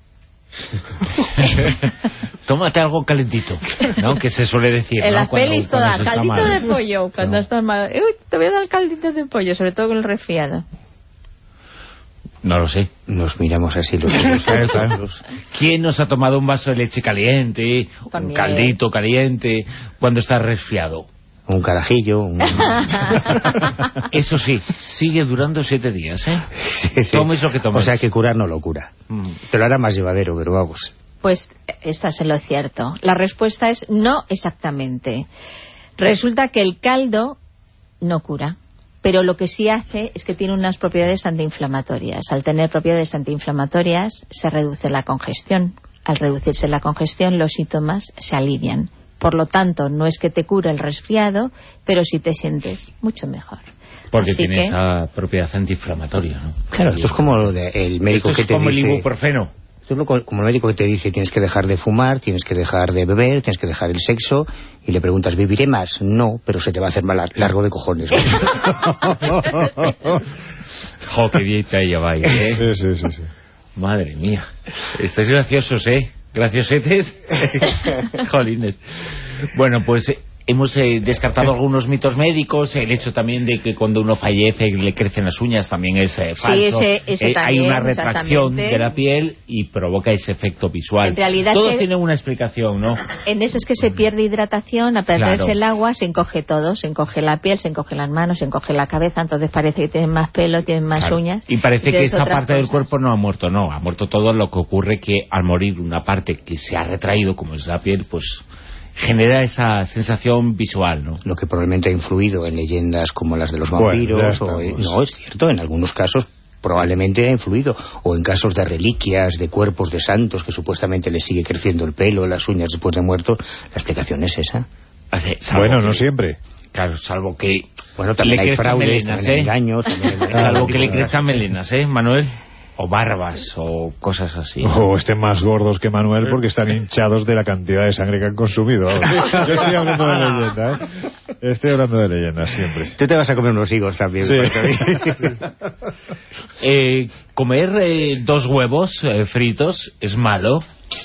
Tómate algo calentito, ¿no? Que se suele decir, en ¿no? las Cuando, pelis cuando todas, caldito de pollo cuando no. estás mal. Uy, te voy a dar caldito de pollo, sobre todo con el resfriado. No lo sé. Nos miramos así los unos a los otros. ¿Quién nos ha tomado un vaso de leche caliente, Con un miel. caldito caliente, cuando está resfriado? Un carajillo. Un... Eso sí, sigue durando siete días, ¿eh? Sí, sí. Tomes lo que tomes. O sea que curar no lo cura. Mm. Te lo hará más llevadero, pero vamos. Pues estás en lo cierto. La respuesta es no exactamente. Resulta que el caldo no cura, pero lo que sí hace es que tiene unas propiedades antiinflamatorias. Al tener propiedades antiinflamatorias se reduce la congestión. Al reducirse la congestión, los síntomas se alivian. Por lo tanto, no es que te cure el resfriado, pero sí te sientes mucho mejor. Porque Así tiene que... esa propiedad antiinflamatoria, ¿no? Claro, esto es como lo de el médico Esto que es te como dice... el ibuprofeno. Esto es lo co- como el médico que te dice, tienes que dejar de fumar, tienes que dejar de beber, tienes que dejar el sexo, y le preguntas, ¿viviré más? No, pero se te va a hacer mal largo de cojones. Jo, qué bien te lleváis, ¿eh? Sí, sí, sí, sí. Madre mía. Estáis graciosos, ¿eh? Graciosetes. Jolines. Bueno, pues eh, hemos eh, descartado algunos mitos médicos. El hecho también de que cuando uno fallece le crecen las uñas también es eh, falso. Sí, ese, ese Eh, también, hay una retracción exactamente. de la piel y provoca ese efecto visual. En realidad Todos es que- tienen una explicación, ¿no? En ese es que se pierde hidratación, a perderse Claro. el agua, se encoge todo, se encoge la piel, se encoge las manos, se encoge la cabeza, entonces parece que tienen más pelo, tienen más Claro. uñas. Y parece que tienes esa otras parte del cosas. cuerpo no ha muerto, no, ha muerto todo. Lo que ocurre que al morir una parte que se ha retraído, como es la piel, pues genera esa sensación visual, ¿no? Lo que probablemente ha influido en leyendas como las de los Bueno, vampiros. ya o, estamos. no, es cierto, en algunos casos probablemente ha influido. O en casos de reliquias, de cuerpos de santos, que supuestamente les sigue creciendo el pelo, las uñas después de muerto. La explicación es esa. Así, salvo Bueno, que- no siempre. Claro, salvo que Bueno, también le hay crezcan fraudes, melenas, también hay ¿eh? engaños. También hay- Salvo que le crezcan melenas, ¿eh, Manuel? O barbas, o cosas así. O estén más gordos que Manuel porque están hinchados de la cantidad de sangre que han consumido. Vamos. Yo estoy hablando de leyenda, ¿eh? Estoy hablando de leyendas siempre. Tú te vas a comer unos higos también. Sí. Eh, comer eh, dos huevos eh, fritos es malo.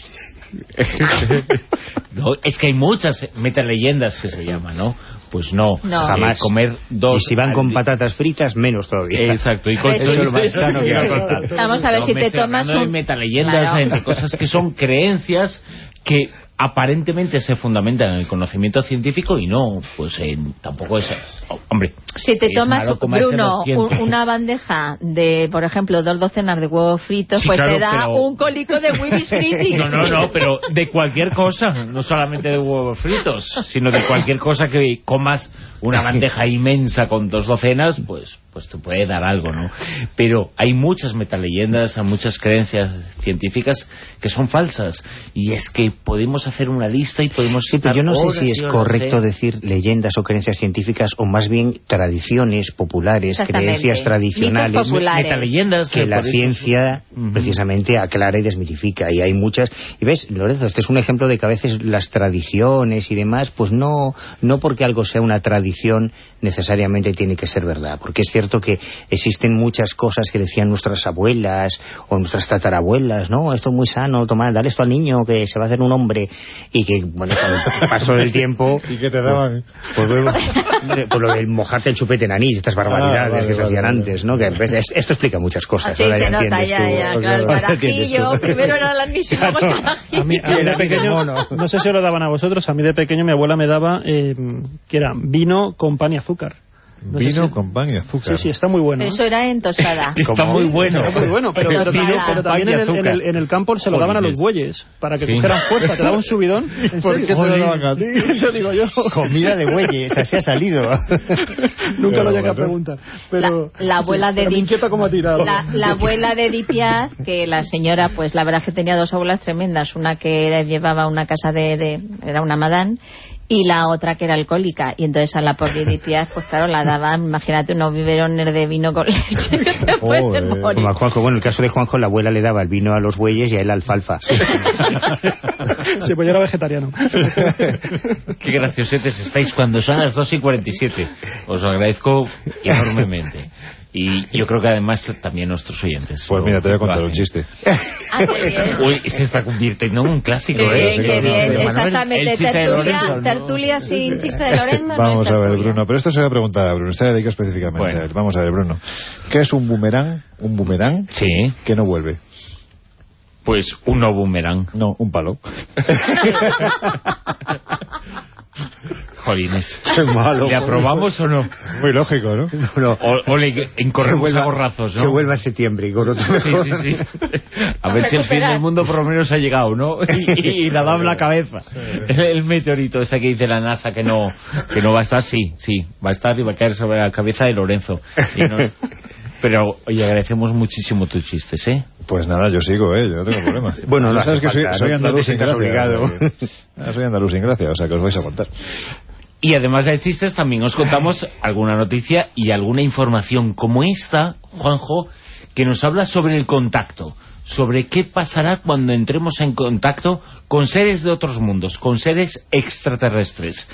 No, es que hay muchas metaleyendas que se llaman, ¿no? Pues no, No. Jamás. Eh, comer dos... Y si van al con di- patatas fritas, menos todavía. Exacto, y con Eso eso es es más sano que la cosa. Vamos a ver No, si me te estoy tomas hablando de un... metaleyendas, Claro. de cosas que son creencias que aparentemente se fundamentan en el conocimiento científico y no, pues eh, tampoco es... oh, hombre, Si te es tomas, malo comerse Bruno, doscientos. un- una bandeja de, por ejemplo, dos docenas de huevos fritos, Sí, pues claro, te da pero- un cólico de huevis fritis. No, no, no, pero de cualquier cosa, no solamente de huevos fritos, sino de cualquier cosa que comas una bandeja inmensa con dos docenas, pues pues te puede dar algo, ¿no? Pero hay muchas metaleyendas, hay muchas creencias científicas que son falsas, y es que podemos hacer una lista y podemos Sí, pero estar yo no sé horas si y es horas, correcto ¿eh? decir leyendas o creencias científicas, o más bien tradiciones populares, Exactamente. creencias tradicionales, Mitos populares. Metaleyendas, que eh, la por eso- ciencia Ujú. precisamente aclara y desmitifica. Y hay muchas... Y ves, Lorenzo, este es un ejemplo de que a veces las tradiciones y demás, pues no, no porque algo sea una tradición necesariamente tiene que ser verdad. Porque es cierto que existen muchas cosas que decían nuestras abuelas o nuestras tatarabuelas, ¿no? Esto es muy sano, toma, dale esto al niño que se va a hacer un hombre. Y que, bueno, con el paso del tiempo... ¿Y qué te daban? Pues, luego, por lo del mojarte el chupete en anís, estas barbaridades Ah, vale, que se hacían vale, antes, ¿no? Que, ves, es- esto explica muchas cosas. Así ahora se ya nota, entiendes ya, tú. ya, Pues claro, el claro, entiendes carajillo, tú. primero era el anís y luego el carajillo. A mí, a mí de pequeño, no sé si lo daban a vosotros, a mí de pequeño mi abuela me daba, eh, que era vino con pan y azúcar. No sé Vino si- con pan y azúcar. Sí, sí, está muy bueno. Eso era en tostada. Está muy bueno. Está muy bueno, pero, Pero pero- vino pero con también pan y en el, en, azúcar. el, en el campo se lo daban a los bueyes, para que Sí. cogieran fuerza, te daba un subidón. ¿En ¿Por serio? qué te lo daban a ti? Eso digo yo. Comida de bueyes, así ha salido. Nunca lo Pero llegué a bueno. preguntar. Pero, La, la abuela sí, de pero me Di- inquieta cómo ha tirado. la, la abuela de Dipiaz, que la señora, pues la verdad es que tenía dos abuelas tremendas, una que era- llevaba una casa de, de era una madán, y la otra que era alcohólica, y entonces a la pobre Dipiaz, pues claro, la daban, imagínate, unos biberones de vino con leche que te pueden Joder. morir. Como a Juanjo, bueno, en el caso de Juanjo, la abuela le daba el vino a los bueyes y a él alfalfa. Sí, pues yo era vegetariano. Qué graciosetes estáis cuando son las dos y cuarenta y siete. Os lo agradezco enormemente. Y yo creo que además también nuestros oyentes. Pues mira, te voy a contar un chiste. Ah, qué bien. Uy, se está convirtiendo en un clásico, Qué ¿eh? bien, qué bien. Manuel, Exactamente, el chiste de tertulia, Lorenzo, ¿no? tertulia sin chiste de Lorenzo. Vamos no es a ver, tertulia. Bruno, pero esto se va a preguntar a Bruno, usted dedica específicamente Bueno. a él. Vamos a ver, Bruno, ¿qué es un boomerang? Un boomerang Sí, que no vuelve. pues un no boomerang. No, un palo. Jolines. Qué malo. ¿Le aprobamos o no? Muy lógico, ¿no? No, O, o le encorremos a gorrazos, ¿no? Que vuelva a septiembre y con otro Sí, sí, sí. A ver si el fin del mundo por lo menos ha llegado, ¿no? Y, y la da la cabeza. El, el meteorito ese que dice la NASA que no que no va a estar, sí, sí, va a estar y va a caer sobre la cabeza de Lorenzo. Y no- pero, oye, agradecemos muchísimo tus chistes, ¿eh? Pues nada, yo sigo, ¿eh? Yo no tengo problema. Bueno, no sabes hace que soy, falta, soy no- no andaluz te sin sientas gracia. obligado. o sea que- Ah, soy andaluz sin gracia, o sea que os vais a contar. Y además de chistes también os contamos alguna noticia y alguna información como esta, Juanjo, que nos habla sobre el contacto, sobre qué pasará cuando entremos en contacto con seres de otros mundos, con seres extraterrestres.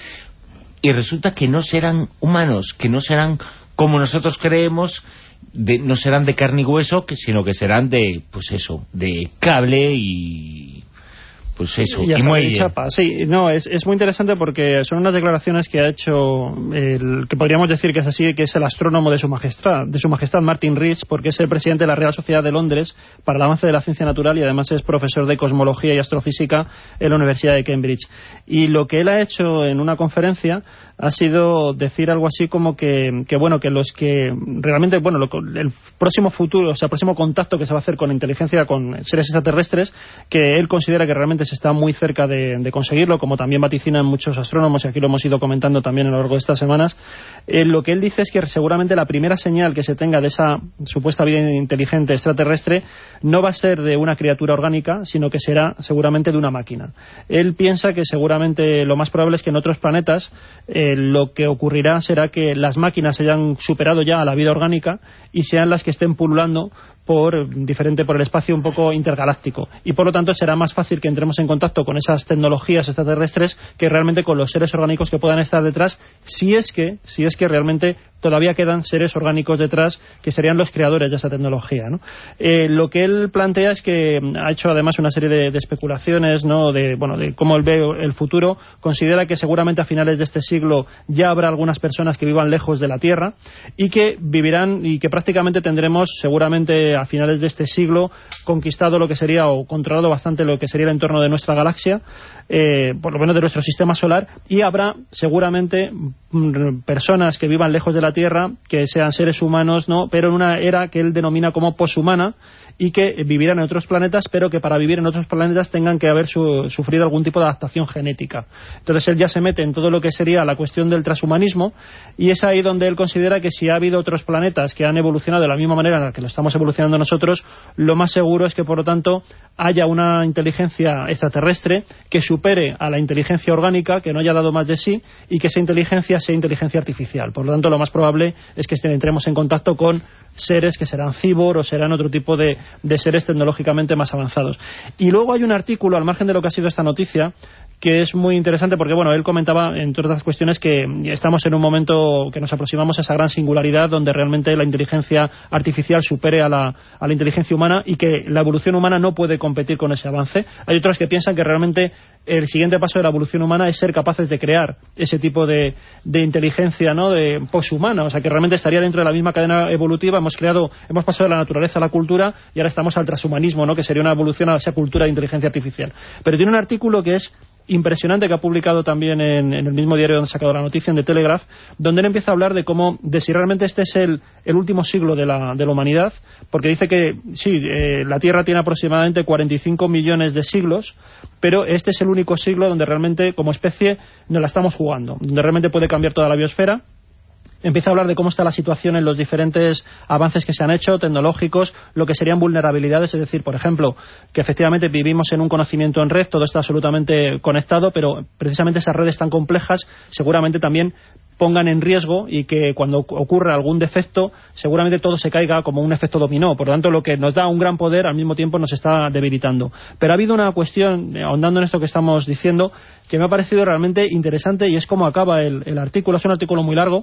Y resulta que no serán humanos, que no serán como nosotros creemos, de, no serán de carne y hueso, que, sino que serán de, pues eso, de cable y... pues eso, Y, y muelle. chapa. Sí, no, es, es muy interesante porque son unas declaraciones que ha hecho el que podríamos decir que es así, que es el astrónomo de su majestad, de su majestad Martin Rees, porque es el presidente de la Real Sociedad de Londres para el avance de la ciencia natural y además es profesor de cosmología y astrofísica en la Universidad de Cambridge. Y lo que él ha hecho en una conferencia ha sido decir algo así como que, que bueno, que los que realmente, bueno, lo, el próximo futuro, o sea, el próximo contacto que se va a hacer con inteligencia, con seres extraterrestres, que él considera que realmente se está muy cerca de, de conseguirlo, como también vaticinan muchos astrónomos, y aquí lo hemos ido comentando también a lo largo de estas semanas. Eh, lo que él dice es que seguramente la primera señal que se tenga de esa supuesta vida inteligente extraterrestre no va a ser de una criatura orgánica, sino que será seguramente de una máquina. Él piensa que seguramente lo más probable es que en otros planetas eh, lo que ocurrirá será que las máquinas hayan superado ya a la vida orgánica y sean las que estén pululando por diferente por el espacio un poco intergaláctico, y por lo tanto será más fácil que entremos en contacto con esas tecnologías extraterrestres que realmente con los seres orgánicos que puedan estar detrás, si es que si es que realmente todavía quedan seres orgánicos detrás que serían los creadores de esa tecnología, ¿no? Eh, lo que él plantea es que ha hecho además una serie de, de especulaciones, ¿no? de bueno de cómo él ve el futuro. Considera que seguramente a finales de este siglo ya habrá algunas personas que vivan lejos de la Tierra y que vivirán y que prácticamente tendremos seguramente a finales de este siglo conquistado lo que sería o controlado bastante lo que sería el entorno de nuestra galaxia, eh, por lo menos de nuestro sistema solar, y habrá seguramente mm, personas que vivan lejos de la Tierra, que sean seres humanos, ¿no? Pero en una era que él denomina como poshumana, y que vivirán en otros planetas, pero que para vivir en otros planetas tengan que haber su, sufrido algún tipo de adaptación genética. Entonces él ya se mete en todo lo que sería la cuestión del transhumanismo, y es ahí donde él considera que si ha habido otros planetas que han evolucionado de la misma manera en la que lo estamos evolucionando nosotros, lo más seguro es que por lo tanto haya una inteligencia extraterrestre que supere a la inteligencia orgánica, que no haya dado más de sí, y que esa inteligencia sea inteligencia artificial. Por lo tanto, lo más probable es que entremos en contacto con seres que serán cibor o serán otro tipo de, de seres tecnológicamente más avanzados. Y luego hay un artículo, al margen de lo que ha sido esta noticia, que es muy interesante porque, bueno, él comentaba, entre otras cuestiones, que estamos en un momento que nos aproximamos a esa gran singularidad donde realmente la inteligencia artificial supere a la, a la inteligencia humana y que la evolución humana no puede competir con ese avance. Hay otros que piensan que realmente el siguiente paso de la evolución humana es ser capaces de crear ese tipo de, de inteligencia, ¿no?, de poshumana, o sea, que realmente estaría dentro de la misma cadena evolutiva. Hemos creado, hemos pasado de la naturaleza a la cultura y ahora estamos al transhumanismo, ¿no?, que sería una evolución a esa cultura de inteligencia artificial. Pero tiene un artículo que es impresionante, que ha publicado también en, en el mismo diario donde ha sacado la noticia, en The Telegraph, donde él empieza a hablar de cómo, de si realmente este es el, el último siglo de la, de la humanidad, porque dice que sí, eh, la Tierra tiene aproximadamente cuarenta y cinco millones de siglos, pero este es el único siglo donde realmente como especie nos la estamos jugando, donde realmente puede cambiar toda la biosfera. Empieza a hablar de cómo está la situación en los diferentes avances que se han hecho, tecnológicos, lo que serían vulnerabilidades, es decir, por ejemplo, que efectivamente vivimos en un conocimiento en red, todo está absolutamente conectado, pero precisamente esas redes tan complejas seguramente también pongan en riesgo y que cuando ocurra algún defecto seguramente todo se caiga como un efecto dominó. Por lo tanto, lo que nos da un gran poder al mismo tiempo nos está debilitando. Pero ha habido una cuestión, ahondando en esto que estamos diciendo, que me ha parecido realmente interesante, y es cómo acaba el, el artículo. Es un artículo muy largo,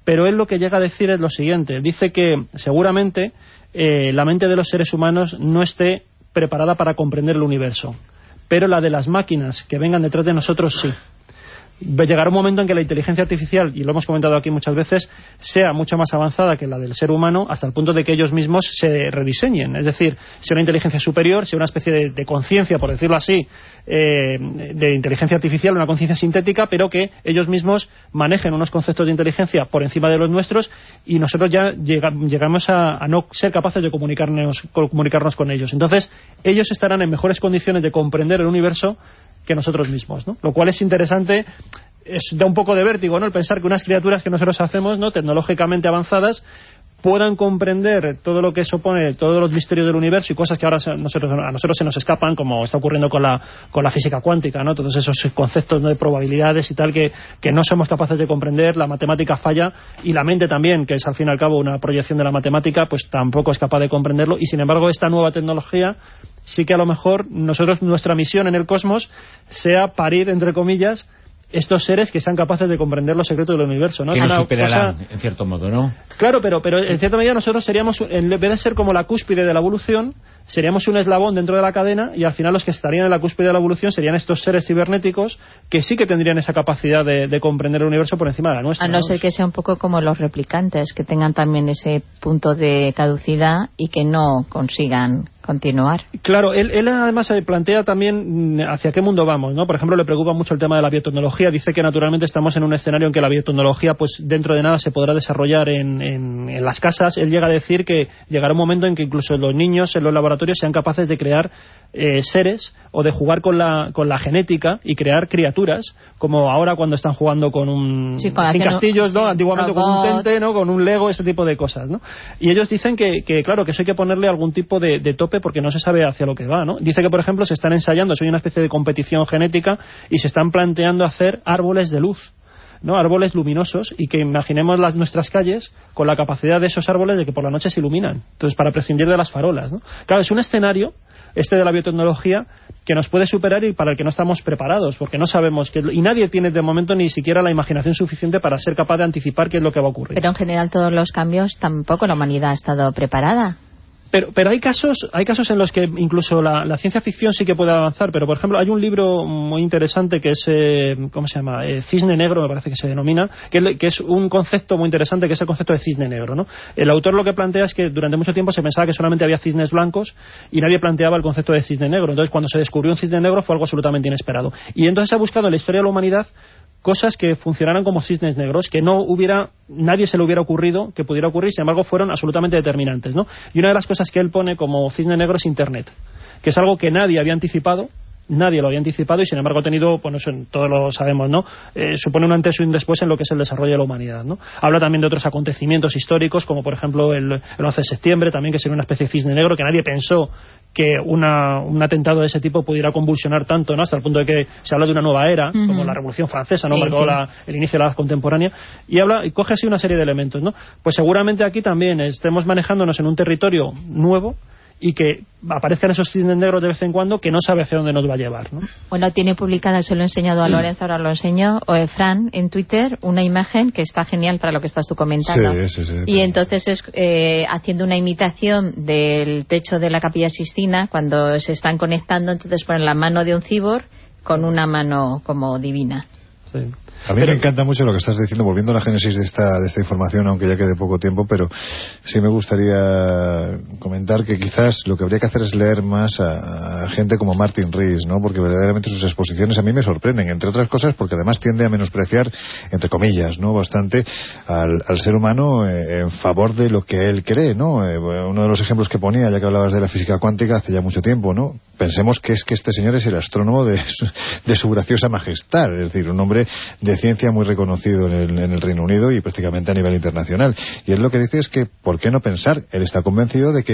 pero él lo que llega a decir es lo siguiente. Dice que seguramente eh, la mente de los seres humanos no esté preparada para comprender el universo, pero la de las máquinas que vengan detrás de nosotros sí. Llegará un momento en que la inteligencia artificial, y lo hemos comentado aquí muchas veces, sea mucho más avanzada que la del ser humano, hasta el punto de que ellos mismos se rediseñen. Es decir, sea una inteligencia superior, sea una especie de, de conciencia, por decirlo así, eh, de inteligencia artificial, una conciencia sintética, pero que ellos mismos manejen unos conceptos de inteligencia por encima de los nuestros, y nosotros ya llega, llegamos a, a no ser capaces de comunicarnos, comunicarnos con ellos. Entonces, ellos estarán en mejores condiciones de comprender el universo que nosotros mismos, ¿no? Lo cual es interesante, es, da un poco de vértigo, ¿no?, el pensar que unas criaturas que nosotros hacemos, ¿no?, tecnológicamente avanzadas, puedan comprender todo lo que supone, todos los misterios del universo y cosas que ahora a nosotros, a nosotros se nos escapan, como está ocurriendo con la, con la física cuántica, ¿no?, todos esos conceptos, ¿no?, de probabilidades y tal que, que no somos capaces de comprender. La matemática falla, y la mente también, que es al fin y al cabo una proyección de la matemática, pues tampoco es capaz de comprenderlo, y sin embargo esta nueva tecnología sí que a lo mejor nosotros, nuestra misión en el cosmos sea parir, entre comillas, estos seres que sean capaces de comprender los secretos del universo, ¿no? Que nos superarán, cosa... en cierto modo, ¿no? Claro, pero, pero en cierta medida nosotros seríamos, en vez de ser como la cúspide de la evolución, seríamos un eslabón dentro de la cadena, y al final los que estarían en la cúspide de la evolución serían estos seres cibernéticos que sí que tendrían esa capacidad de, de comprender el universo por encima de la nuestra. A no, ¿no? ser que sea un poco como los replicantes, que tengan también ese punto de caducidad y que no consigan continuar. Claro, él, él además plantea también hacia qué mundo vamos, ¿no? Por ejemplo, le preocupa mucho el tema de la biotecnología. Dice que naturalmente estamos en un escenario en que la biotecnología, pues dentro de nada se podrá desarrollar en, en, en las casas. Él llega a decir que llegará un momento en que incluso los niños en los laboratorios sean capaces de crear eh, seres, o de jugar con la, con la genética y crear criaturas, como ahora cuando están jugando con un sí, con sin castillos, ¿no? Sí, Antiguamente robot. Con un tente, ¿no? Con un Lego, ese tipo de cosas, ¿no? Y ellos dicen que, que claro, que eso hay que ponerle algún tipo de, de tope, porque no se sabe hacia lo que va, ¿no? Dice que, por ejemplo, se están ensayando, soy una especie de competición genética, y se están planteando hacer árboles de luz, ¿no? Árboles luminosos, y que imaginemos las nuestras calles con la capacidad de esos árboles de que por la noche se iluminan, entonces para prescindir de las farolas, ¿no? Claro, es un escenario, este de la biotecnología, que nos puede superar y para el que no estamos preparados, porque no sabemos que, y nadie tiene de momento ni siquiera la imaginación suficiente para ser capaz de anticipar qué es lo que va a ocurrir. Pero en general todos los cambios tampoco la humanidad ha estado preparada. Pero, pero hay casos hay casos en los que incluso la, la ciencia ficción sí que puede avanzar. Pero, por ejemplo, hay un libro muy interesante que es, eh, ¿cómo se llama? Eh, Cisne Negro, me parece que se denomina, que, que es un concepto muy interesante, que es el concepto de cisne negro, ¿no? El autor lo que plantea es que durante mucho tiempo se pensaba que solamente había cisnes blancos y nadie planteaba el concepto de cisne negro. Entonces, cuando se descubrió un cisne negro fue algo absolutamente inesperado. Y entonces se ha buscado en la historia de la humanidad cosas que funcionaran como cisnes negros, que no hubiera, nadie se le hubiera ocurrido que pudiera ocurrir, sin embargo fueron absolutamente determinantes, ¿no? Y una de las cosas que él pone como cisne negro es Internet, que es algo que nadie había anticipado, nadie lo había anticipado, y sin embargo ha tenido, bueno, eso todos lo sabemos, ¿no? Eh, supone un antes y un después en lo que es el desarrollo de la humanidad, ¿no? Habla también de otros acontecimientos históricos, como por ejemplo el, el once de septiembre, también, que sería una especie de cisne negro, que nadie pensó que una, un atentado de ese tipo pudiera convulsionar tanto, ¿no? Hasta el punto de que se habla de una nueva era, uh-huh. como la Revolución Francesa, ¿no? Sí, Marcó sí. la, el inicio de la edad contemporánea, y habla y coge así una serie de elementos, ¿no? Pues seguramente aquí también estemos manejándonos en un territorio nuevo, y que aparezcan esos cisnes negros de vez en cuando, que no sabe hacia dónde nos va a llevar, ¿no? Bueno, tiene publicada, se lo he enseñado a Lorenzo, ahora lo enseño, o eh, Fran, en Twitter, una imagen que está genial para lo que estás tú comentando. Sí, sí, sí. Y entonces es eh, haciendo una imitación del techo de la Capilla Sixtina, cuando se están conectando, entonces ponen la mano de un cibor con una mano como divina. Sí. A mí pero... me encanta mucho lo que estás diciendo, volviendo a la génesis de esta, de esta información, aunque ya quede poco tiempo, pero sí me gustaría comentar que quizás lo que habría que hacer es leer más a, a gente como Martin Rees, ¿no? Porque verdaderamente sus exposiciones a mí me sorprenden, entre otras cosas porque además tiende a menospreciar, entre comillas, ¿no? Bastante al, al ser humano eh, en favor de lo que él cree, ¿no? Eh, uno de los ejemplos que ponía, ya que hablabas de la física cuántica hace ya mucho tiempo, ¿no? Pensemos que es que este señor es el astrónomo de su, de su graciosa majestad, es decir, un hombre de ciencia muy reconocido en el, en el Reino Unido y prácticamente a nivel internacional. Y él lo que dice es que, ¿por qué no pensar? Él está convencido de que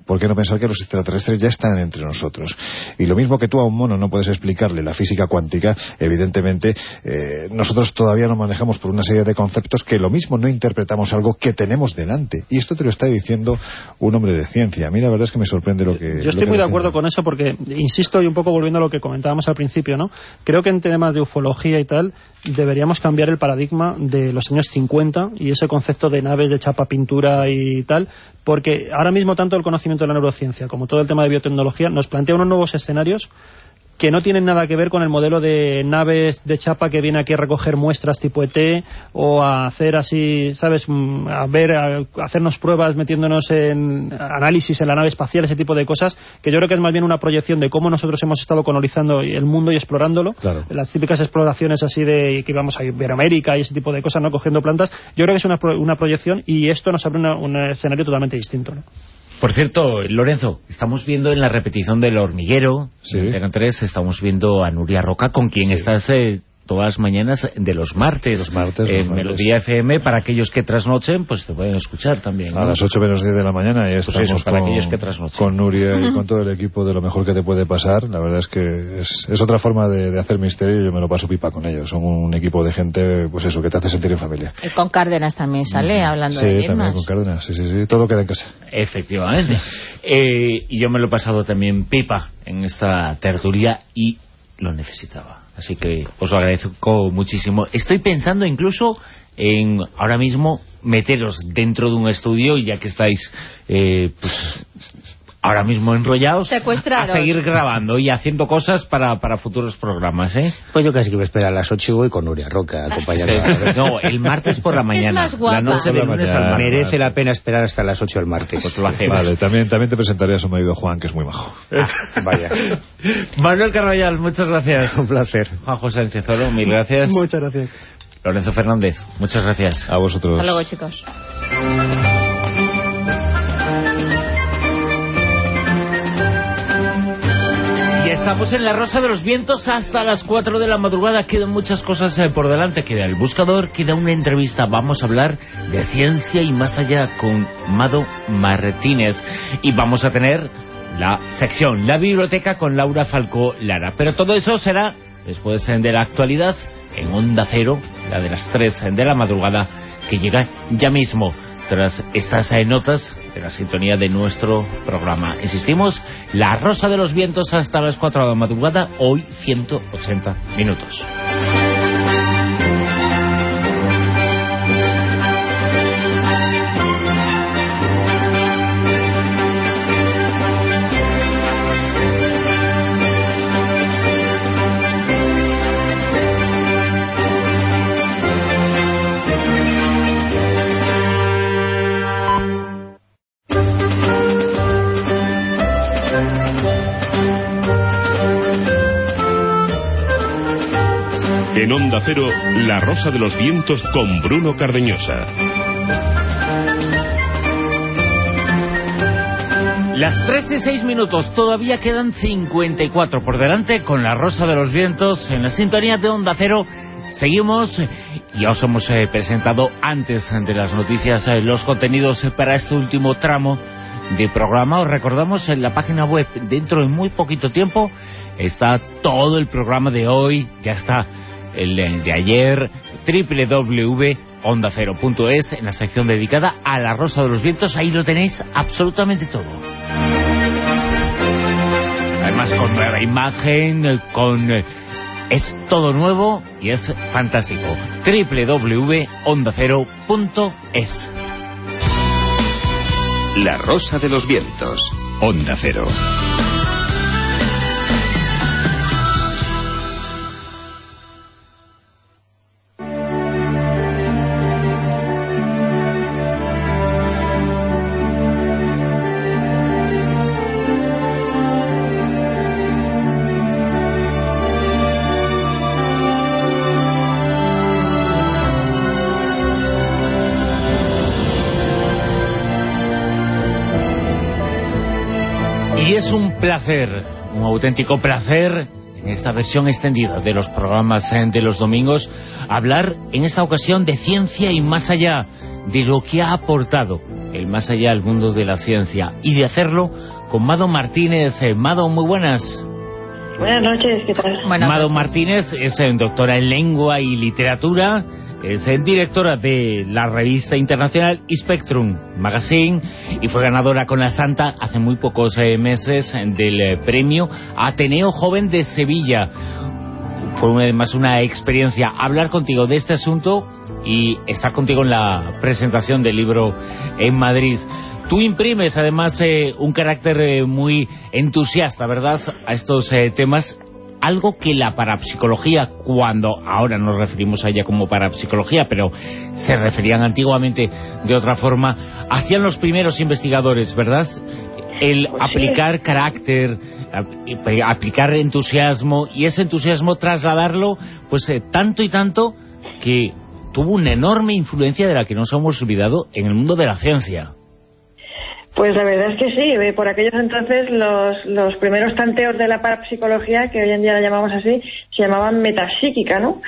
¿por qué no pensar que los extraterrestres ya están entre nosotros? Y lo mismo que tú a un mono no puedes explicarle la física cuántica, evidentemente eh, nosotros todavía nos manejamos por una serie de conceptos que lo mismo no interpretamos algo que tenemos delante. Y esto te lo está diciendo un hombre de ciencia. A mí la verdad es que me sorprende lo que... Yo estoy muy de acuerdo con eso porque, insisto, y un poco volviendo a lo que comentábamos al principio, ¿no? Creo que en temas de ufología y tal deberíamos cambiar el paradigma de los años cincuenta y ese concepto de naves de chapa pintura y tal, porque ahora mismo tanto el conocimiento de la neurociencia como todo el tema de biotecnología nos plantea unos nuevos escenarios que no tienen nada que ver con el modelo de naves de chapa que viene aquí a recoger muestras tipo E T o a hacer así, ¿sabes? A ver, a hacernos pruebas metiéndonos en análisis en la nave espacial, ese tipo de cosas, que yo creo que es más bien una proyección de cómo nosotros hemos estado colonizando el mundo y explorándolo. Claro. Las típicas exploraciones así de que íbamos a Iberoamérica y ese tipo de cosas, ¿no? Cogiendo plantas. Yo creo que es una, una proyección y esto nos abre una, un escenario totalmente distinto, ¿no? Por cierto, Lorenzo, estamos viendo en la repetición del Hormiguero, sí. en Antena tres, estamos viendo a Nuria Roca, con quien sí. estás eh, todas las mañanas de los martes, los martes en los Melodía martes. F M, para aquellos que trasnochen, pues te pueden escuchar también, ¿no? A las ocho menos diez de la mañana y pues estamos eso, para con, aquellos que trasnochen. con Nuria y con todo el equipo de lo mejor que te puede pasar. La verdad es que es, es otra forma de, de hacer misterio y yo me lo paso pipa con ellos. Son un equipo de gente, pues eso, que te hace sentir en familia. Y con Cárdenas también sale, mm. hablando sí, de Sí, también con Cárdenas, sí, sí, sí, todo queda en casa. Efectivamente. eh, y yo me lo he pasado también pipa en esta tertulia y lo necesitaba. Así que os lo agradezco muchísimo. Estoy pensando incluso en ahora mismo meteros dentro de un estudio, y ya que estáis eh, pues, ahora mismo enrollados, a seguir grabando y haciendo cosas para, para futuros programas, ¿eh? Pues yo casi que me espero a las ocho y voy con Nuria Roca acompañando. Sí. No, el martes por la mañana. Es más guapa. La noche de lunes al martes. Merece la pena esperar hasta las ocho el martes. Pues lo hacemos. Vale, también, también te presentaré a su marido Juan, que es muy majo. Ah, vaya. Manuel Carvallal, muchas gracias. Un placer. Juan José Encezoro, mil gracias. Muchas gracias. Lorenzo Fernández, muchas gracias. A vosotros. Hasta luego, chicos. Y estamos en la Rosa de los Vientos hasta las cuatro de la madrugada. Quedan muchas cosas eh, por delante. Queda el buscador, queda una entrevista. Vamos a hablar de ciencia y más allá con Mado Martínez. Y vamos a tener la sección, la biblioteca, con Laura Falcó Lara. Pero todo eso será después de la actualidad en Onda Cero, la de las tres de la madrugada, que llega ya mismo tras estas eh, notas de la sintonía de nuestro programa. Insistimos, la Rosa de los Vientos hasta las cuatro de la madrugada, hoy ciento ochenta minutos. En Onda Cero, La Rosa de los Vientos con Bruno Cardeñosa. Las tres y seis minutos, todavía quedan cincuenta y cuatro por delante con La Rosa de los Vientos en la sintonía de Onda Cero. Seguimos y os hemos eh, presentado antes de las noticias eh, los contenidos eh, para este último tramo de programa. Os recordamos en la página web, dentro de muy poquito tiempo está todo el programa de hoy, ya está el de ayer, doble u doble u doble u punto onda cero punto es, en la sección dedicada a La Rosa de los Vientos. Ahí lo tenéis absolutamente todo. Además con nueva imagen, con es todo nuevo y es fantástico. doble u doble u doble u punto onda cero punto es. La Rosa de los Vientos, Onda Cero. Y es un placer, un auténtico placer, en esta versión extendida de los programas de los domingos, hablar en esta ocasión de ciencia y más allá, de lo que ha aportado el más allá, el mundo de la ciencia, y de hacerlo con Mado Martínez. Eh, Mado, muy buenas. Buenas noches, ¿qué tal? Buenas Mado noches. Martínez es eh, doctora en lengua y literatura, es eh, directora de la revista internacional Spectrum Magazine y fue ganadora con la Santa hace muy pocos eh, meses del eh, premio Ateneo Joven de Sevilla. Fue además una experiencia hablar contigo de este asunto y estar contigo en la presentación del libro en Madrid. Tú imprimes además eh, un carácter eh, muy entusiasta, ¿verdad?, a estos eh, temas, algo que la parapsicología, cuando ahora nos referimos a ella como parapsicología, pero se referían antiguamente de otra forma, hacían los primeros investigadores, ¿verdad?, el aplicar carácter, aplicar entusiasmo, y ese entusiasmo trasladarlo, pues eh, tanto y tanto que tuvo una enorme influencia de la que nos hemos olvidado en el mundo de la ciencia. Pues la verdad es que sí, por aquellos entonces los, los primeros tanteos de la parapsicología, que hoy en día la llamamos así, se llamaban metapsíquica, ¿no?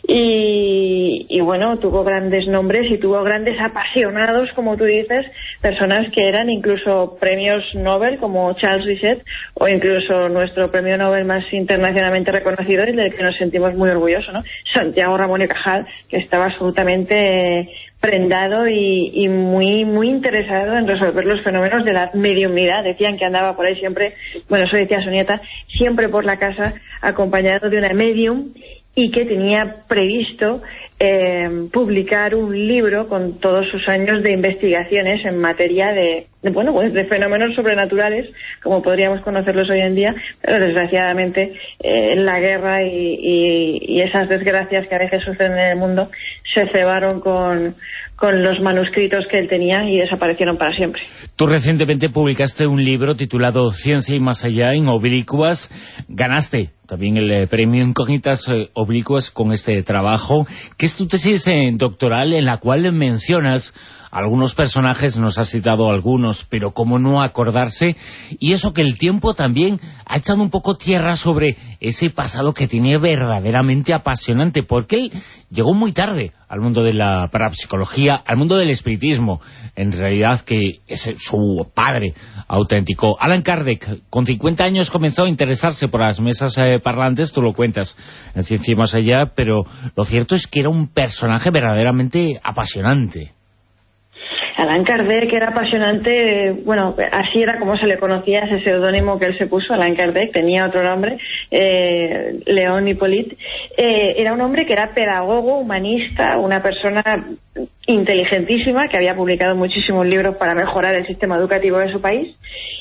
Y, y bueno, tuvo grandes nombres y tuvo grandes apasionados, como tú dices, personas que eran incluso premios Nobel, como Charles Richet, o incluso nuestro premio Nobel más internacionalmente reconocido y del que nos sentimos muy orgullosos, ¿no? Santiago Ramón y Cajal, que estaba absolutamente prendado y, y muy muy interesado en resolver los fenómenos de la mediumnidad. Decían que andaba por ahí siempre, bueno, eso decía su nieta, siempre por la casa acompañado de una medium, y que tenía previsto eh, publicar un libro con todos sus años de investigaciones en materia de, de bueno pues de fenómenos sobrenaturales, como podríamos conocerlos hoy en día, pero desgraciadamente eh, la guerra y, y, y esas desgracias que a veces suceden en el mundo se cebaron con con los manuscritos que él tenía y desaparecieron para siempre. Tú recientemente publicaste un libro titulado Ciencia y más allá en Oblicuas. Ganaste también el eh, premio Incógnitas eh, Oblicuas con este trabajo, que es tu tesis eh, doctoral, en la cual mencionas algunos personajes, nos has citado algunos, pero cómo no acordarse, y eso que el tiempo también ha echado un poco tierra sobre ese pasado que tiene verdaderamente apasionante, porque él llegó muy tarde al mundo de la parapsicología, al mundo del espiritismo, en realidad que es su padre auténtico. Allan Kardec, con cincuenta años comenzó a interesarse por las mesas eh, parlantes, tú lo cuentas en Ciencia y Más Allá, pero lo cierto es que era un personaje verdaderamente apasionante. Allan Kardec era apasionante, bueno, así era como se le conocía, ese seudónimo que él se puso, Allan Kardec, tenía otro nombre, eh, León Hippolyte. Eh, era un hombre que era pedagogo, humanista, una persona inteligentísima, que había publicado muchísimos libros para mejorar el sistema educativo de su país.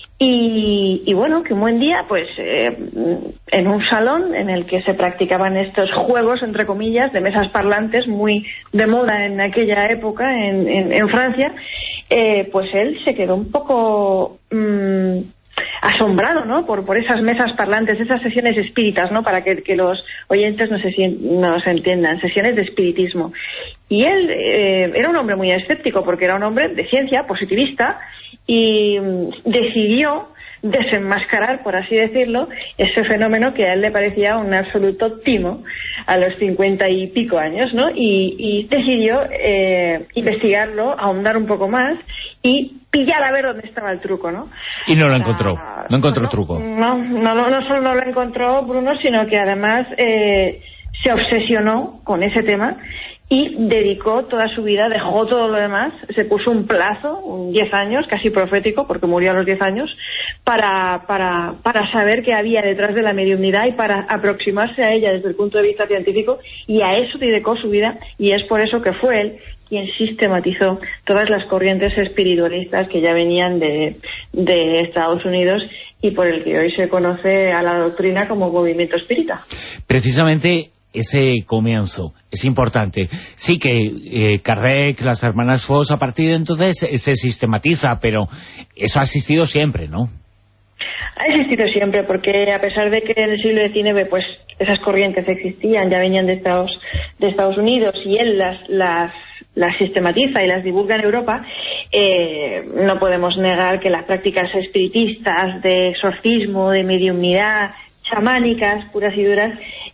Y, y bueno, que un buen día, pues eh, en un salón en el que se practicaban estos juegos, entre comillas, de mesas parlantes, muy de moda en aquella época en, en, en Francia, eh, pues él se quedó un poco mmm, asombrado, ¿no?, por, por esas mesas parlantes, esas sesiones espíritas, ¿no?, para que, que los oyentes no se, no se entiendan, sesiones de espiritismo. Y él eh, era un hombre muy escéptico, porque era un hombre de ciencia, positivista, y decidió desenmascarar, por así decirlo, ese fenómeno que a él le parecía un absoluto timo a los cincuenta y pico años, ¿no? Y, y decidió eh, investigarlo, ahondar un poco más y pillar a ver dónde estaba el truco, ¿no? Y no lo encontró, no encontró no, truco. No, no, no, no solo no lo encontró Bruno, sino que además eh, se obsesionó con ese tema y dedicó toda su vida, dejó todo lo demás, se puso un plazo, un diez años, casi profético, porque murió a los diez años, para, para, para saber qué había detrás de la mediumnidad y para aproximarse a ella desde el punto de vista científico, y a eso dedicó su vida, y es por eso que fue él quien sistematizó todas las corrientes espiritualistas que ya venían de, de Estados Unidos y por el que hoy se conoce a la doctrina como movimiento espírita. Precisamente ese comienzo es importante. Sí que eh, Kardec, las hermanas Fox, a partir de entonces eh, se sistematiza, pero eso ha existido siempre, ¿no? Ha existido siempre, porque a pesar de que en el siglo diecinueve pues esas corrientes existían, ya venían de Estados, de Estados Unidos, y él las, las, las sistematiza y las divulga en Europa, eh, no podemos negar que las prácticas espiritistas, de exorcismo, de mediumnidad, chamánicas, puras y duras,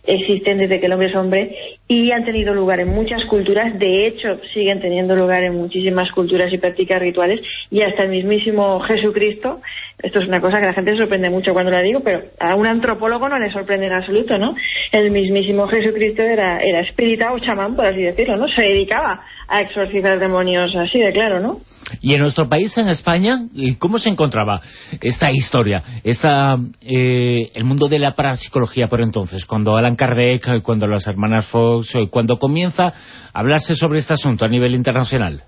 existen desde que el hombre es hombre y han tenido lugar en muchas culturas. De hecho, siguen teniendo lugar en muchísimas culturas y prácticas rituales, y hasta el mismísimo Jesucristo. Esto es una cosa que la gente se sorprende mucho cuando la digo, pero a un antropólogo no le sorprende en absoluto, ¿no? El mismísimo Jesucristo era, era espírita o chamán, por así decirlo, ¿no? Se dedicaba a exorcizar demonios, así de claro, ¿no? Y en nuestro país, en España, ¿cómo se encontraba esta historia, esta, eh, el mundo de la parapsicología por entonces, cuando Allan Kardec, cuando las hermanas Fox, cuando comienza a hablarse sobre este asunto a nivel internacional?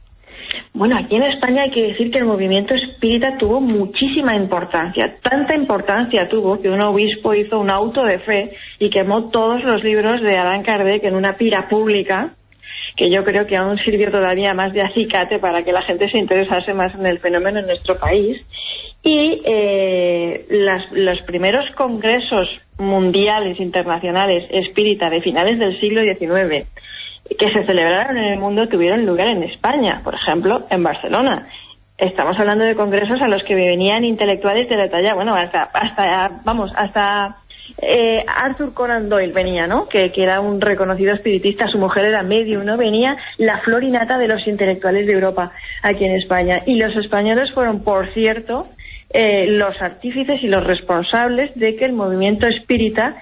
Bueno, aquí en España hay que decir que el movimiento espírita tuvo muchísima importancia. Tanta importancia tuvo que un obispo hizo un auto de fe y quemó todos los libros de Allan Kardec en una pira pública, que yo creo que aún sirvió todavía más de acicate para que la gente se interesase más en el fenómeno en nuestro país. Y eh, las, los primeros congresos mundiales, internacionales, espírita de finales del siglo diecinueve, que se celebraron en el mundo, tuvieron lugar en España, por ejemplo, en Barcelona. Estamos hablando de congresos a los que venían intelectuales de la talla, bueno, hasta, hasta vamos, hasta eh, Arthur Conan Doyle venía, ¿no? Que, que era un reconocido espiritista, su mujer era medium, ¿no? Venía la flor y nata de los intelectuales de Europa aquí en España. Y los españoles fueron, por cierto, eh, los artífices y los responsables de que el movimiento espírita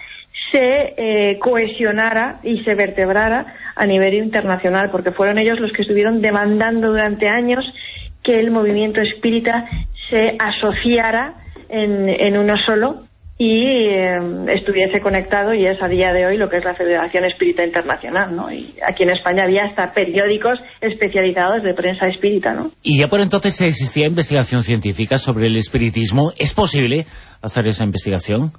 se eh, cohesionara y se vertebrara a nivel internacional, porque fueron ellos los que estuvieron demandando durante años que el movimiento espírita se asociara en, en uno solo y eh, estuviese conectado, y es a día de hoy lo que es la Federación Espírita Internacional, ¿no? Y aquí en España había hasta periódicos especializados de prensa espírita, ¿no? Y ya por entonces existía investigación científica sobre el espiritismo. ¿Es posible hacer esa investigación?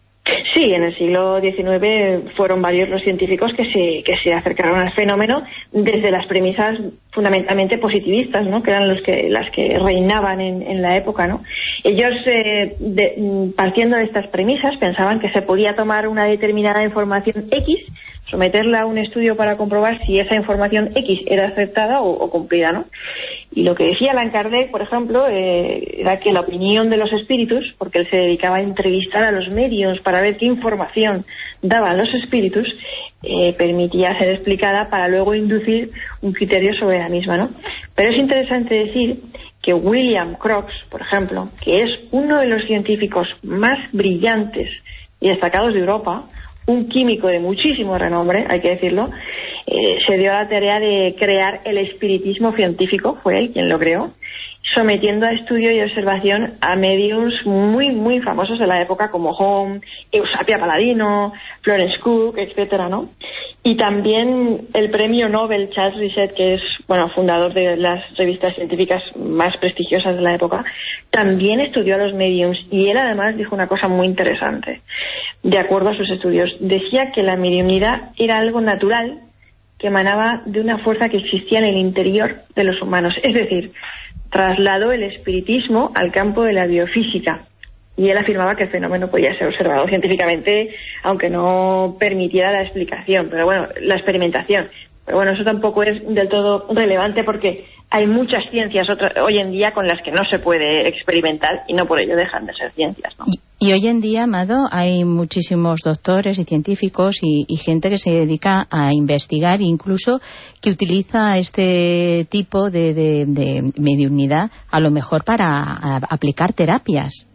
Sí, en el siglo diecinueve fueron varios los científicos que se, que se acercaron al fenómeno desde las premisas fundamentalmente positivistas, ¿no? Que eran los que, las que reinaban en, en la época, ¿no? Ellos, eh, de, partiendo de estas premisas, pensaban que se podía tomar una determinada información X, someterla a un estudio para comprobar si esa información X era aceptada o, o cumplida, ¿no? Y lo que decía Allan Kardec, por ejemplo, eh, era que la opinión de los espíritus, porque él se dedicaba a entrevistar a los medios para ver qué información daban los espíritus, eh, permitía ser explicada para luego inducir un criterio sobre la misma, ¿no? Pero es interesante decir que William Crookes, por ejemplo, que es uno de los científicos más brillantes y destacados de Europa, un químico de muchísimo renombre, hay que decirlo, eh, se dio a la tarea de crear el espiritismo científico, fue él quien lo creó, sometiendo a estudio y observación a mediums muy, muy famosos de la época como Home, Eusapia Paladino, Florence Cook, etcétera, ¿no? Y también el premio Nobel Charles Richet, que es, bueno, fundador de las revistas científicas más prestigiosas de la época, también estudió a los mediums, y él además dijo una cosa muy interesante. De acuerdo a sus estudios, decía que la mediumnidad era algo natural que emanaba de una fuerza que existía en el interior de los humanos. Es decir, trasladó el espiritismo al campo de la biofísica, y él afirmaba que el fenómeno podía ser observado científicamente, aunque no permitiera la explicación, pero bueno, la experimentación. Pero bueno, eso tampoco es del todo relevante, porque hay muchas ciencias otra, hoy en día con las que no se puede experimentar, y no por ello dejan de ser ciencias, ¿no? Y, y hoy en día, Amado, hay muchísimos doctores y científicos y, y gente que se dedica a investigar, incluso que utiliza este tipo de, de, de mediunidad a lo mejor para a, aplicar terapias.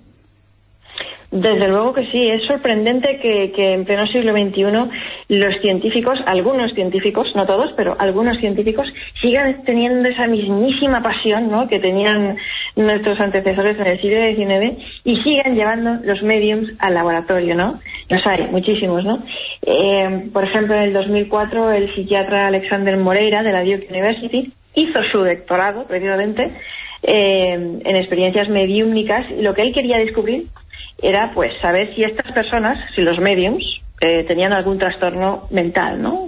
Desde luego que sí, es sorprendente que, que en pleno siglo veintiuno los científicos, algunos científicos, no todos, pero algunos científicos sigan teniendo esa mismísima pasión, ¿no?, que tenían nuestros antecesores en el siglo diecinueve, y sigan llevando los mediums al laboratorio, ¿no? Los hay, muchísimos, ¿no? Eh, por ejemplo, en el dos mil cuatro el psiquiatra Alexander Moreira de la Duke University hizo su doctorado, precisamente, eh, en experiencias mediúmnicas, y lo que él quería descubrir era pues saber si estas personas, si los mediums, eh, tenían algún trastorno mental, ¿no?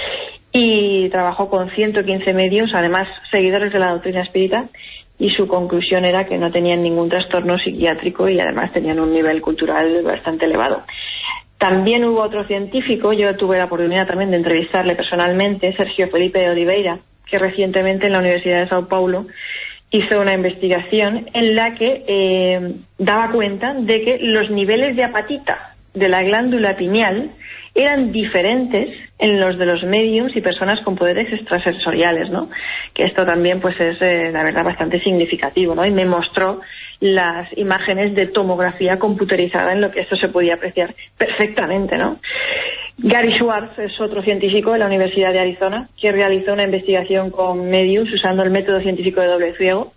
Y trabajó con ciento quince mediums, además seguidores de la doctrina espírita, y su conclusión era que no tenían ningún trastorno psiquiátrico y además tenían un nivel cultural bastante elevado. También hubo otro científico, yo tuve la oportunidad también de entrevistarle personalmente, Sergio Felipe de Oliveira, que recientemente en la Universidad de Sao Paulo hizo una investigación en la que eh, daba cuenta de que los niveles de apatita de la glándula pineal eran diferentes en los de los mediums y personas con poderes extrasensoriales, ¿no? Que esto también pues es, eh, la verdad, bastante significativo, ¿no? Y me mostró las imágenes de tomografía computerizada en lo que esto se podía apreciar perfectamente, ¿no? Gary Schwartz es otro científico de la Universidad de Arizona que realizó una investigación con mediums usando el método científico de doble ciego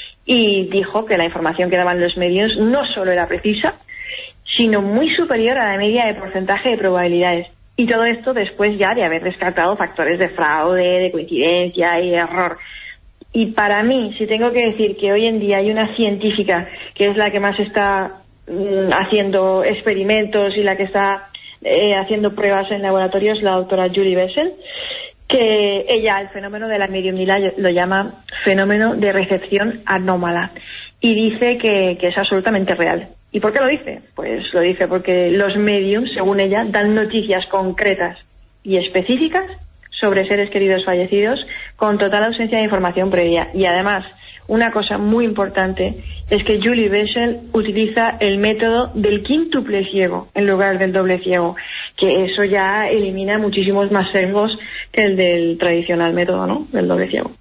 y dijo que la información que daban los mediums no solo era precisa, sino muy superior a la media de porcentaje de probabilidades. Y todo esto después ya de haber descartado factores de fraude, de coincidencia y de error. Y para mí, si tengo que decir que hoy en día hay una científica que es la que más está mm, haciendo experimentos y la que está eh, haciendo pruebas en laboratorios, la doctora Julie Bessel, que ella el fenómeno de la mediumnidad lo llama fenómeno de recepción anómala y dice que, que es absolutamente real. ¿Y por qué lo dice? Pues lo dice porque los mediums, según ella, dan noticias concretas y específicas sobre seres queridos fallecidos con total ausencia de información previa. Y además, una cosa muy importante es que Julie Bessel utiliza el método del quíntuple ciego en lugar del doble ciego, que eso ya elimina muchísimos más sesgos que el del tradicional método, ¿no?, del doble ciego.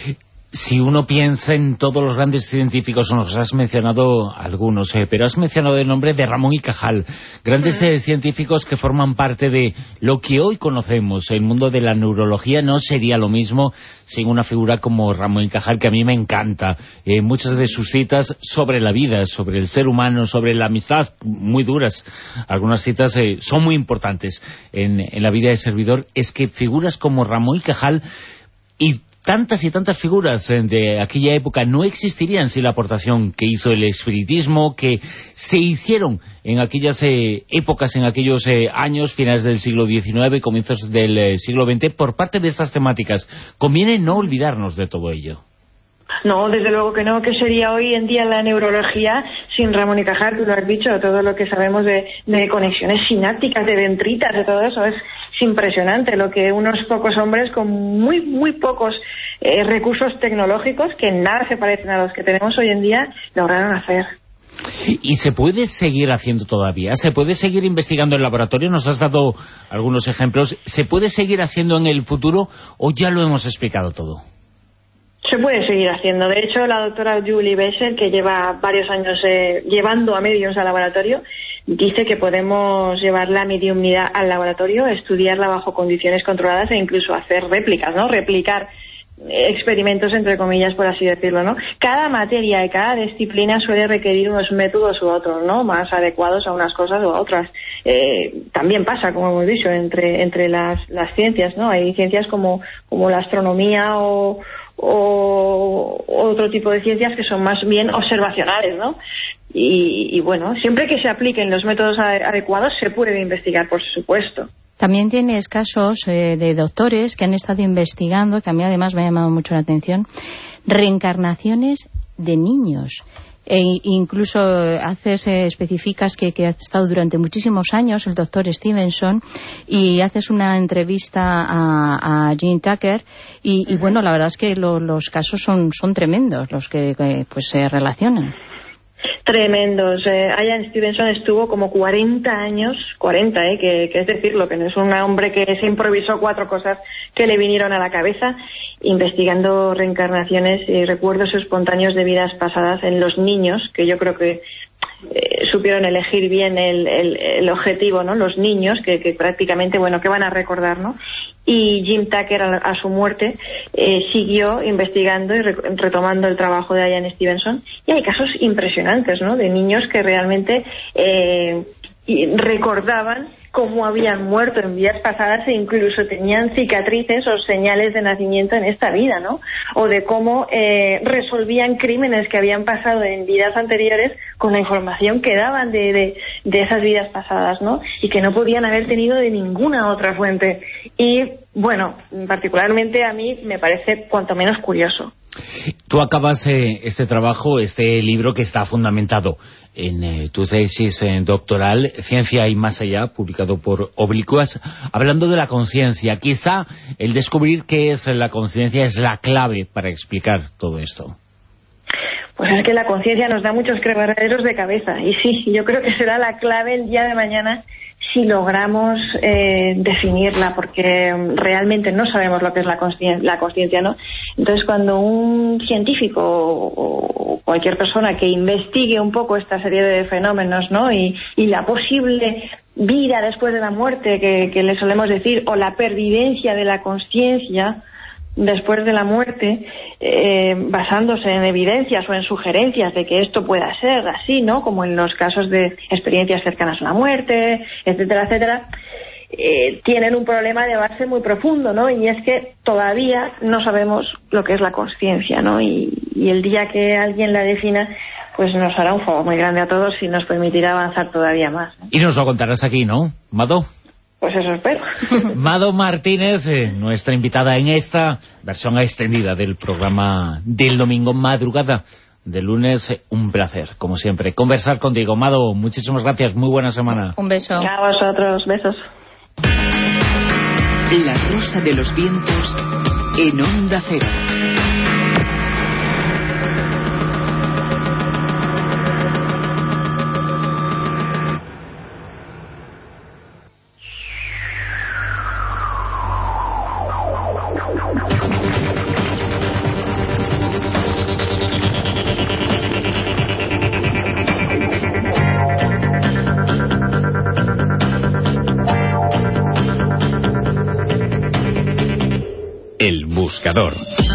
Si uno piensa en todos los grandes científicos, nos has mencionado algunos, eh, pero has mencionado el nombre de Ramón y Cajal, grandes eh, científicos que forman parte de lo que hoy conocemos. El mundo de la neurología no sería lo mismo sin una figura como Ramón y Cajal, que a mí me encanta. Eh, muchas de sus citas sobre la vida, sobre el ser humano, sobre la amistad, muy duras. Algunas citas eh, son muy importantes en, en la vida de servidor. Es que figuras como Ramón y Cajal y tantas y tantas figuras de aquella época no existirían sin la aportación que hizo el espiritismo, que se hicieron en aquellas eh, épocas, en aquellos eh, años, finales del siglo diecinueve, comienzos del eh, siglo veinte, por parte de estas temáticas. Conviene no olvidarnos de todo ello. No, desde luego que no. ¿Qué sería hoy en día la neurología sin Ramón y Cajal? Tú lo has dicho, todo lo que sabemos de, de conexiones sinápticas, de dendritas, de todo eso es impresionante. Lo que unos pocos hombres con muy, muy pocos eh, recursos tecnológicos, que en nada se parecen a los que tenemos hoy en día, lograron hacer. ¿Y se puede seguir haciendo todavía? ¿Se puede seguir investigando en laboratorio? Nos has dado algunos ejemplos. ¿Se puede seguir haciendo en el futuro o ya lo hemos explicado todo? Se puede seguir haciendo. De hecho, la doctora Julie Bessel, que lleva varios años eh, llevando a mediums al laboratorio, dice que podemos llevar la mediumnidad al laboratorio, estudiarla bajo condiciones controladas e incluso hacer réplicas, ¿no? Replicar experimentos, entre comillas, por así decirlo, ¿no? Cada materia y cada disciplina suele requerir unos métodos u otros, ¿no?, más adecuados a unas cosas o a otras. Eh, también pasa, como hemos dicho, entre entre las, las ciencias, ¿no? Hay ciencias como, como la astronomía o o otro tipo de ciencias que son más bien observacionales, ¿no? Y, y bueno, siempre que se apliquen los métodos adecuados se puede investigar, por supuesto. También tienes casos eh, de doctores que han estado investigando, que a mí además me ha llamado mucho la atención, reencarnaciones de niños. E incluso haces, eh, especificas que, que ha estado durante muchísimos años el doctor Stevenson, y haces una entrevista a, a Jim Tucker y, y bueno, la verdad es que lo, los casos son, son tremendos los que, que pues se relacionan. Tremendos. Eh, Ian Stevenson estuvo como cuarenta años, cuarenta, eh, que, que es decirlo, que no es un hombre que se improvisó cuatro cosas que le vinieron a la cabeza, investigando reencarnaciones y recuerdos espontáneos de vidas pasadas en los niños, que yo creo que eh, supieron elegir bien el, el, el objetivo, ¿no? Los niños, que, que prácticamente, bueno, que van a recordar, ¿no? Y Jim Tucker, a, a su muerte, eh, siguió investigando y re, retomando el trabajo de Ian Stevenson, y hay casos impresionantes, ¿no?, de niños que realmente eh, recordaban cómo habían muerto en vidas pasadas e incluso tenían cicatrices o señales de nacimiento en esta vida, ¿no? O de cómo eh, resolvían crímenes que habían pasado en vidas anteriores con la información que daban de, de, de esas vidas pasadas, ¿no? Y que no podían haber tenido de ninguna otra fuente. Y, bueno, particularmente a mí me parece cuanto menos curioso. Tú acabas eh, este trabajo, este libro que está fundamentado en eh, tu tesis eh, doctoral, Ciencia y más allá, publicado por Oblicuas, hablando de la conciencia. Quizá el descubrir qué es la conciencia es la clave para explicar todo esto. Pues es que la conciencia nos da muchos quebraderos de cabeza, y sí, yo creo que será la clave el día de mañana si logramos eh, definirla, porque realmente no sabemos lo que es la consciencia, la consciencia, ¿no? Entonces, cuando un científico o cualquier persona que investigue un poco esta serie de fenómenos, ¿no? y, y la posible vida después de la muerte, que, que le solemos decir, o la pervivencia de la consciencia después de la muerte, eh, basándose en evidencias o en sugerencias de que esto pueda ser así, ¿no? Como en los casos de experiencias cercanas a la muerte, etcétera, etcétera, eh, tienen un problema de base muy profundo, ¿no? Y es que todavía no sabemos lo que es la consciencia, ¿no? Y, y el día que alguien la defina, pues nos hará un favor muy grande a todos y nos permitirá avanzar todavía más, ¿no? Y nos lo contarás aquí, ¿no, Mado? Pues eso espero. Mado Martínez, eh, nuestra invitada en esta versión extendida del programa del domingo madrugada de lunes. Eh, un placer, como siempre, conversar contigo. Mado, muchísimas gracias, muy buena semana. Un beso. A vosotros, besos. La Rosa de los Vientos en Onda Cero. El Buscador.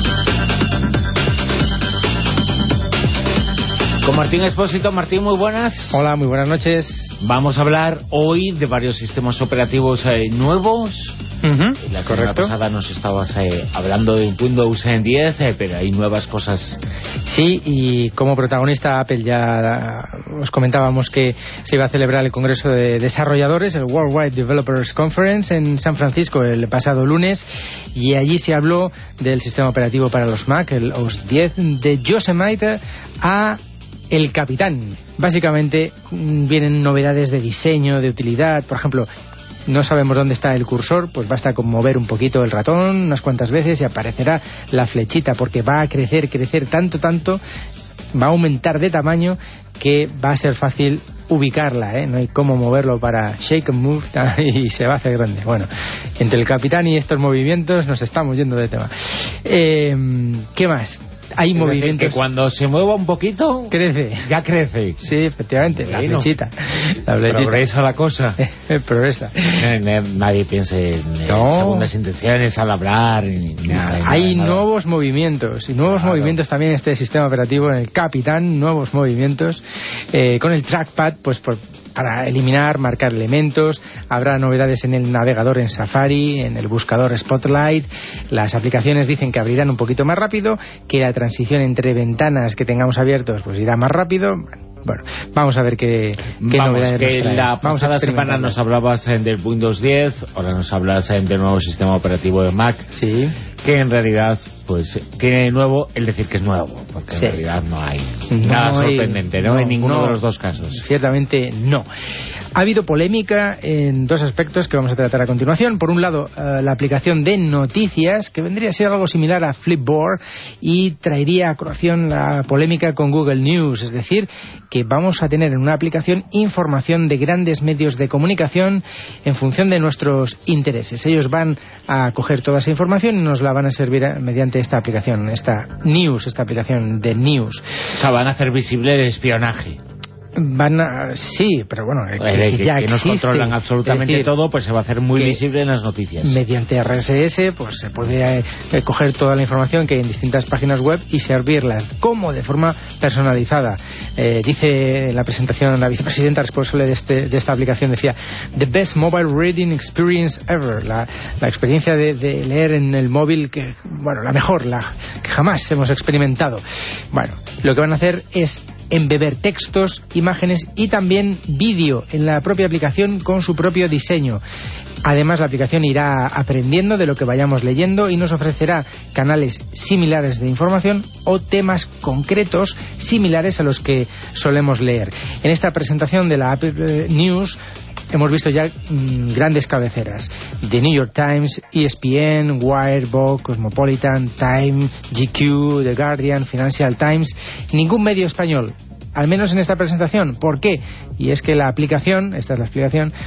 Con Martín Expósito. Martín, muy buenas. Hola, muy buenas noches. Vamos a hablar hoy de varios sistemas operativos eh, nuevos. Uh-huh, la semana correcto. pasada nos estabas eh, hablando de Windows diez, eh, pero hay nuevas cosas. Sí, y como protagonista Apple ya os comentábamos que se iba a celebrar el Congreso de Desarrolladores, el Worldwide Developers Conference, en San Francisco el pasado lunes, y allí se habló del sistema operativo para los Mac, el O S diez, de Yosemite a el Capitán. Básicamente vienen novedades de diseño, de utilidad. Por ejemplo, no sabemos dónde está el cursor, pues basta con mover un poquito el ratón unas cuantas veces y aparecerá la flechita, porque va a crecer, crecer tanto, tanto, va a aumentar de tamaño que va a ser fácil ubicarla, ¿eh? No hay cómo moverlo para shake and move y se va a hacer grande. Bueno, entre el Capitán y estos movimientos nos estamos yendo de tema. Eh, ¿Qué más? Hay es movimientos... decir, que cuando se mueva un poquito... Crece. Ya crece. Sí, efectivamente, bueno, la flechita. La flechita. Progresa la cosa. Progresa. Nadie piense en no. segundas intenciones al hablar. Ni nada, Hay nada, nuevos nada. movimientos. Y nuevos claro. movimientos también en este sistema operativo, en el Capitán, nuevos movimientos. Eh, con el trackpad, pues por... para eliminar, marcar elementos. Habrá novedades en el navegador en Safari, en el buscador Spotlight. Las aplicaciones dicen que abrirán un poquito más rápido, que la transición entre ventanas que tengamos abiertos pues irá más rápido. Bueno, vamos a ver qué, qué vamos, novedades que nos trae. La pasada semana nos hablabas eh, del Windows diez, ahora nos hablas eh, del nuevo sistema operativo de Mac. Sí. Que en realidad, pues, tiene nuevo el decir que es nuevo, porque sí. en realidad no hay no nada hay, sorprendente, ¿no? no en ninguno no, de los dos casos. Ciertamente no. Ha habido polémica en dos aspectos que vamos a tratar a continuación. Por un lado, uh, la aplicación de noticias, que vendría a ser algo similar a Flipboard, y traería a colación la polémica con Google News, es decir, que vamos a tener en una aplicación información de grandes medios de comunicación en función de nuestros intereses. Ellos van a coger toda esa información y nos la van a servir mediante esta aplicación, esta News, esta aplicación de News. O sea, van a hacer visible el espionaje. Van a... Sí, pero bueno, que, que, que ya que nos existe. controlan absolutamente decir, todo, pues se va a hacer muy visible en las noticias. Mediante R S S, pues se puede eh, coger toda la información que hay en distintas páginas web y servirlas, como de forma personalizada. Eh, dice en la presentación la vicepresidenta responsable de, este, de esta aplicación, decía: The best mobile reading experience ever. La, la experiencia de, de leer en el móvil, que bueno, la mejor, la que jamás hemos experimentado. Bueno, lo que van a hacer es embeber textos, imágenes y también vídeo en la propia aplicación con su propio diseño. Además, la aplicación irá aprendiendo de lo que vayamos leyendo y nos ofrecerá canales similares de información o temas concretos similares a los que solemos leer. En esta presentación de la Apple News hemos visto ya mmm, grandes cabeceras: The New York Times, E S P N, Wired, Vogue, Cosmopolitan, Time, G Q, The Guardian, Financial Times. Ningún medio español, al menos en esta presentación. ¿Por qué? Y es que la aplicación, esta es la explicación,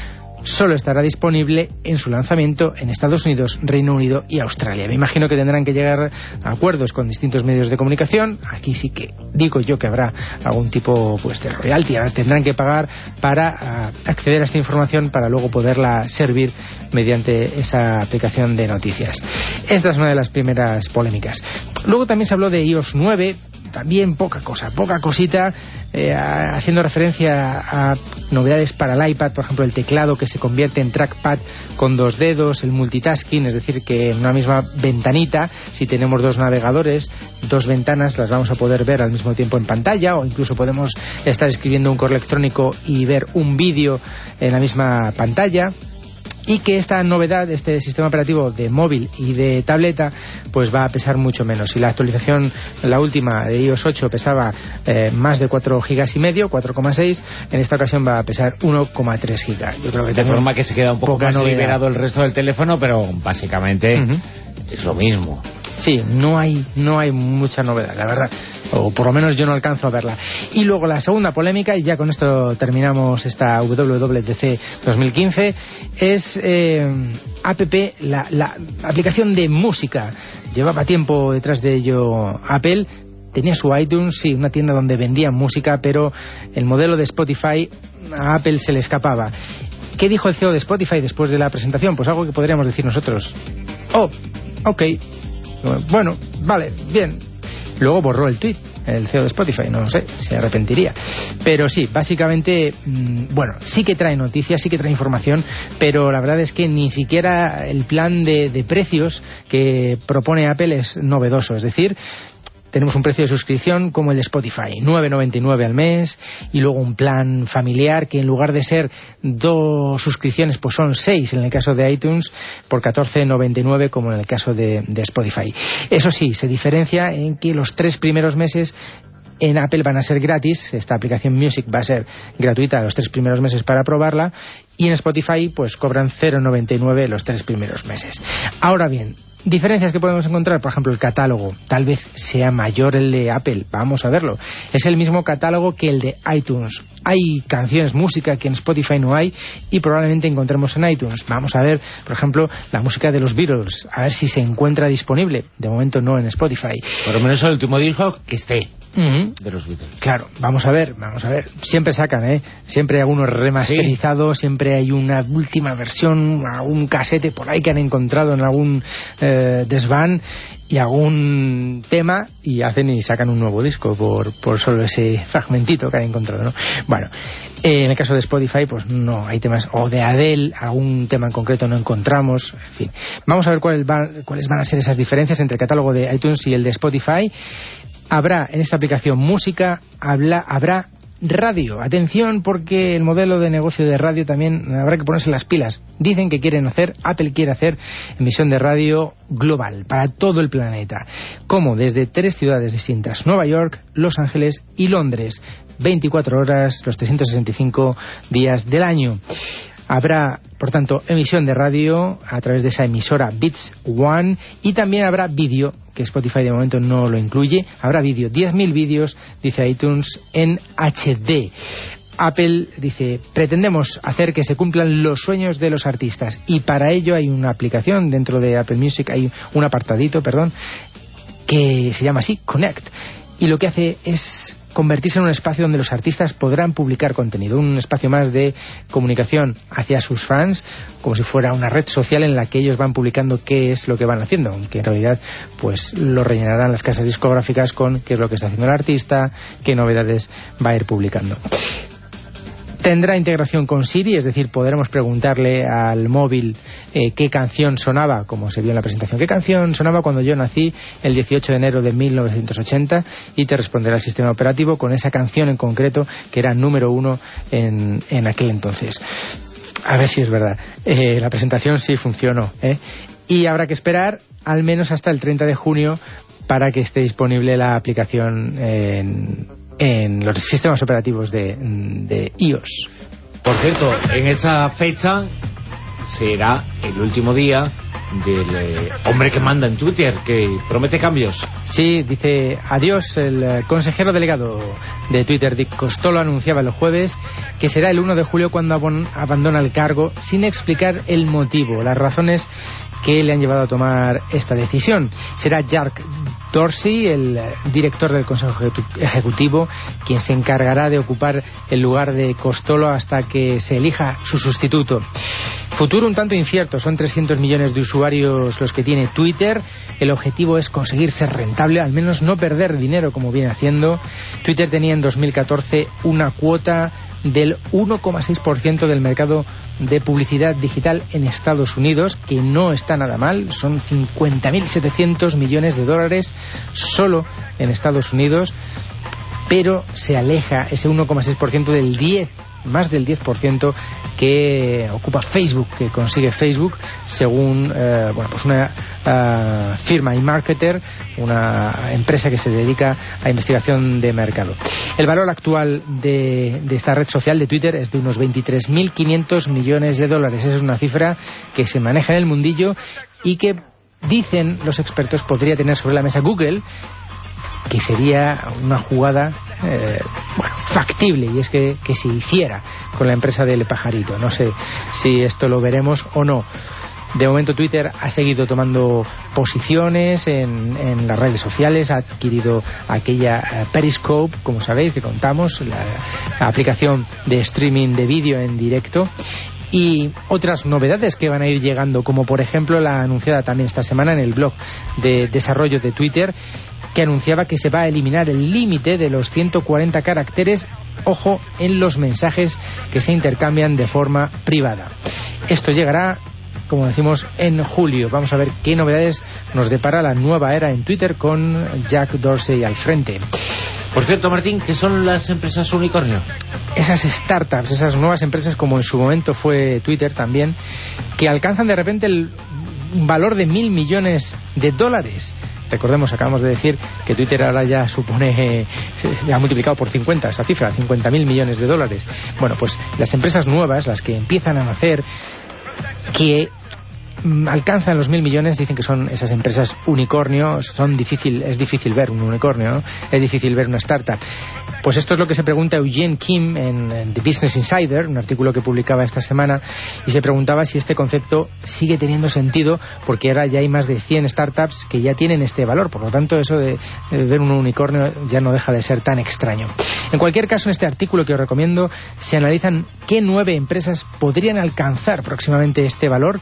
solo estará disponible en su lanzamiento en Estados Unidos, Reino Unido y Australia. Me imagino que tendrán que llegar a acuerdos con distintos medios de comunicación. Aquí sí que digo yo que habrá algún tipo pues de royalty, tendrán que pagar para uh, acceder a esta información para luego poderla servir mediante esa aplicación de noticias. Esta es una de las primeras polémicas. Luego también se habló de iOS nueve, también poca cosa, poca cosita, eh, haciendo referencia a novedades para el iPad, por ejemplo el teclado que se convierte en trackpad con dos dedos, el multitasking, es decir que en una misma ventanita, si tenemos dos navegadores, dos ventanas las vamos a poder ver al mismo tiempo en pantalla, o incluso podemos estar escribiendo un correo electrónico y ver un vídeo en la misma pantalla. Y que esta novedad, este sistema operativo de móvil y de tableta, pues va a pesar mucho menos. Si la actualización, la última de iOS ocho, pesaba eh, más de cuatro gigas y medio, cuatro coma seis, en esta ocasión va a pesar uno coma tres gigas. Yo creo que de forma que se queda un poco más novedad. Liberado el resto del teléfono, pero básicamente uh-huh. es lo mismo. Sí, no hay, no hay mucha novedad, la verdad. O por lo menos yo no alcanzo a verla. Y luego la segunda polémica, y ya con esto terminamos esta W W D C dos mil quince, es eh, app, la, la aplicación de música. Llevaba tiempo detrás de ello Apple. Tenía su iTunes, sí, una tienda donde vendían música, pero el modelo de Spotify a Apple se le escapaba. ¿Qué dijo el C E O de Spotify después de la presentación? Pues algo que podríamos decir nosotros. Oh, ok. Bueno, vale, bien. Luego borró el tweet, el C E O de Spotify, no lo sé, se arrepentiría. Pero sí, básicamente, mmm, bueno, sí que trae noticias, sí que trae información, pero la verdad es que ni siquiera el plan de, de precios que propone Apple es novedoso. Es decir, tenemos un precio de suscripción como el de Spotify, nueve noventa y nueve al mes, y luego un plan familiar que en lugar de ser dos suscripciones, pues son seis en el caso de iTunes, por catorce noventa y nueve como en el caso de, de Spotify. Eso sí, se diferencia en que los tres primeros meses en Apple van a ser gratis, esta aplicación Music va a ser gratuita los tres primeros meses para probarla, y en Spotify pues cobran cero noventa y nueve los tres primeros meses. Ahora bien, diferencias que podemos encontrar, por ejemplo el catálogo, tal vez sea mayor el de Apple, vamos a verlo. Es el mismo catálogo que el de iTunes. Hay canciones, música que en Spotify no hay y probablemente encontremos en iTunes. Vamos a ver, por ejemplo, la música de los Beatles, a ver si se encuentra disponible. De momento no en Spotify. Por lo menos el último disco que esté. Uh-huh. De los Beatles. Claro, vamos a ver, vamos a ver. Siempre sacan, ¿eh? Siempre hay algunos remasterizados, sí. Siempre hay una última versión, algún casete por ahí que han encontrado en algún eh, desván y algún tema y hacen y sacan un nuevo disco por, por solo ese fragmentito que han encontrado, ¿no? Bueno, eh, en el caso de Spotify, pues no hay temas, o de Adele, algún tema en concreto no encontramos, en fin. Vamos a ver cuál va, cuáles van a ser esas diferencias entre el catálogo de iTunes y el de Spotify. Habrá en esta aplicación música, habla, habrá radio. Atención, porque el modelo de negocio de radio también habrá que ponerse las pilas. Dicen que quieren hacer, Apple quiere hacer emisión de radio global para todo el planeta. ¿Cómo? Desde tres ciudades distintas: Nueva York, Los Ángeles y Londres. veinticuatro horas, los trescientos sesenta y cinco días del año. Habrá, por tanto, emisión de radio a través de esa emisora Beats One, y también habrá vídeo, que Spotify de momento no lo incluye. Habrá vídeo, diez mil vídeos, dice iTunes, en H D. Apple dice, pretendemos hacer que se cumplan los sueños de los artistas, y para ello hay una aplicación dentro de Apple Music, hay un apartadito, perdón, que se llama así, Connect, y lo que hace es convertirse en un espacio donde los artistas podrán publicar contenido, un espacio más de comunicación hacia sus fans, como si fuera una red social en la que ellos van publicando qué es lo que van haciendo, aunque en realidad pues lo rellenarán las casas discográficas con qué es lo que está haciendo el artista, qué novedades va a ir publicando. Tendrá integración con Siri, es decir, podremos preguntarle al móvil eh, qué canción sonaba, como se vio en la presentación, qué canción sonaba cuando yo nací el dieciocho de enero de mil novecientos ochenta, y te responderá el sistema operativo con esa canción en concreto que era número uno en, en aquel entonces. A ver si es verdad. Eh, la presentación sí funcionó, ¿eh? Y habrá que esperar al menos hasta el treinta de junio para que esté disponible la aplicación en... en los sistemas operativos de, de iOS. Por cierto, en esa fecha será el último día del eh, hombre que manda en Twitter, que promete cambios. Sí, dice adiós el eh, consejero delegado de Twitter, Dick Costolo, anunciaba el jueves que será el uno de julio cuando abon- abandona el cargo, sin explicar el motivo, las razones que le han llevado a tomar esta decisión. Será Jack Dorsey, el director del Consejo Ejecutivo, quien se encargará de ocupar el lugar de Costolo hasta que se elija su sustituto. Futuro un tanto incierto, son trescientos millones de usuarios los que tiene Twitter. El objetivo es conseguir ser rentable, al menos no perder dinero como viene haciendo. Twitter tenía en dos mil catorce una cuota del uno coma seis por ciento del mercado de publicidad digital en Estados Unidos, que no está nada mal, son cincuenta mil setecientos millones de dólares solo en Estados Unidos, pero se aleja ese uno coma seis por ciento del diez, más del diez por ciento que ocupa Facebook, que consigue Facebook, según eh, bueno, pues una uh, firma eMarketer, una empresa que se dedica a investigación de mercado. El valor actual de, de esta red social de Twitter es de unos veintitrés mil quinientos millones de dólares. Esa es una cifra que se maneja en el mundillo y que, dicen los expertos, podría tener sobre la mesa Google, que sería una jugada eh, bueno, factible, y es que, que se hiciera con la empresa del pajarito. No sé si esto lo veremos o no. De momento Twitter ha seguido tomando posiciones en, en las redes sociales, ha adquirido aquella uh, Periscope, como sabéis, que contamos, la, la aplicación de streaming de vídeo en directo, y otras novedades que van a ir llegando, como por ejemplo la anunciada también esta semana en el blog de desarrollo de Twitter, que anunciaba que se va a eliminar el límite de los ciento cuarenta caracteres, ojo, en los mensajes que se intercambian de forma privada. Esto llegará, como decimos, en julio. Vamos a ver qué novedades nos depara la nueva era en Twitter con Jack Dorsey al frente. Por cierto, Martín, ¿qué son las empresas unicornio? Esas startups, esas nuevas empresas, como en su momento fue Twitter también, que alcanzan de repente el valor de mil millones de dólares. Recordemos, acabamos de decir que Twitter ahora ya supone, eh, ha multiplicado por cincuenta esa cifra, cincuenta mil millones de dólares. Bueno, pues las empresas nuevas, las que empiezan a nacer, que alcanzan los mil millones, dicen que son esas empresas unicornio. Son difícil, es difícil ver un unicornio, ¿no? Es difícil ver una startup. Pues esto es lo que se pregunta Eugene Kim en, en The Business Insider, un artículo que publicaba esta semana, y se preguntaba si este concepto sigue teniendo sentido, porque ahora ya hay más de cien startups que ya tienen este valor. Por lo tanto, eso de, de ver un unicornio ya no deja de ser tan extraño. En cualquier caso, en este artículo que os recomiendo, se analizan qué nueve empresas podrían alcanzar próximamente este valor.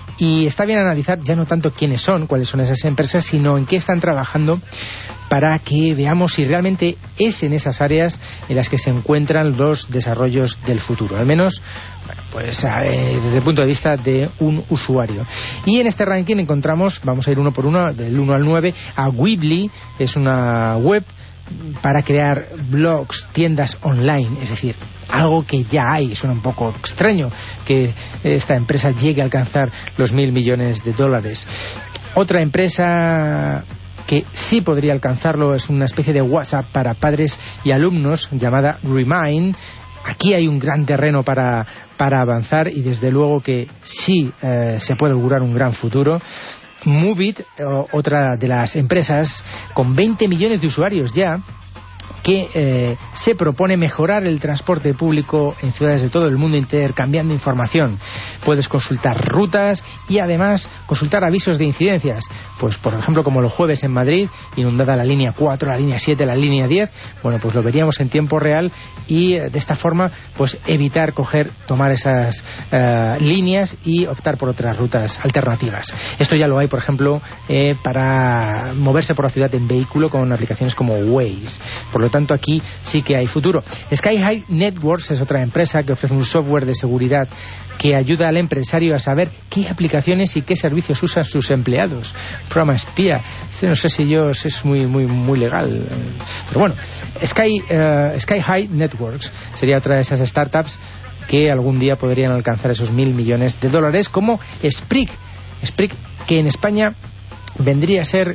Y está bien analizar ya no tanto quiénes son, cuáles son esas empresas, sino en qué están trabajando, para que veamos si realmente es en esas áreas en las que se encuentran los desarrollos del futuro. Al menos, bueno, pues eh, desde el punto de vista de un usuario. Y en este ranking encontramos, vamos a ir uno por uno, del uno al nueve, a Weebly. Es una web para crear blogs, tiendas online, es decir, algo que ya hay. Suena un poco extraño que esta empresa llegue a alcanzar los mil millones de dólares. Otra empresa que sí podría alcanzarlo es una especie de WhatsApp para padres y alumnos llamada Remind. Aquí hay un gran terreno para, para avanzar, y desde luego que sí eh, se puede augurar un gran futuro. Moovit, otra de las empresas con veinte millones de usuarios ya, que eh, se propone mejorar el transporte público en ciudades de todo el mundo intercambiando información. Puedes consultar rutas y además consultar avisos de incidencias. Pues por ejemplo, como los jueves en Madrid, inundada la línea cuatro, la línea siete, la línea diez, bueno, pues lo veríamos en tiempo real, y eh, de esta forma pues evitar coger, tomar esas eh, líneas y optar por otras rutas alternativas. Esto ya lo hay, por ejemplo, eh, para moverse por la ciudad en vehículo con aplicaciones como Waze. Por lo tanto, aquí sí que hay futuro. Sky High Networks es otra empresa que ofrece un software de seguridad que ayuda al empresario a saber qué aplicaciones y qué servicios usan sus empleados. Programa espía. No sé si yo es muy muy muy legal. Pero bueno, Sky, uh, Sky High Networks sería otra de esas startups que algún día podrían alcanzar esos mil millones de dólares, como Sprig. Sprig, que en España vendría a ser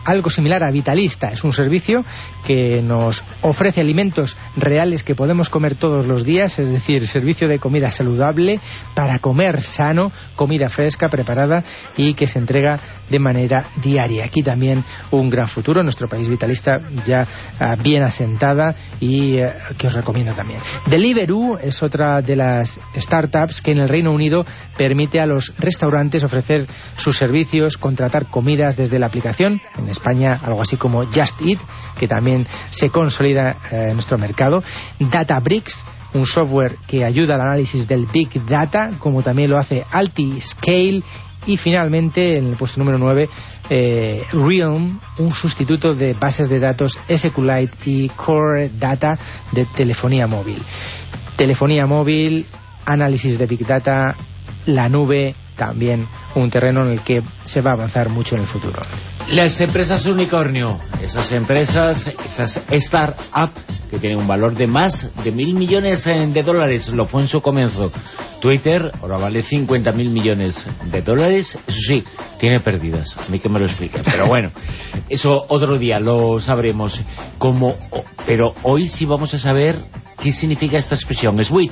algo similar a Vitalista. Es un servicio que nos ofrece alimentos reales que podemos comer todos los días, es decir, servicio de comida saludable para comer sano, comida fresca, preparada y que se entrega de manera diaria. Aquí también un gran futuro, nuestro país Vitalista ya uh, bien asentada y uh, que os recomiendo también. Deliveroo es otra de las startups que en el Reino Unido permite a los restaurantes ofrecer sus servicios, contratar comidas desde la aplicación. En España algo así como Just Eat, que también se consolida eh, en nuestro mercado. Databricks, un software que ayuda al análisis del Big Data, como también lo hace Altiscale. Y finalmente, en el puesto número nueve, eh, Realm, un sustituto de bases de datos SQLite y Core Data de telefonía móvil. Telefonía móvil, análisis de Big Data, la nube, también un terreno en el que se va a avanzar mucho en el futuro. Las empresas unicornio, esas empresas, esas start-up que tienen un valor de más de mil millones de dólares, lo fue en su comienzo. Twitter ahora vale cincuenta mil millones de dólares, eso sí, tiene pérdidas, a mí que me lo expliquen, pero bueno, eso otro día lo sabremos. Como, pero hoy sí vamos a saber qué significa esta expresión, Switch.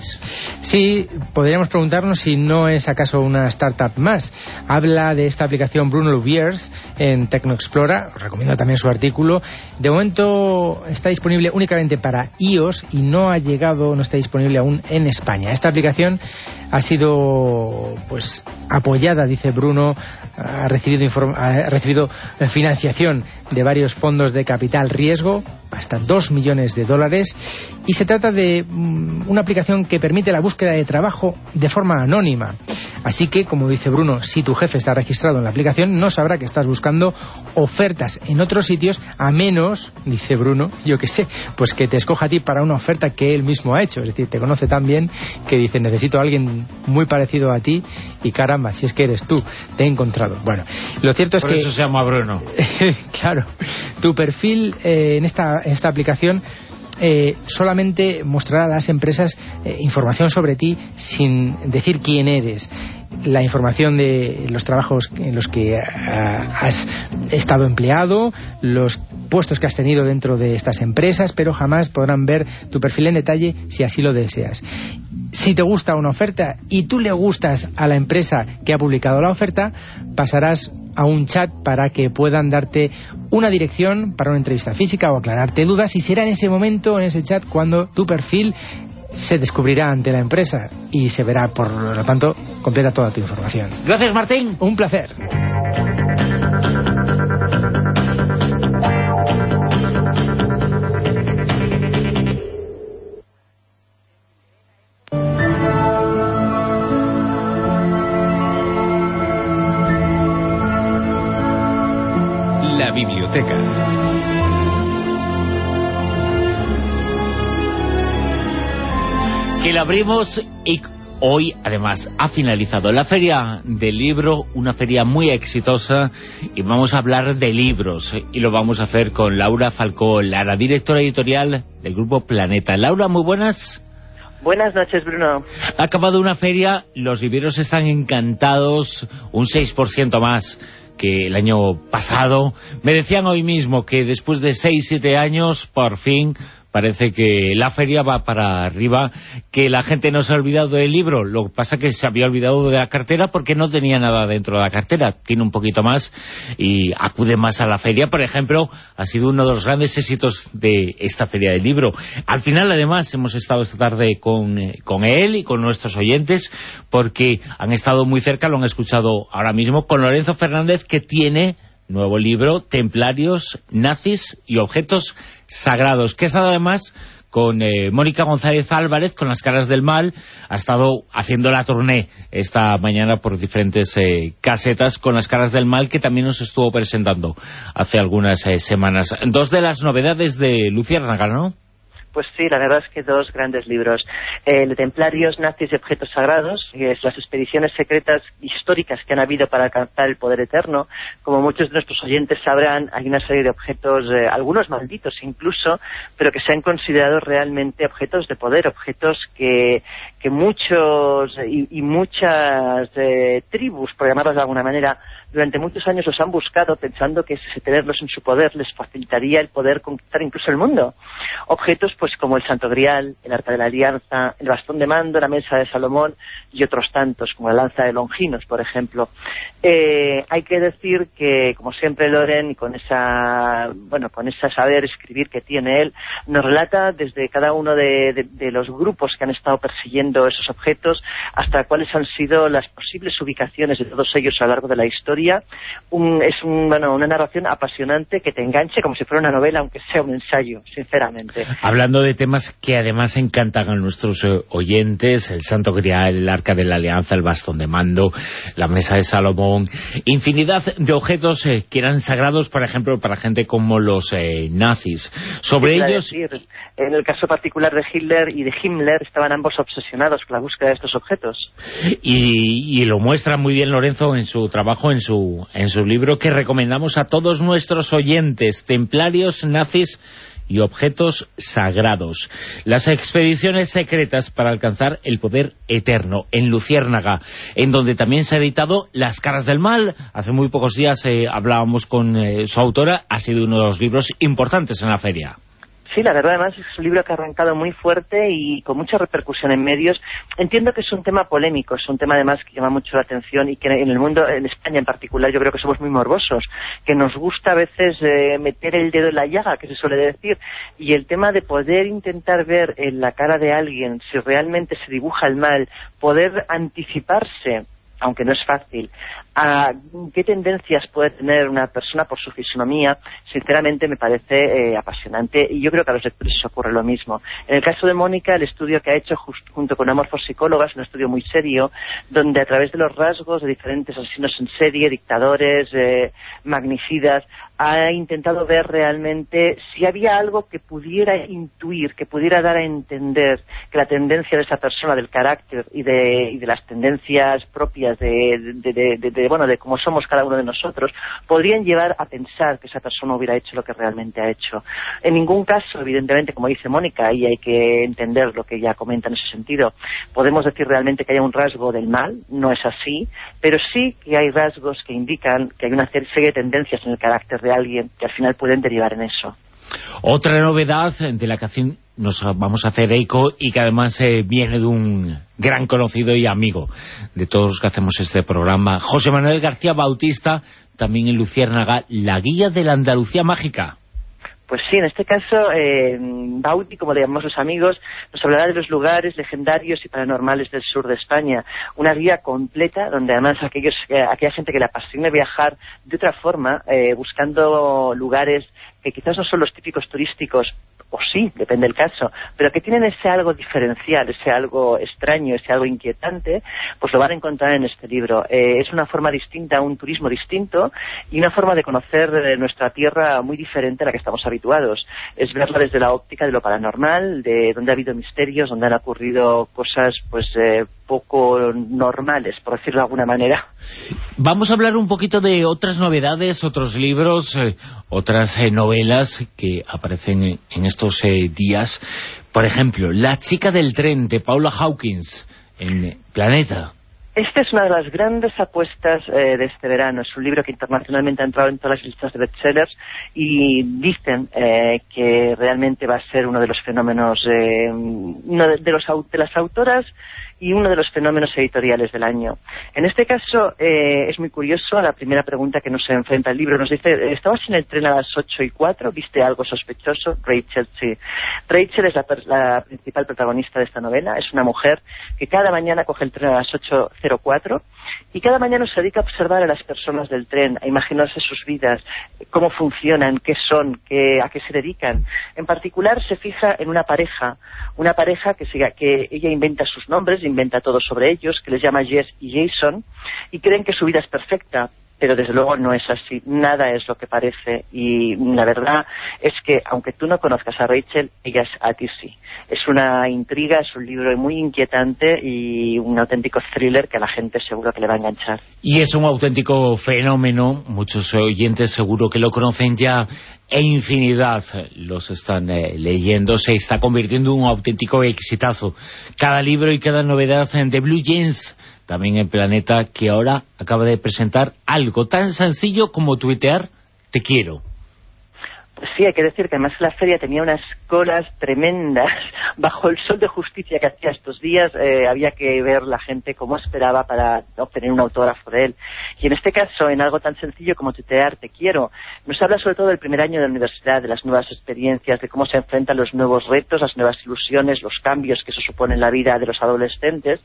Sí, podríamos preguntarnos si no es acaso una startup más. Habla de esta aplicación Bruno Louviers en Tecnoexplora, os recomiendo también su artículo. De momento está disponible únicamente para iOS y no ha llegado, no está disponible aún en España. Esta aplicación ha sido pues apoyada, dice Bruno, ha recibido, inform- ha recibido financiación de varios fondos de capital riesgo, hasta dos millones de dólares, y se trata de um, una aplicación que permite la búsqueda de trabajo de forma anónima. Así que, como dice Bruno, si tu jefe está registrado en la aplicación, no sabrá que estás buscando ofertas en otros sitios, a menos, dice Bruno, yo que sé, pues que te escoja a ti para una oferta que él mismo ha hecho. Es decir, te conoce tan bien que dice, necesito a alguien muy parecido a ti, y caramba, si es que eres tú, te he encontrado. Bueno, lo cierto es Por que... eso se llama Bruno. Claro, tu perfil eh, en esta, en esta aplicación Eh, solamente mostrará a las empresas eh, información sobre ti sin decir quién eres, la información de los trabajos en los que uh, has estado empleado, los puestos que has tenido dentro de estas empresas, pero jamás podrán ver tu perfil en detalle si así lo deseas. Si te gusta una oferta y tú le gustas a la empresa que ha publicado la oferta, pasarás a un chat para que puedan darte una dirección para una entrevista física o aclararte dudas, y será en ese momento, en ese chat, cuando tu perfil se descubrirá ante la empresa y se verá, por lo tanto, completa toda tu información. Gracias, Martín. Un placer. La biblioteca. Que la abrimos y hoy además ha finalizado la Feria del Libro, una feria muy exitosa, y vamos a hablar de libros y lo vamos a hacer con Laura Falcó Lara, directora editorial del Grupo Planeta. Laura, muy buenas. Buenas noches, Bruno. Ha acabado una feria, los libreros están encantados, un seis por ciento más que el año pasado. Me decían hoy mismo que después de seis, siete años, por fin, parece que la feria va para arriba, que la gente no se ha olvidado del libro. Lo que pasa es que se había olvidado de la cartera porque no tenía nada dentro de la cartera. Tiene un poquito más y acude más a la feria. Por ejemplo, ha sido uno de los grandes éxitos de esta feria del libro. Al final, además, hemos estado esta tarde con, eh, con él y con nuestros oyentes, porque han estado muy cerca, lo han escuchado ahora mismo, con Lorenzo Fernández, que tiene nuevo libro, Templarios, Nazis y Objetos Sagrados, que ha estado además con eh, Mónica González Álvarez, con Las Caras del Mal. Ha estado haciendo la tournée esta mañana por diferentes eh, casetas con Las Caras del Mal, que también nos estuvo presentando hace algunas eh, semanas. Dos de las novedades de Luciérnaga, ¿no? Pues sí, la verdad es que dos grandes libros. El de Templarios, Nazis y Objetos Sagrados, que es las expediciones secretas históricas que han habido para alcanzar el poder eterno. Como muchos de nuestros oyentes sabrán, hay una serie de objetos, eh, algunos malditos incluso, pero que se han considerado realmente objetos de poder, objetos que, que muchos y, y muchas eh, tribus, por llamarlos de alguna manera, durante muchos años los han buscado pensando que tenerlos en su poder les facilitaría el poder conquistar incluso el mundo. Objetos pues como el Santo Grial, el Arca de la Alianza, el bastón de mando, la mesa de Salomón y otros tantos, como la lanza de Longinos, por ejemplo. Eh, hay que decir que, como siempre, Loren, y con esa, bueno, con ese saber escribir que tiene él, nos relata desde cada uno de, de, de los grupos que han estado persiguiendo esos objetos hasta cuáles han sido las posibles ubicaciones de todos ellos a lo largo de la historia. Un, es un, bueno, una narración apasionante que te enganche como si fuera una novela, aunque sea un ensayo, sinceramente. Hablando de temas que además encantan a nuestros eh, oyentes, el Santo Grial, el Arca de la Alianza, el bastón de mando, la mesa de Salomón, infinidad de objetos eh, que eran sagrados, por ejemplo, para gente como los eh, nazis. Sobre sí, ellos... Decir, en el caso particular de Hitler y de Himmler, estaban ambos obsesionados con la búsqueda de estos objetos. Y, y lo muestra muy bien Lorenzo en su trabajo, en su, en su libro, que recomendamos a todos nuestros oyentes, Templarios, Nazis y objetos sagrados. Las expediciones secretas para alcanzar el poder eterno, en Luciérnaga, en donde también se ha editado Las caras del mal. Hace muy pocos días eh, hablábamos con eh, su autora. Ha sido uno de los libros importantes en la feria. Sí, la verdad, además, es un libro que ha arrancado muy fuerte y con mucha repercusión en medios. Entiendo que es un tema polémico, es un tema además que llama mucho la atención y que en el mundo, en España en particular, yo creo que somos muy morbosos, que nos gusta a veces eh, meter el dedo en la llaga, que se suele decir, y el tema de poder intentar ver en la cara de alguien si realmente se dibuja el mal, poder anticiparse, aunque no es fácil, a qué tendencias puede tener una persona por su fisonomía, sinceramente me parece eh, apasionante, y yo creo que a los lectores les ocurre lo mismo. En el caso de Mónica, el estudio que ha hecho just, junto con una morfopsicóloga es un estudio muy serio, donde a través de los rasgos de diferentes asesinos en serie, dictadores, eh, magnicidas, ha intentado ver realmente si había algo que pudiera intuir, que pudiera dar a entender que la tendencia de esa persona, del carácter y de, y de las tendencias propias de, de, de, de, de, bueno, de cómo somos cada uno de nosotros, podrían llevar a pensar que esa persona hubiera hecho lo que realmente ha hecho. En ningún caso, evidentemente, como dice Mónica, y hay que entender lo que ella comenta en ese sentido, podemos decir realmente que haya un rasgo del mal, no es así, pero sí que hay rasgos que indican que hay una serie de tendencias en el carácter de alguien que al final pueden derivar en eso. Otra novedad de la que nos vamos a hacer eco y que además eh, viene de un gran conocido y amigo de todos los que hacemos este programa, José Manuel García Bautista, también en Luciérnaga, La guía de la Andalucía mágica. Pues sí, en este caso, eh, Bauti, como le llamamos los amigos, nos hablará de los lugares legendarios y paranormales del sur de España. Una guía completa donde además aquellos, eh, aquella gente que le apasione viajar de otra forma, eh, buscando lugares que quizás no son los típicos turísticos, o sí, depende del caso, pero que tienen ese algo diferencial, ese algo extraño, ese algo inquietante, pues lo van a encontrar en este libro. Eh, es una forma distinta, un turismo distinto y una forma de conocer eh, nuestra tierra muy diferente a la que estamos habituados. Es verla desde la óptica de lo paranormal, de donde ha habido misterios, donde han ocurrido cosas pues eh, poco normales, por decirlo de alguna manera. Vamos a hablar un poquito de otras novedades, otros libros, eh, otras eh, novelas que aparecen en, en estos eh, días. Por ejemplo, La chica del tren, de Paula Hawkins, en Planeta. Esta es una de las grandes apuestas eh, de este verano. Es un libro que internacionalmente ha entrado en todas las listas de bestsellers y dicen eh, que realmente va a ser uno de los fenómenos, eh, uno de, de, los, de las autoras y uno de los fenómenos editoriales del año. En este caso eh, es muy curioso la primera pregunta que nos enfrenta el libro. Nos dice, ¿estabas en el tren a las ocho y cuatro? ¿Viste algo sospechoso? Rachel, sí. Rachel es la, la principal protagonista de esta novela. Es una mujer que cada mañana coge el tren a las ocho cero cuatro y cada mañana se dedica a observar a las personas del tren, a imaginarse sus vidas, cómo funcionan, qué son, qué, a qué se dedican. En particular se fija en una pareja, una pareja que, siga, que ella inventa sus nombres, inventa todo sobre ellos, que les llama Jess y Jason, y creen que su vida es perfecta, pero desde luego no es así, nada es lo que parece, y la verdad es que aunque tú no conozcas a Rachel, ella es a ti sí. Es una intriga, es un libro muy inquietante y un auténtico thriller que a la gente seguro que le va a enganchar. Y es un auténtico fenómeno, muchos oyentes seguro que lo conocen ya, e infinidad los están eh, leyendo, se está convirtiendo en un auténtico exitazo. Cada libro y cada novedad de Blue Jeans también en Planeta, que ahora acaba de presentar algo tan sencillo como tuitear "te quiero". Pues sí, hay que decir que además la feria tenía unas colas tremendas bajo el sol de justicia que hacía estos días. Eh, había que ver la gente cómo esperaba para obtener un autógrafo de él. Y en este caso, en algo tan sencillo como tuitear "te quiero", nos habla sobre todo del primer año de la universidad, de las nuevas experiencias, de cómo se enfrentan los nuevos retos, las nuevas ilusiones, los cambios que eso supone en la vida de los adolescentes,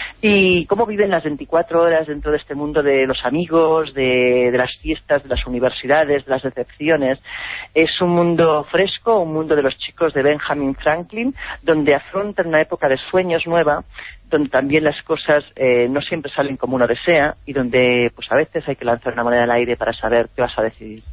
y cómo viven las veinticuatro horas dentro de este mundo de los amigos, de, de las fiestas, de las universidades, de las decepciones. Es un mundo fresco, un mundo de los chicos de Benjamin Franklin, donde afrontan una época de sueños nueva, donde también las cosas eh, no siempre salen como uno desea, y donde pues a veces hay que lanzar una moneda al aire para saber qué vas a decidir.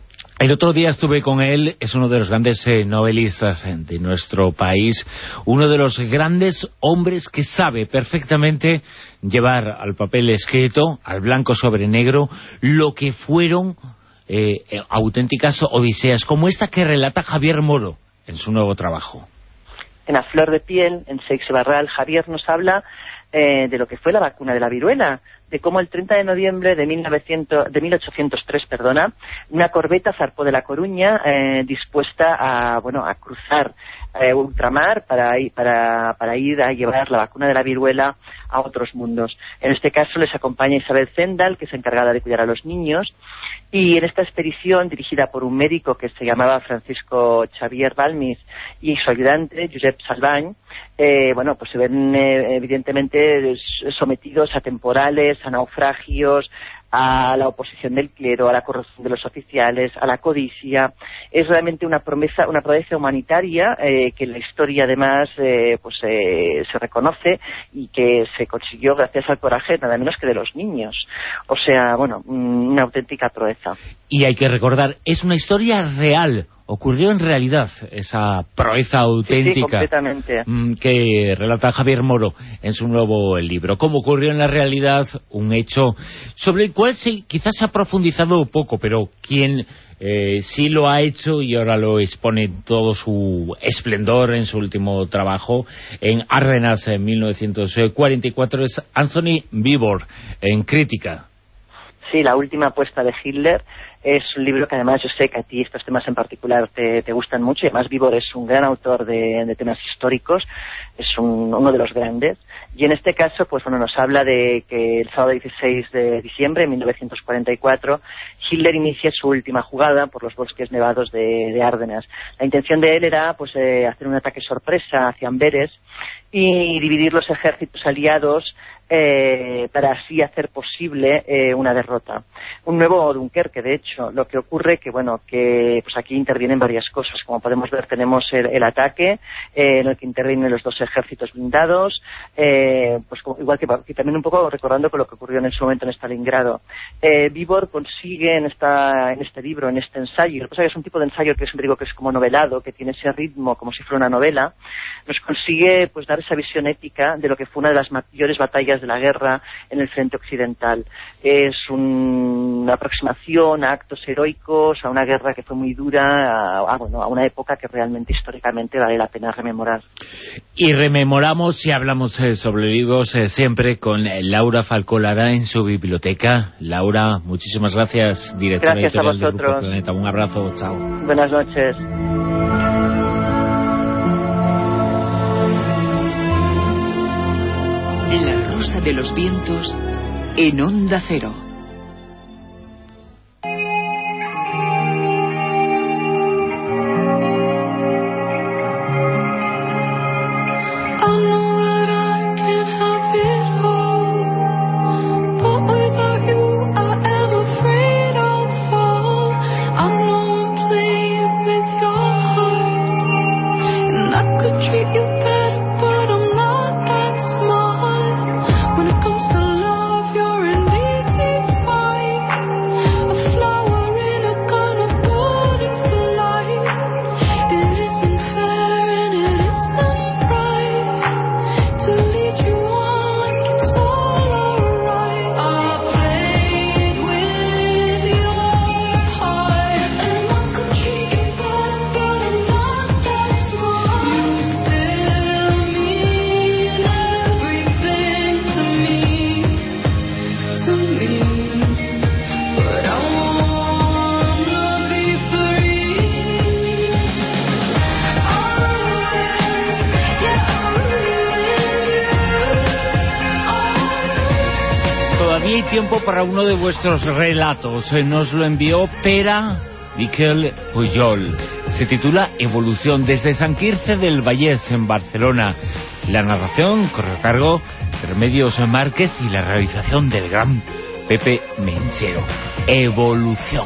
El otro día estuve con él, es uno de los grandes eh, novelistas de nuestro país, uno de los grandes hombres que sabe perfectamente llevar al papel escrito, al blanco sobre negro, lo que fueron Eh, eh, auténticas odiseas, como esta que relata Javier Moro en su nuevo trabajo. En A flor de piel, en Seix Barral, Javier nos habla eh, de lo que fue la vacuna de la viruela, de cómo el treinta de noviembre de, mil novecientos, de mil ochocientos tres, perdona, una corbeta zarpó de La Coruña eh, dispuesta a, bueno, a cruzar eh, ultramar para ir, para, para ir a llevar la vacuna de la viruela a otros mundos. En este caso les acompaña Isabel Zendal, que es encargada de cuidar a los niños, y en esta expedición, dirigida por un médico que se llamaba Francisco Xavier Balmis y su ayudante, Josep Salvany, eh, bueno, pues se ven eh, evidentemente sometidos a temporales, a naufragios, a la oposición del clero, a la corrupción de los oficiales, a la codicia. Es realmente una promesa, una proeza humanitaria eh, que en la historia además eh, pues eh, se reconoce y que se consiguió gracias al coraje nada menos que de los niños. O sea, bueno, una auténtica proeza. Y hay que recordar, es una historia real. Ocurrió en realidad esa proeza auténtica, sí, sí, completamente, que relata Javier Moro en su nuevo libro. Cómo ocurrió en la realidad, un hecho sobre el cual se, quizás se ha profundizado poco, pero quien eh, sí lo ha hecho y ahora lo expone todo su esplendor en su último trabajo, en Árdenas en mil novecientos cuarenta y cuatro, es Anthony Beevor, en Crítica. Sí, la última apuesta de Hitler. Es un libro que además yo sé que a ti estos temas en particular te, te gustan mucho, y además Beevor es un gran autor de, de temas históricos, es un, uno de los grandes, y en este caso pues bueno, nos habla de que el sábado dieciséis de diciembre de mil novecientos cuarenta y cuatro Hitler inicia su última jugada por los bosques nevados de, de Árdenas. La intención de él era pues eh, hacer un ataque sorpresa hacia Amberes y dividir los ejércitos aliados Eh, para así hacer posible eh, una derrota. Un nuevo Dunkerque, de hecho. Lo que ocurre que, bueno, que pues aquí intervienen varias cosas. Como podemos ver, tenemos el, el ataque, eh, en el que intervienen los dos ejércitos blindados, eh, pues como, igual que, que también un poco recordando con lo que ocurrió en ese momento en Stalingrado. Eh, Beevor consigue en, esta, en este libro, en este ensayo, lo que pasa es que es un tipo de ensayo que siempre digo que es como novelado, que tiene ese ritmo como si fuera una novela, nos consigue pues dar esa visión épica de lo que fue una de las mayores batallas de la guerra en el frente occidental. Es un, una aproximación a actos heroicos, a una guerra que fue muy dura, a, a, bueno, a una época que realmente históricamente vale la pena rememorar. Y rememoramos y hablamos eh, sobre libros eh, siempre con eh, Laura Falcó Lara en su biblioteca. Laura, muchísimas gracias, directora gracias editorial a vosotros. del Grupo Planeta. Un abrazo, chao. Buenas noches. La Rosa de los Vientos en Onda Cero. When it comes to love, you're an easy tiempo para uno de vuestros relatos. Nos lo envió Pera Miquel Pujol. Se titula Evolución, desde Sant Quirze del Vallès, en Barcelona. La narración corre a cargo de Remedios Márquez y la realización del gran Pepe Menchero. Evolución.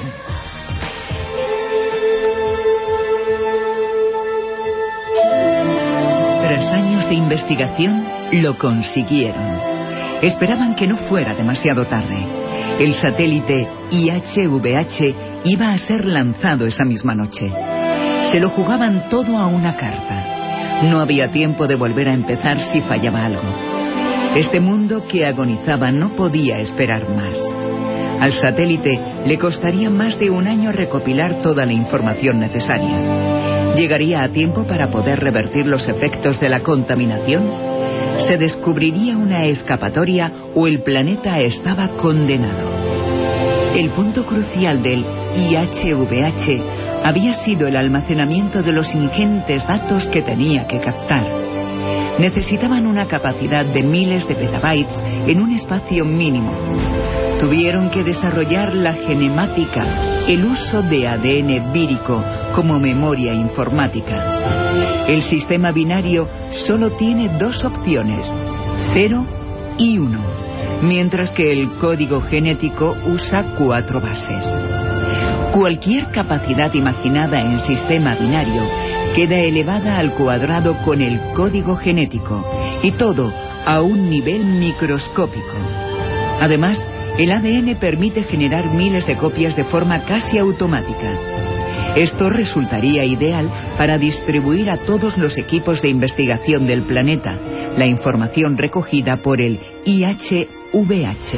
Tras años de investigación, lo consiguieron. Esperaban que no fuera demasiado tarde. El satélite I H V H iba a ser lanzado esa misma noche. Se lo jugaban todo a una carta. No había tiempo de volver a empezar si fallaba algo. Este mundo que agonizaba no podía esperar más. Al satélite le costaría más de un año recopilar toda la información necesaria. ¿Llegaría a tiempo para poder revertir los efectos de la contaminación? ¿Se descubriría una escapatoria o el planeta estaba condenado? El punto crucial del I H V H había sido el almacenamiento de los ingentes datos que tenía que captar. Necesitaban una capacidad de miles de petabytes en un espacio mínimo. Tuvieron que desarrollar la genemática, el uso de A D N vírico como memoria informática. El sistema binario solo tiene dos opciones, cero y uno, mientras que el código genético usa cuatro bases. Cualquier capacidad imaginada en sistema binario queda elevada al cuadrado con el código genético, y todo a un nivel microscópico. Además, el A D N permite generar miles de copias de forma casi automática. Esto resultaría ideal para distribuir a todos los equipos de investigación del planeta la información recogida por el I H V H.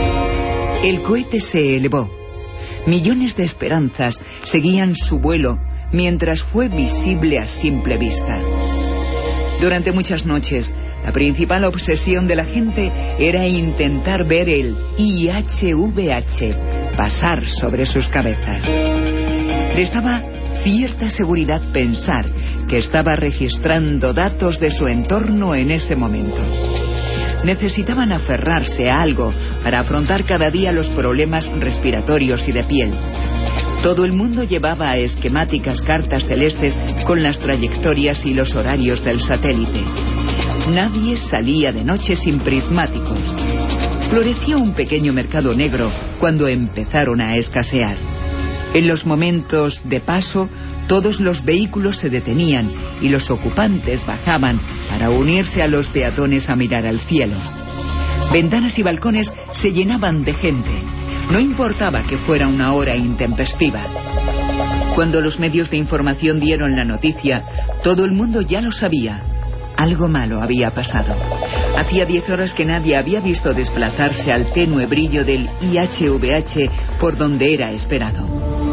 El cohete se elevó. Millones de esperanzas seguían su vuelo mientras fue visible a simple vista. Durante muchas noches, la principal obsesión de la gente era intentar ver el I H V H pasar sobre sus cabezas. Les daba cierta seguridad pensar que estaba registrando datos de su entorno en ese momento. Necesitaban aferrarse a algo para afrontar cada día los problemas respiratorios y de piel. Todo el mundo llevaba esquemáticas cartas celestes con las trayectorias y los horarios del satélite. Nadie salía de noche sin prismáticos. Floreció un pequeño mercado negro cuando empezaron a escasear. En los momentos de paso, todos los vehículos se detenían y los ocupantes bajaban para unirse a los peatones a mirar al cielo. Ventanas y balcones se llenaban de gente. No importaba que fuera una hora intempestiva. Cuando los medios de información dieron la noticia, todo el mundo ya lo sabía. Algo malo había pasado. Hacía diez horas que nadie había visto desplazarse al tenue brillo del I H V H por donde era esperado.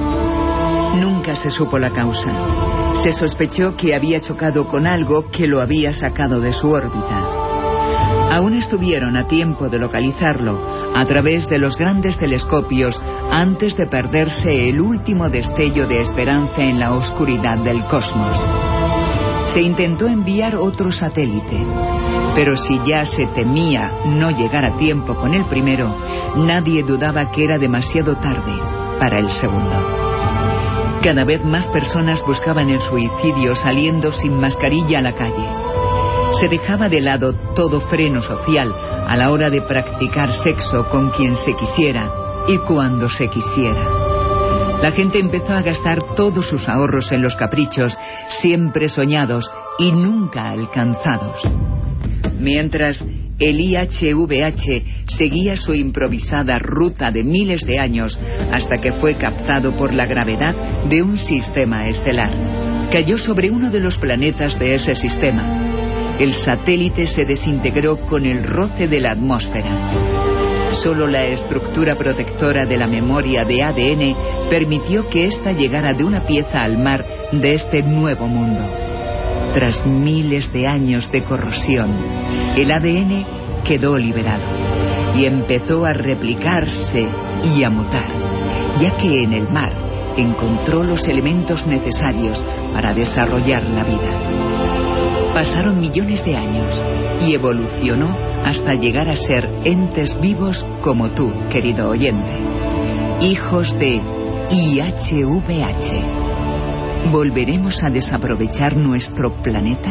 Nunca se supo la causa. Se sospechó que había chocado con algo que lo había sacado de su órbita. Aún estuvieron a tiempo de localizarlo a través de los grandes telescopios antes de perderse el último destello de esperanza en la oscuridad del cosmos. Se intentó enviar otro satélite, pero si ya se temía no llegar a tiempo con el primero, nadie dudaba que era demasiado tarde para el segundo. Cada vez más personas buscaban el suicidio saliendo sin mascarilla a la calle. Se dejaba de lado todo freno social a la hora de practicar sexo con quien se quisiera y cuando se quisiera. La gente empezó a gastar todos sus ahorros en los caprichos siempre soñados y nunca alcanzados. Mientras el I H V H seguía su improvisada ruta de miles de años hasta que fue captado por la gravedad de un sistema estelar. Cayó sobre uno de los planetas de ese sistema. El satélite se desintegró con el roce de la atmósfera. Solo la estructura protectora de la memoria de A D N permitió que ésta llegara de una pieza al mar de este nuevo mundo. Tras miles de años de corrosión, el A D N quedó liberado y empezó a replicarse y a mutar, ya que en el mar encontró los elementos necesarios para desarrollar la vida. Pasaron millones de años y evolucionó hasta llegar a ser entes vivos como tú, querido oyente. Hijos de I H V H. ¿Volveremos a desaprovechar nuestro planeta?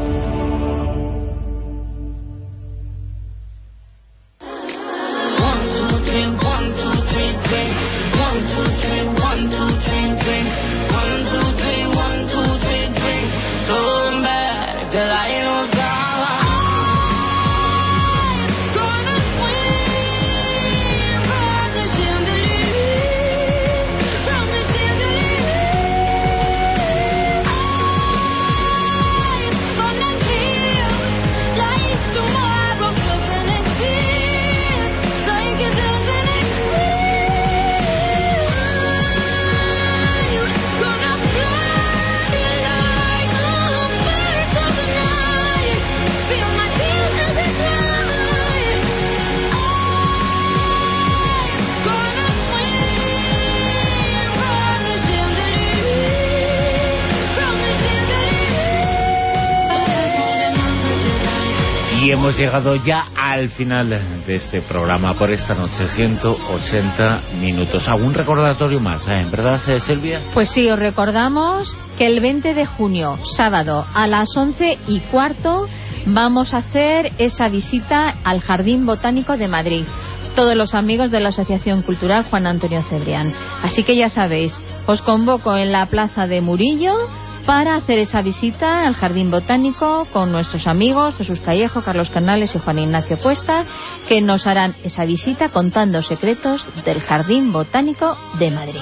Y hemos llegado ya al final de este programa por esta noche, ciento ochenta minutos. ¿Algún recordatorio más, eh? ¿Verdad, Silvia? Pues sí, os recordamos que el veinte de junio, sábado, a las once y cuarto, vamos a hacer esa visita al Jardín Botánico de Madrid. Todos los amigos de la Asociación Cultural Juan Antonio Cebrián. Así que ya sabéis, os convoco en la Plaza de Murillo para hacer esa visita al Jardín Botánico con nuestros amigos Jesús Callejo, Carlos Canales y Juan Ignacio Cuesta, que nos harán esa visita contando secretos del Jardín Botánico de Madrid.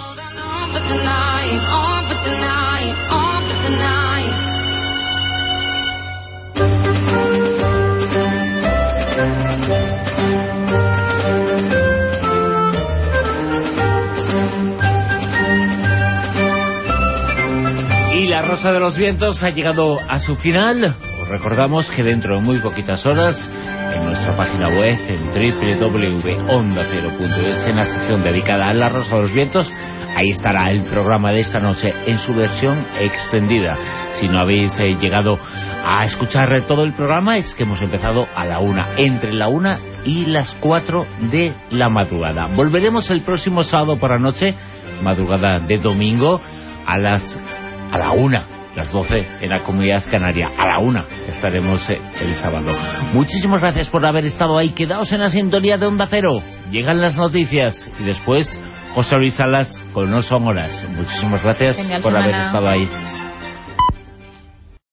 Y La Rosa de los Vientos ha llegado a su final. Os recordamos que dentro de muy poquitas horas, en nuestra página web, en doble u doble u doble u punto onda cero punto es, en la sección dedicada a La Rosa de los Vientos, ahí estará el programa de esta noche en su versión extendida. Si no habéis eh, llegado a escuchar todo el programa, es que hemos empezado a la una, entre la una y las cuatro de la madrugada. Volveremos el próximo sábado por la noche, madrugada de domingo, a las a la una, las doce en la Comunidad Canaria. A la una estaremos eh, el sábado. Muchísimas gracias por haber estado ahí. Quedaos en la sintonía de Onda Cero. Llegan las noticias y después José Luis Salas con No Son Horas. Muchísimas gracias Genial por semana. haber estado ahí.